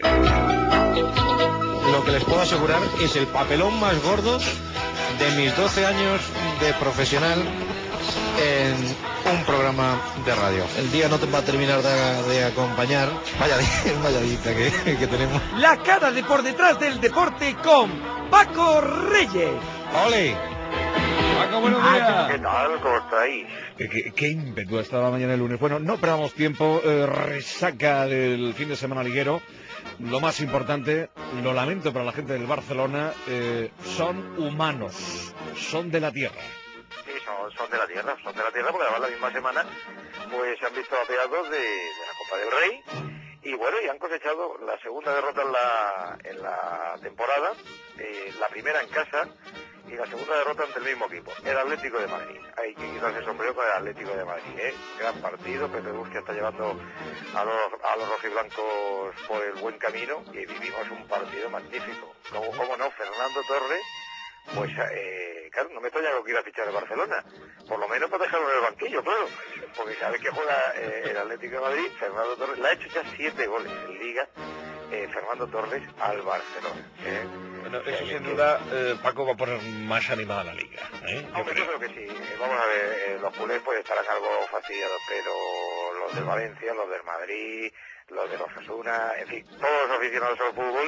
Lo que les puedo asegurar es el papelón más gordo de mis doce años de profesional en un programa de radio. El día no te va a terminar de, de acompañar. Vaya, vaya dita que, que tenemos.
La cara de por detrás del deporte con Paco Reyes.
¡Ole!
Paco, buenos días.
¿Qué tal? ¿Cómo estáis?
¿Qué, qué, qué ímpetu ha estado la mañana del lunes? Bueno, no perdamos tiempo, eh, resaca del fin de semana liguero. Lo más importante, lo lamento para la gente del Barcelona, eh, son humanos, son de la tierra.
Sí, son, son de la tierra, son de la tierra porque además la misma semana pues se han visto apeados de, de la Copa del Rey y bueno, y han cosechado la segunda derrota en la, en la temporada, eh, la primera en casa y la segunda derrota ante el mismo equipo, el Atlético de Madrid. Hay que quitarse el sombrero con el Atlético de Madrid, ¿eh? Gran partido, Pepe Busquets está llevando a los, a los rojiblancos por el buen camino y vivimos un partido magnífico. Como, como no, Fernando Torres, pues eh, claro, no me extraña que quiera fichar el Barcelona, por lo menos para dejarlo en el banquillo, claro, porque cada vez que juega eh, el Atlético de Madrid, Fernando Torres, le ha hecho ya siete goles en Liga, eh, Fernando Torres al Barcelona, ¿eh?
Bueno, eso sin duda, eh, Paco, va a poner más animada la Liga, ¿eh? Yo
Hombre,
creo.
yo creo que sí. Eh, Vamos a ver, eh, los culés pues estarán algo fastidiados, pero los del Valencia, los del Madrid, los de los Osasuna, en fin, todos los aficionados al fútbol,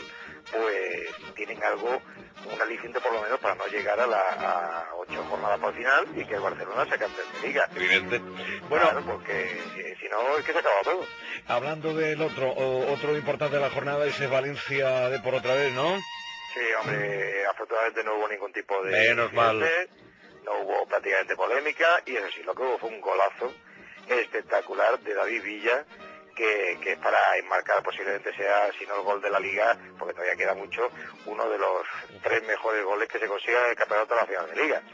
pues tienen algo, un aliciente por lo menos para no llegar a la a ocho jornadas por final y que el Barcelona sea campeón de Liga.
Evidente. Bueno,
claro, porque si, si no es que se acaba todo.
Hablando del otro, o, otro importante de la jornada, ese Valencia de por otra vez, ¿no?
Sí, hombre, afortunadamente no hubo ningún tipo de...
Menos mal.
No hubo prácticamente polémica y eso sí, lo que hubo fue un golazo espectacular de David Villa, que, que es para enmarcar posiblemente sea, si no el gol de la Liga, porque todavía queda mucho, uno de los tres mejores goles que se consiga en el campeonato de la final de Liga.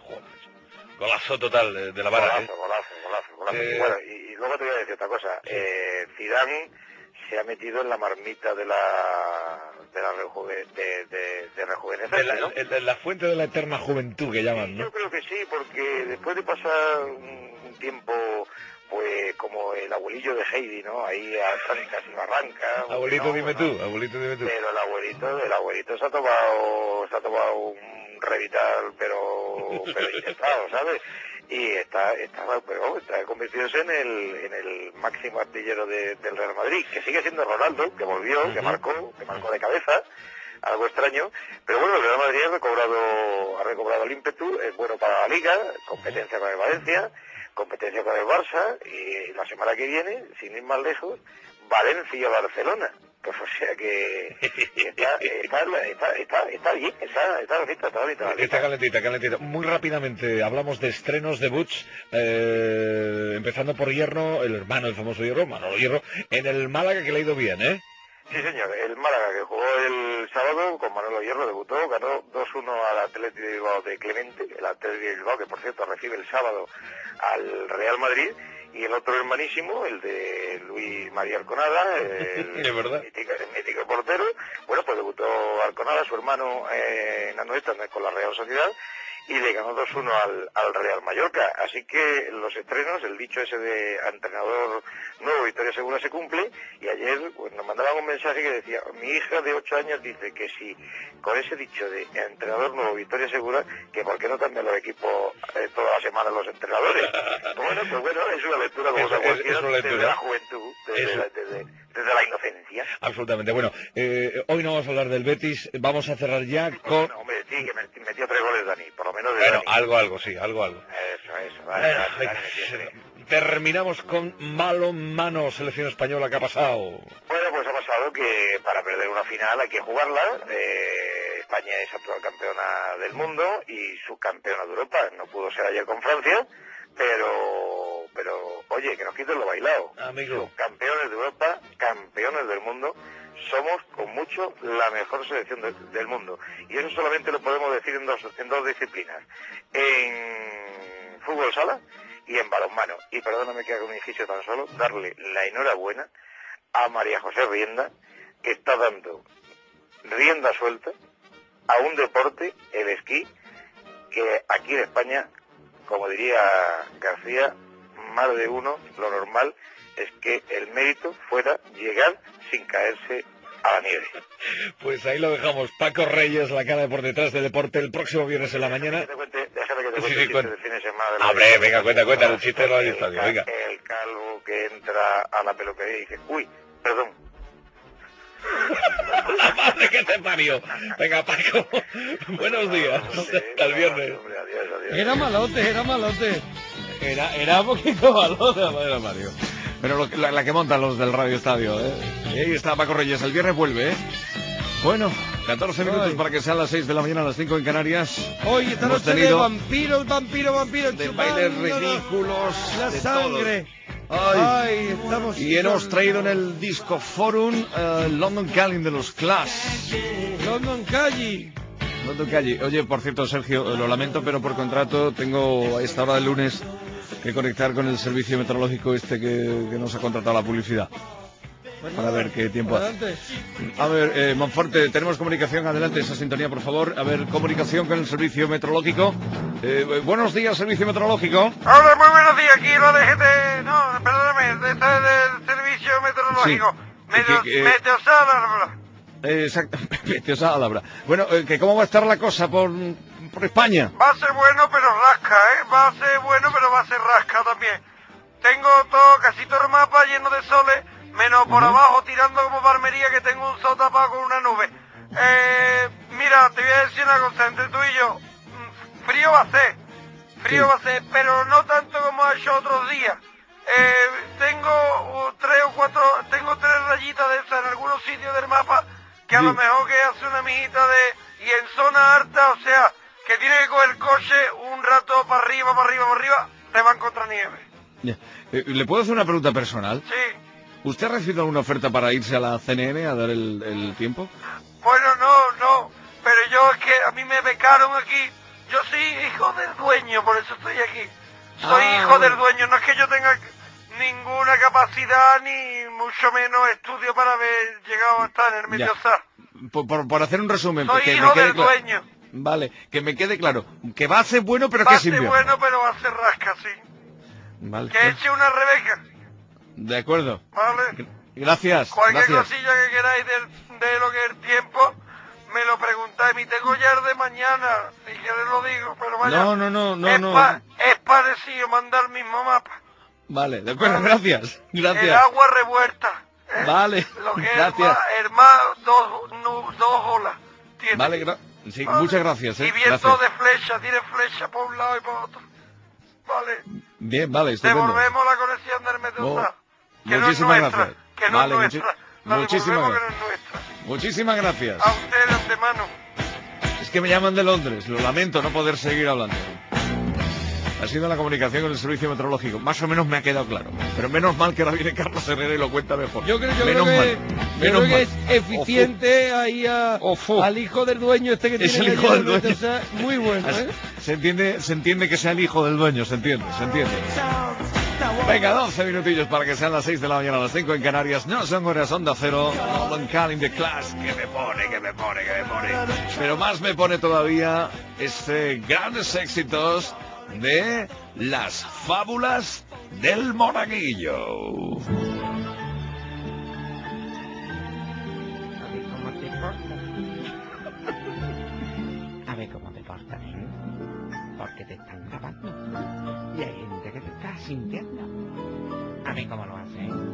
Golazo total de, de la vara,
Golazo,
¿eh?
golazo, golazo, golazo.
Eh,
Y bueno, y, y luego te voy a decir otra cosa.
Sí.
Eh, Zidane se ha metido en la marmita de la de la rejuve, de, de, de rejuvenecer,
de la,
¿no?
el- el- la fuente de la eterna juventud que llaman, ¿no?
Yo creo que sí, porque después de pasar un, un tiempo, pues como el abuelillo de Heidi, ¿no? Ahí a trancas y barrancas.
Abuelito,
no,
dime
no.
tú, abuelito, dime tú.
Pero el abuelito, el abuelito se ha tomado, se ha tomado un Revital, pero, pero inyectado, ¿sabes? Y está, está, pero está convirtiéndose en el, en el máximo artillero de- del Real Madrid, que sigue siendo Ronaldo, que volvió, que marcó, que marcó de cabeza, algo extraño, pero bueno, el Real Madrid ha recobrado, ha recobrado el ímpetu, es bueno para la Liga, competencia con el Valencia, competencia con el Barça, y la semana que viene, sin ir más lejos, Valencia-Barcelona. Pues o sea que está, está, está, está, está bien, está, está bonita, está bonita. la
Está
Liga.
calentita, calentita. Muy rápidamente, hablamos de estrenos, debuts, eh, empezando por Hierro, el hermano del famoso Hierro, Manolo Hierro, en el Málaga, que le ha ido bien, ¿eh?
Sí, señor, el Málaga que jugó el sábado con Manolo Hierro debutó, ganó dos uno al Atlético de Bilbao de Clemente, el Atlético de Bilbao que por cierto recibe el sábado al Real Madrid, y el otro hermanísimo, el de Luis María Arconada, el,
Es verdad.
mítico, el mítico portero, bueno, pues debutó Arconada, su hermano eh, en Anoeta con la Real Sociedad, y le ganó dos uno al, al Real Mallorca. Así que los estrenos, el dicho ese de entrenador nuevo, victoria segura, se cumple, y ayer pues, nos mandaban un mensaje que decía, mi hija de ocho años dice que si con ese dicho de entrenador nuevo, victoria segura, que por qué no cambian los equipos eh, toda la semana los entrenadores. Pues bueno, pues bueno, es una lectura como
Es-
otra
es-
cualquiera,
es una lectura.
desde la juventud, desde,
Eso.
la, desde, desde la inocencia.
Absolutamente. Bueno, eh, hoy no vamos a hablar del Betis, vamos a cerrar ya con...
Bueno, hombre, sí, que me- metió tres goles Dani, por lo menos de
Bueno,
Dani.
algo, algo, sí, algo, algo.
Eso, eso, vale,
Bueno,
Dani,
venga,
Dani metió tres.
terminamos con malo mano, selección española, ¿qué ha pasado?
Bueno, pues ha pasado que para perder una final hay que jugarla. Eh, España es actual campeona del mundo y subcampeona de Europa. No pudo ser ayer con Francia, pero, pero oye, que nos quiten lo bailado.
Amigo.
Subcampeones de Europa, campeones del mundo. Somos con mucho la mejor selección de- del mundo. Y eso solamente lo podemos decir en dos, en dos disciplinas. En fútbol sala y en balonmano. Y perdóname que haga un inciso tan solo, darle la enhorabuena a María José Rienda, que está dando rienda suelta a un deporte, el esquí, que aquí en España, como diría García, más de uno, lo normal es que el mérito fuera llegar sin caerse a la nieve.
Pues ahí lo dejamos. Paco Reyes, la cara de por detrás del deporte, el próximo viernes en la mañana.
Que te cuente, déjame que te
Sí,
cuente
sí,
el chiste
cuenta.
del fin de semana de la
Hombre,
Estadio.
venga, cuenta, cuenta, el chiste de los
El
estadios,
ca-
venga.
El calvo que entra a la peluquería y dice, uy, perdón,
La madre que te parió. Venga, Paco. Buenos días. Hasta el viernes.
Era malote, era malote.
Era, era un poquito malote la madre de Mario. Pero lo, la, la que montan los del Radio Estadio, ¿eh? Y ahí está Paco Reyes. El viernes vuelve, ¿eh? Bueno, catorce minutos
Ay.
para que sean las seis de la mañana, a las cinco en Canarias.
Hoy esta
Hemos
noche de
tenido
vampiros, vampiros, vampiros.
de
chupándonos
bailes ridículos,
La
de
sangre.
Ay.
Ay, estamos...
Y hemos traído en el Disco Forum uh, London Calling de los Clash.
London Calling.
London Calling. Oye, por cierto, Sergio, lo lamento, pero por contrato tengo a esta hora del lunes que conectar con el servicio meteorológico este que, que nos ha contratado la publicidad.
Bueno,
para ver qué tiempo
adelante.
hace. A ver, eh, Monforte, tenemos comunicación. Adelante, esa sintonía, por favor. A ver, comunicación con el servicio meteorológico. Eh, buenos días, servicio meteorológico.
Hola, muy buenos días. Aquí la D G T... No, perdóname, de este del servicio meteorológico.
Sí.
Meteo,
Que- que-
Meteosala.
Eh, exactamente, esa palabra. Bueno, eh, que ¿cómo va a estar la cosa por, por España?
Va a ser bueno, pero rasca, ¿eh? Va a ser bueno, pero va a ser rasca también. Tengo todo, casi todo el mapa lleno de soles, menos por
Ajá.
abajo tirando como palmería que tengo un sol tapado con una nube. Eh, mira, te voy a decir una cosa, entre tú y yo, mm, frío va a ser, frío
Sí.
va a ser, pero no tanto como ha hecho otros días. Eh, tengo uh, tres o cuatro, tengo tres rayitas de esas en algunos sitios del mapa, que a
Sí.
lo mejor que hace una mijita de, y en zona alta, o sea, que tiene que coger el coche un rato para arriba, para arriba, para arriba, te va a encontrar nieve.
Ya. Eh, ¿Le puedo hacer una pregunta personal?
Sí.
¿Usted ha recibido alguna oferta para irse a la C N N a dar el, el tiempo?
Bueno, no, no, pero yo es que a mí me becaron aquí. Yo soy hijo del dueño, por eso estoy aquí. Soy
Ah,
hijo del
bueno.
dueño, no es que yo tenga ninguna capacidad ni mucho menos estudio para haber llegado a estar en el
Ya.
Mediosar.
Por, por- por hacer un resumen.
Soy
que
hijo
me quede
del
claro.
dueño.
Vale, que me quede claro. Que va a ser bueno, pero
Va
que
a
es
ser
invierno.
bueno, pero va a ser rasca, sí.
Vale,
Que eche una Rebeca,
de acuerdo.
¿vale?
Gracias,
Cualquier
gracias.
cosilla que queráis del- de, lo que es el tiempo, me lo preguntáis. Mi tengo ya el de mañana, si queréis lo digo, pero vaya.
No, no, no, no,
es,
no.
pa- es parecido, manda el mismo mapa.
Vale, de acuerdo, gracias.
El
Gracias.
agua revuelta. ¿eh?
Vale,
Lo que
gracias.
es el mar, el mar, dos, nu- dos olas. Tiene.
Vale, gra- sí,
Vale.
muchas gracias,
Y
eh.
viento
Gracias.
de flecha, tiene flecha por un lado y por otro. Vale.
Bien, vale, estupendo.
Devolvemos la conexión del Meteosar.
Oh,
que no es
muchísimas
nuestra,
gracias.
que no
Vale,
es
muchi-
nuestra. La
muchísimas
devolvemos que
gracias.
no es nuestra.
Muchísimas gracias.
A usted de antemano.
Es que me llaman de Londres, lo lamento no poder seguir hablando. Ha sido la comunicación con el servicio meteorológico. Más o menos me ha quedado claro. Pero menos mal que ahora viene Carlos Herrera y lo cuenta mejor.
Yo creo, yo
menos
creo
mal.
que, yo
menos
creo que
mal.
es eficiente ahí a- al hijo del dueño este que
Es
tiene
el hijo del dueño.
O sea, muy bueno, ¿eh?
Se entiende, se entiende que sea el hijo del dueño, se entiende, se entiende. Venga, doce minutillos para que sean las seis de la mañana, las cinco en Canarias. No son horas onda cero. London Calling the Clash. Que me pone, que me pone, que me pone. Pero más me pone todavía este grandes éxitos de las fábulas del monaguillo.
A ver cómo te portas, ¿eh? Porque te están grabando. Y hay gente que te está sintiendo. A ver cómo lo haces, ¿eh?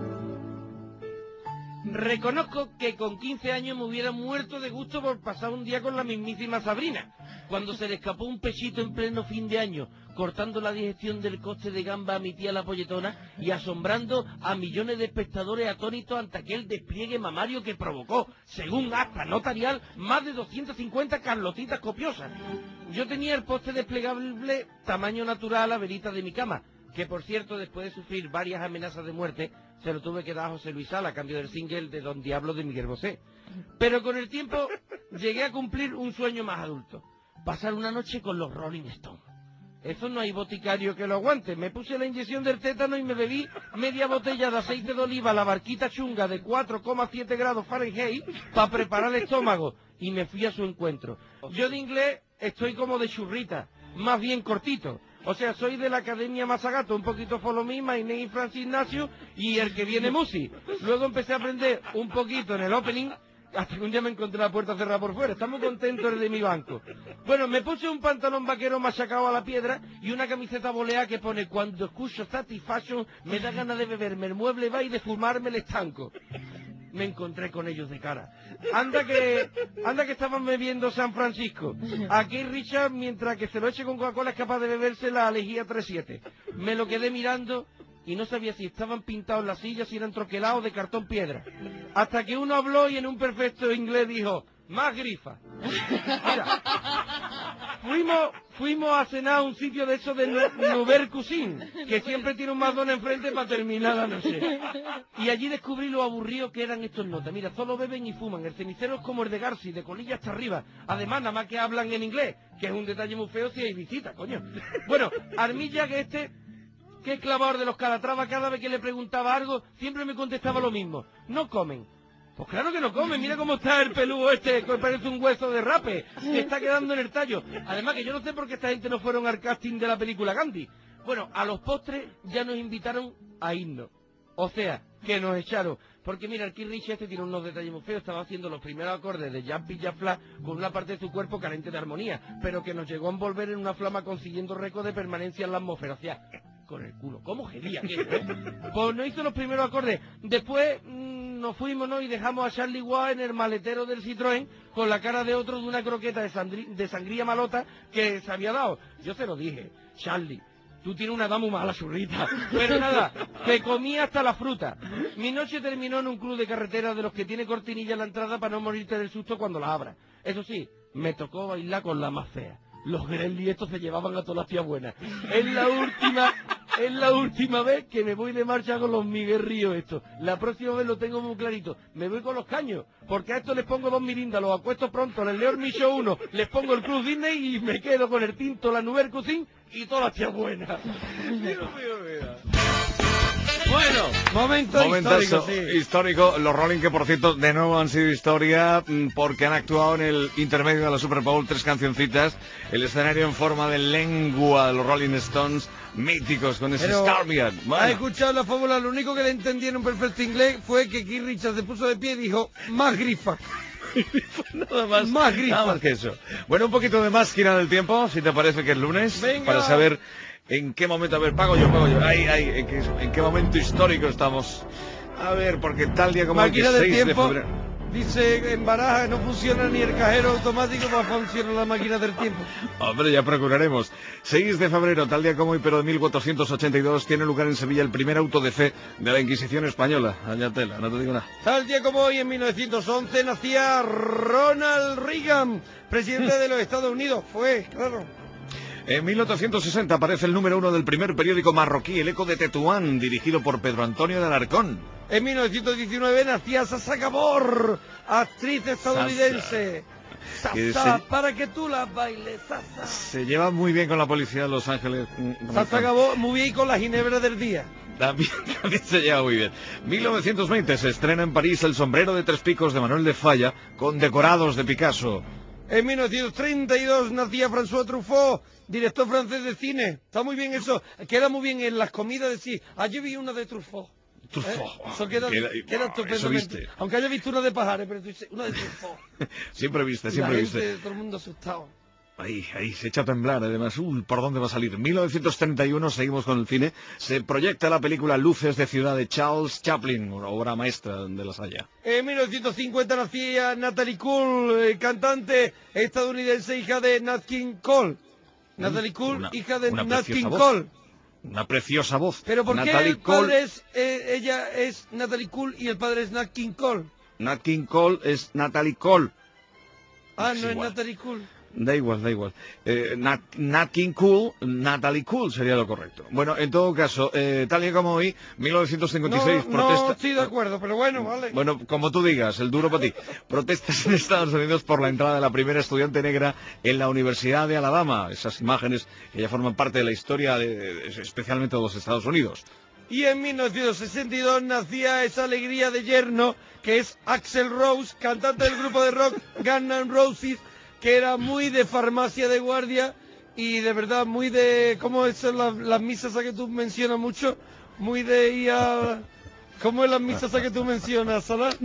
Reconozco que con quince años me hubiera muerto de gusto por pasar un día con la mismísima Sabrina, cuando se le escapó un pechito en pleno fin de año, cortando la digestión del coste de gamba a mi tía la polletona y asombrando a millones de espectadores atónitos ante aquel despliegue mamario que provocó, según acta notarial, más de doscientas cincuenta carlotitas copiosas. Yo tenía el poste desplegable tamaño natural a verita de mi cama, que por cierto, después de sufrir varias amenazas de muerte, se lo tuve que dar a José Luis Sala a cambio del single de Don Diablo de Miguel Bosé. Pero con el tiempo llegué a cumplir un sueño más adulto, pasar una noche con los Rolling Stones. Eso no hay boticario que lo aguante. Me puse la inyección del tétano y me bebí media botella de aceite de oliva, la barquita chunga de cuatro coma siete grados Fahrenheit para preparar el estómago y me fui a su encuentro. Yo de inglés estoy como de churrita, más bien cortito. O sea, soy de la Academia Mazagato, un poquito follow me, my name is Francis Ignacio y el que viene Musi. Luego empecé a aprender un poquito en el opening, hasta que un día me encontré la puerta cerrada por fuera. Estamos contentos el de mi banco. Bueno, me puse un pantalón vaquero machacado a la piedra y una camiseta boleada que pone: cuando escucho Satisfaction me da ganas de beberme el mueble va y de fumarme el estanco. me encontré con ellos de cara. Anda que anda que estaban bebiendo San Francisco. Aquí Richard, mientras que se lo eche con Coca-Cola, es capaz de beberse la Lejía tres siete. Me lo quedé mirando y no sabía si estaban pintados las sillas, si eran troquelados de cartón piedra. Hasta que uno habló y en un perfecto inglés dijo, más grifa. Mira, fuimos, fuimos a cenar a un sitio de esos de Nouvelle Cuisine, que siempre tiene un McDonald's enfrente para terminar la noche. Y allí descubrí lo aburrido que eran estos notas. Mira, solo beben y fuman. El cenicero es como el de Garci, de colilla hasta arriba. Además, nada más que hablan en inglés, que es un detalle muy feo si hay visita, coño. Bueno, Armilla, que este, que es clavador de los Calatrava, cada vez que le preguntaba algo, siempre me contestaba lo mismo. No comen. Pues claro que no comen, mira cómo está el peludo este, que parece un hueso de rape, que está quedando en el tallo. Además que yo no sé por qué esta gente no fueron al casting de la película Gandhi. Bueno, a los postres ya nos invitaron a irnos. O sea, que nos echaron. Porque mira, el Keith Richards este tiene unos detalles muy feos, estaba haciendo los primeros acordes de Jumpy Jack Flash con una parte de su cuerpo carente de armonía, pero que nos llegó a envolver en una flama consiguiendo récord de permanencia en la atmósfera. O sea, con el culo. ¿Cómo gemía aquello, eh? Pues no hizo los primeros acordes. Después mmm, nos fuimos, ¿no? Y dejamos a Charlie Watt en el maletero del Citroën con la cara de otro de una croqueta de, sangri- de sangría malota que se había dado. Yo se lo dije, Charlie, tú tienes una dama muy mala, churrita. Pero nada, que comí hasta la fruta. Mi noche terminó en un club de carretera de los que tiene cortinilla en la entrada para no morirte del susto cuando la abra. Eso sí, me tocó bailar con la más fea. Los Gremlins estos se llevaban a todas las tías buenas. Es la última, es la última vez que me voy de marcha con los Miguel Ríos estos. La próxima vez lo tengo muy clarito. Me voy con los caños, porque a estos les pongo dos mirindas, los acuesto pronto, les leo el Mi Show uno, les pongo el Club Disney y me quedo con el tinto, la Nouvelle Cuisine y todas las tías buenas. Dios mío, mira. Bueno, momento
Momentazo
histórico, sí.
histórico. Los Rolling, que por cierto de nuevo han sido historia porque han actuado en el intermedio de la Super Bowl, tres cancioncitas, el escenario en forma de lengua de los Rolling Stones, míticos con ese
Pero,
Starman. Bueno.
¿has escuchado la fábula? Lo único que le entendí en un perfecto inglés fue que Keith Richards se puso de pie y dijo, más grifa.
Nada más,
más grifa.
Nada más que eso. Bueno, un poquito de máquina del tiempo, si te parece que es lunes,
Venga.
para saber en qué momento, a ver, pago yo, pago yo, ay, ay, en qué, en qué momento histórico estamos. A ver, porque tal día como
Máquina
el
del
seis de
tiempo.
febrero.
Dice en Baraja no funciona ni el cajero automático, pues funciona la máquina del tiempo.
Hombre, ya procuraremos. seis de febrero, tal día como hoy, pero de mil cuatrocientos ochenta y dos, tiene lugar en Sevilla el primer auto de fe de la Inquisición española. Allá tela, no te digo nada.
Tal día como hoy, en mil novecientos once, nacía Ronald Reagan, presidente de los Estados Unidos. Fue, claro.
En mil ochocientos sesenta aparece el número uno del primer periódico marroquí, El Eco de Tetuán, dirigido por Pedro Antonio de Alarcón.
En mil novecientos diecinueve nacía Sasha Gabor, actriz estadounidense.
Que
Sasa,
se-
para que tú la bailes, Sasa.
Se lleva muy bien con la policía de Los Ángeles.
Sasha Gabor, muy bien con la ginebra del día.
También, también se lleva muy bien. mil novecientos veinte se estrena en París El sombrero de tres picos de Manuel de Falla, con decorados de Picasso.
En mil novecientos treinta y dos nacía François Truffaut, director francés de cine. Está muy bien eso. Queda muy bien en las comidas decir, ayer vi una de Truffaut.
Truffaut.
¿Eh? Eso queda,
Queda-
queda
eso
estupendamente.
viste.
Aunque haya visto una de Pajares, pero tú dices, una de Truffaut.
Siempre viste,
Y la
siempre
gente,
viste.
todo el mundo asustado.
Ahí, ahí, se echa a temblar, además, uy, ¿por dónde va a salir? mil novecientos treinta y uno, seguimos con el cine, se proyecta la película Luces de Ciudad de Charles Chaplin, una obra maestra de la Saya.
En mil novecientos cincuenta nacía Natalie Cole, eh, cantante estadounidense, hija de Nat King Cole. Natalie Cole,
Una-
hija de
una
Nat
preciosa
King
voz.
Cole.
Una preciosa voz.
Pero ¿por qué
Natalie
el padre
Cole,
es, eh, ella es Natalie Cole y el padre es Nat King Cole?
Nat King Cole es Natalie Cole.
Ah,
Es
no es
igual.
Natalie Cole.
Da igual, da igual. Eh, Nat, Nat King Cole, Natalie Cole sería lo correcto. Bueno, en todo caso, eh, tal y como hoy, mil novecientos cincuenta y seis,
No, no
protesta...
estoy de acuerdo, pero bueno, vale.
Bueno, como tú digas, el duro para ti. Protestas en Estados Unidos por la entrada de la primera estudiante negra en la Universidad de Alabama. Esas imágenes que ya forman parte de la historia, de, de- especialmente de los Estados Unidos.
Y en mil novecientos sesenta y dos nacía esa alegría de yerno, que es Axl Rose, cantante del grupo de rock Guns N' Roses, que era muy de farmacia de guardia y de verdad muy de... ¿Cómo son las, las misas a que tú mencionas mucho? Muy de ir a... ¿Cómo es las misas a que tú mencionas, Salah?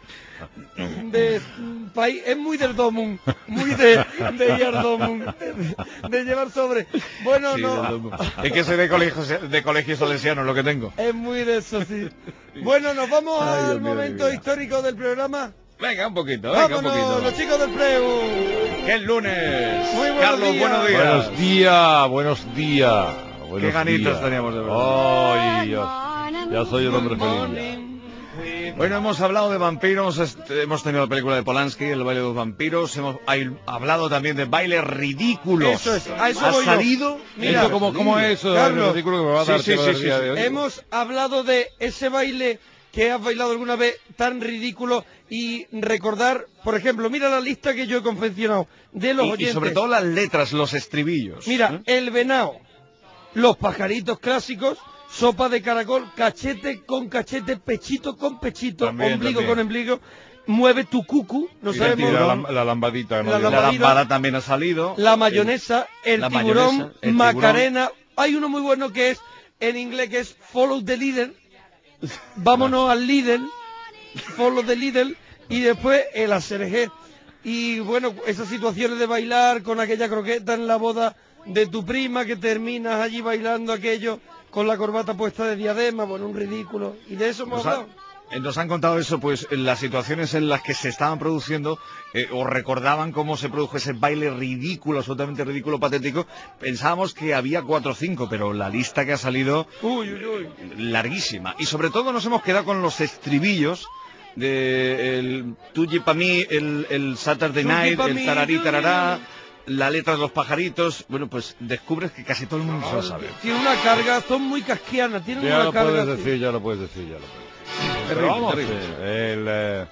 de país, es muy del Domun, muy de, de ir al Domun, de, de llevar sobre. Bueno,
Sí,
no.
del Domun. Es que soy de colegio, de colegio salesiano, lo que tengo.
Es muy de eso, sí. Bueno, nos vamos
Ay, Dios
al
mío de mi
momento
vida.
histórico del programa.
Venga, un poquito, venga,
Vámonos,
un poquito.
los chicos del Preu.
¡Qué lunes!
Muy buenos
Carlos,
días.
buenos días.
Buenos días, buenos días. Buenos
Qué ganitas
días.
teníamos de verdad.
Ay, ya, ya soy el hombre feliz.
Bueno, hemos hablado de vampiros, este, hemos tenido la película de Polanski, el baile de los vampiros, hemos hay, hablado también de bailes ridículos.
Eso es, a eso
¿Ha
voy yo.
salido?
Mira,
¿Eso cómo, cómo es eso?
Carlos,
El ridículo que me va a dar
sí, sí,
tema del
sí,
día
sí,
de hoy.
Hemos hablado de ese baile que has bailado alguna vez tan ridículo y recordar, por ejemplo, mira la lista que yo he confeccionado de los
Y, y
oyentes.
sobre todo las letras, los estribillos.
Mira,
¿eh?
el venao, los pajaritos clásicos, sopa de caracol, cachete con cachete, pechito con pechito,
También,
ombligo
también.
con ombligo, mueve tu cucu, no
Y
sabemos.
la, lam- la lambadita. ¿no?
La
La
lambadita,
lambada también ha salido.
la mayonesa, el
la
tiburón,
mayonesa, el
Macarena. Hay uno muy bueno que es, en inglés, que es follow the leader. Vámonos al líder, follow the leader, y después el aserejé. Y bueno, esas situaciones de bailar con aquella croqueta en la boda de tu prima, que terminas allí bailando aquello con la corbata puesta de diadema, bueno, un ridículo. Y de eso hemos
Nos, ha-
hablado.
eh, nos han contado eso, pues en las situaciones en las que se estaban produciendo eh, o recordaban cómo se produjo ese baile ridículo, absolutamente ridículo, patético. Pensábamos que había cuatro o cinco, pero la lista que ha salido
Uy, uy, uy.
larguísima. Y sobre todo nos hemos quedado con los estribillos de el tuyi pa' mí, el, el Saturday
Tuyi
Night,
pa'
el
mí,
tararí
tuyi.
tarará, la letra de los pajaritos. Bueno, pues descubres que casi todo el mundo se lo sabe.
Tiene una carga, son muy casquianas, tienen
Ya
una
lo
carga.
puedes
así.
decir, ya lo puedes decir, ya lo puedes decir. Pero
Terrible,
vamos,
terrible.
eh, el, eh,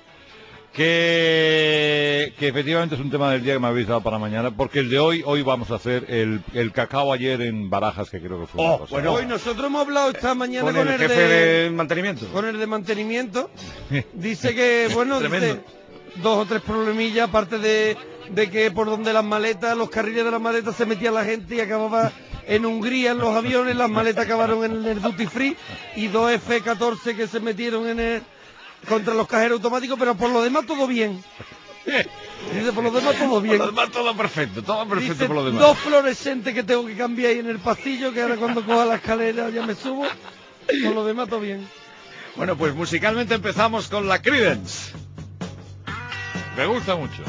que, que efectivamente es un tema del día que me habéis dado para mañana, porque el de hoy, hoy vamos a hacer el, el cacao ayer en Barajas, que creo que fue una
Oh,
cosa.
bueno.
Hoy nosotros hemos hablado esta mañana
Con
con,
el jefe de mantenimiento.
con el de mantenimiento. Dice que, bueno,
Tremendo.
dice, dos o tres problemillas, aparte de, de que por donde las maletas, los carriles de las maletas se metía la gente y acababa en Hungría en los aviones, las maletas acabaron en el duty free y dos F catorce que se metieron en el, contra los cajeros automáticos, pero por lo demás todo bien. Dice, por lo demás todo bien.
Por lo demás todo perfecto, todo perfecto
Dice,
por lo demás.
dos fluorescentes que tengo que cambiar ahí en el pasillo, que ahora cuando coja la escalera ya me subo. Por lo demás todo bien.
Bueno, pues musicalmente empezamos con la Creedence.
Me gusta mucho.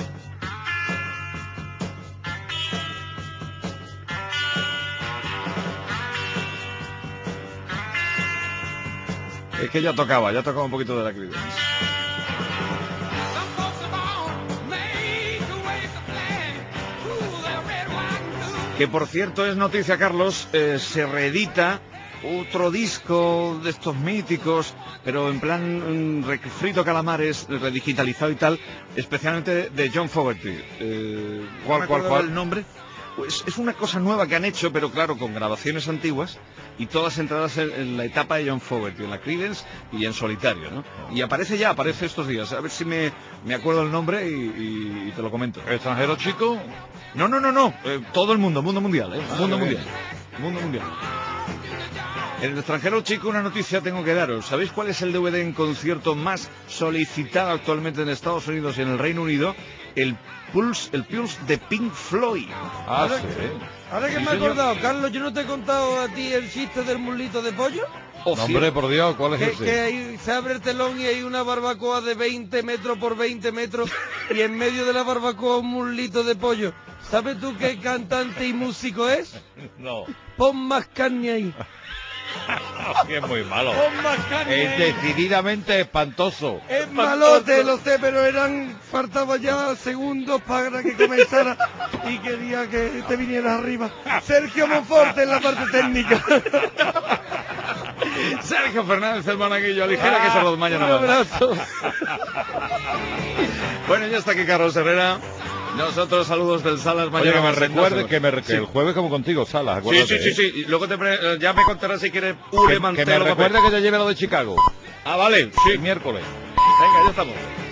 Es que ya tocaba, ya tocaba un poquito de la Creedence. Que por cierto es noticia, Carlos, eh, se reedita otro disco de estos míticos, pero en plan mm, refrito calamares, redigitalizado y tal, especialmente de John Fogerty. Eh,
¿Cuál,
¿no me
cuál,
acuerdo
cuál?
el nombre? Pues es una cosa nueva que han hecho, pero claro, con grabaciones antiguas y todas entradas en, en la etapa de John Fogerty, en la Creedence y en solitario, ¿no? Y aparece ya, aparece estos días. A ver si me, me acuerdo el nombre y, y- y te lo comento.
¿Extranjero chico?
No, no, no, no. eh, todo el mundo, mundo mundial, ¿eh? Mundo
Ah, bien.
mundial. Mundo mundial. En el extranjero, chico, una noticia tengo que daros. ¿Sabéis cuál es el D V D en concierto más solicitado actualmente en Estados Unidos y en el Reino Unido? El Pulse, el Pulse de Pink Floyd.
Ah,
Ahora,
sí.
ahora que
Sí,
me he
señor.
acordado, Carlos, yo no te he contado a ti el chiste del mulito de pollo.
Oh,
No,
sí.
hombre, por Dios, ¿cuál es
Que,
ese?
que ahí se abre el telón y hay una barbacoa de veinte metros por veinte metros y en medio de la barbacoa un mulito de pollo. ¿Sabes tú qué cantante y músico es?
No.
Pon más carne ahí.
Que es muy malo.
Pon más carne
Es
ahí.
decididamente espantoso.
Es malote, lo sé, pero eran, faltaba ya segundos para que comenzara y quería que te vinieras arriba. Sergio Monforte en la parte técnica.
Sergio Fernández, el monaguillo, ligera que se los mañana.
Un abrazo.
Bueno, ya está aquí Carlos Herrera. Nosotros saludos del Salas mañana.
Oye, que me
más en
recuerde
dos
que, me, que
Sí.
el jueves como contigo, Salas,
Sí,
acuérdate.
sí, sí, sí. Y luego te pre- eh, ya me contarás si quieres Ule
Que, que
Mantelo.
me
papel.
recuerde que te lleve lo de Chicago.
Ah, vale, sí.
El miércoles.
Venga, ya estamos.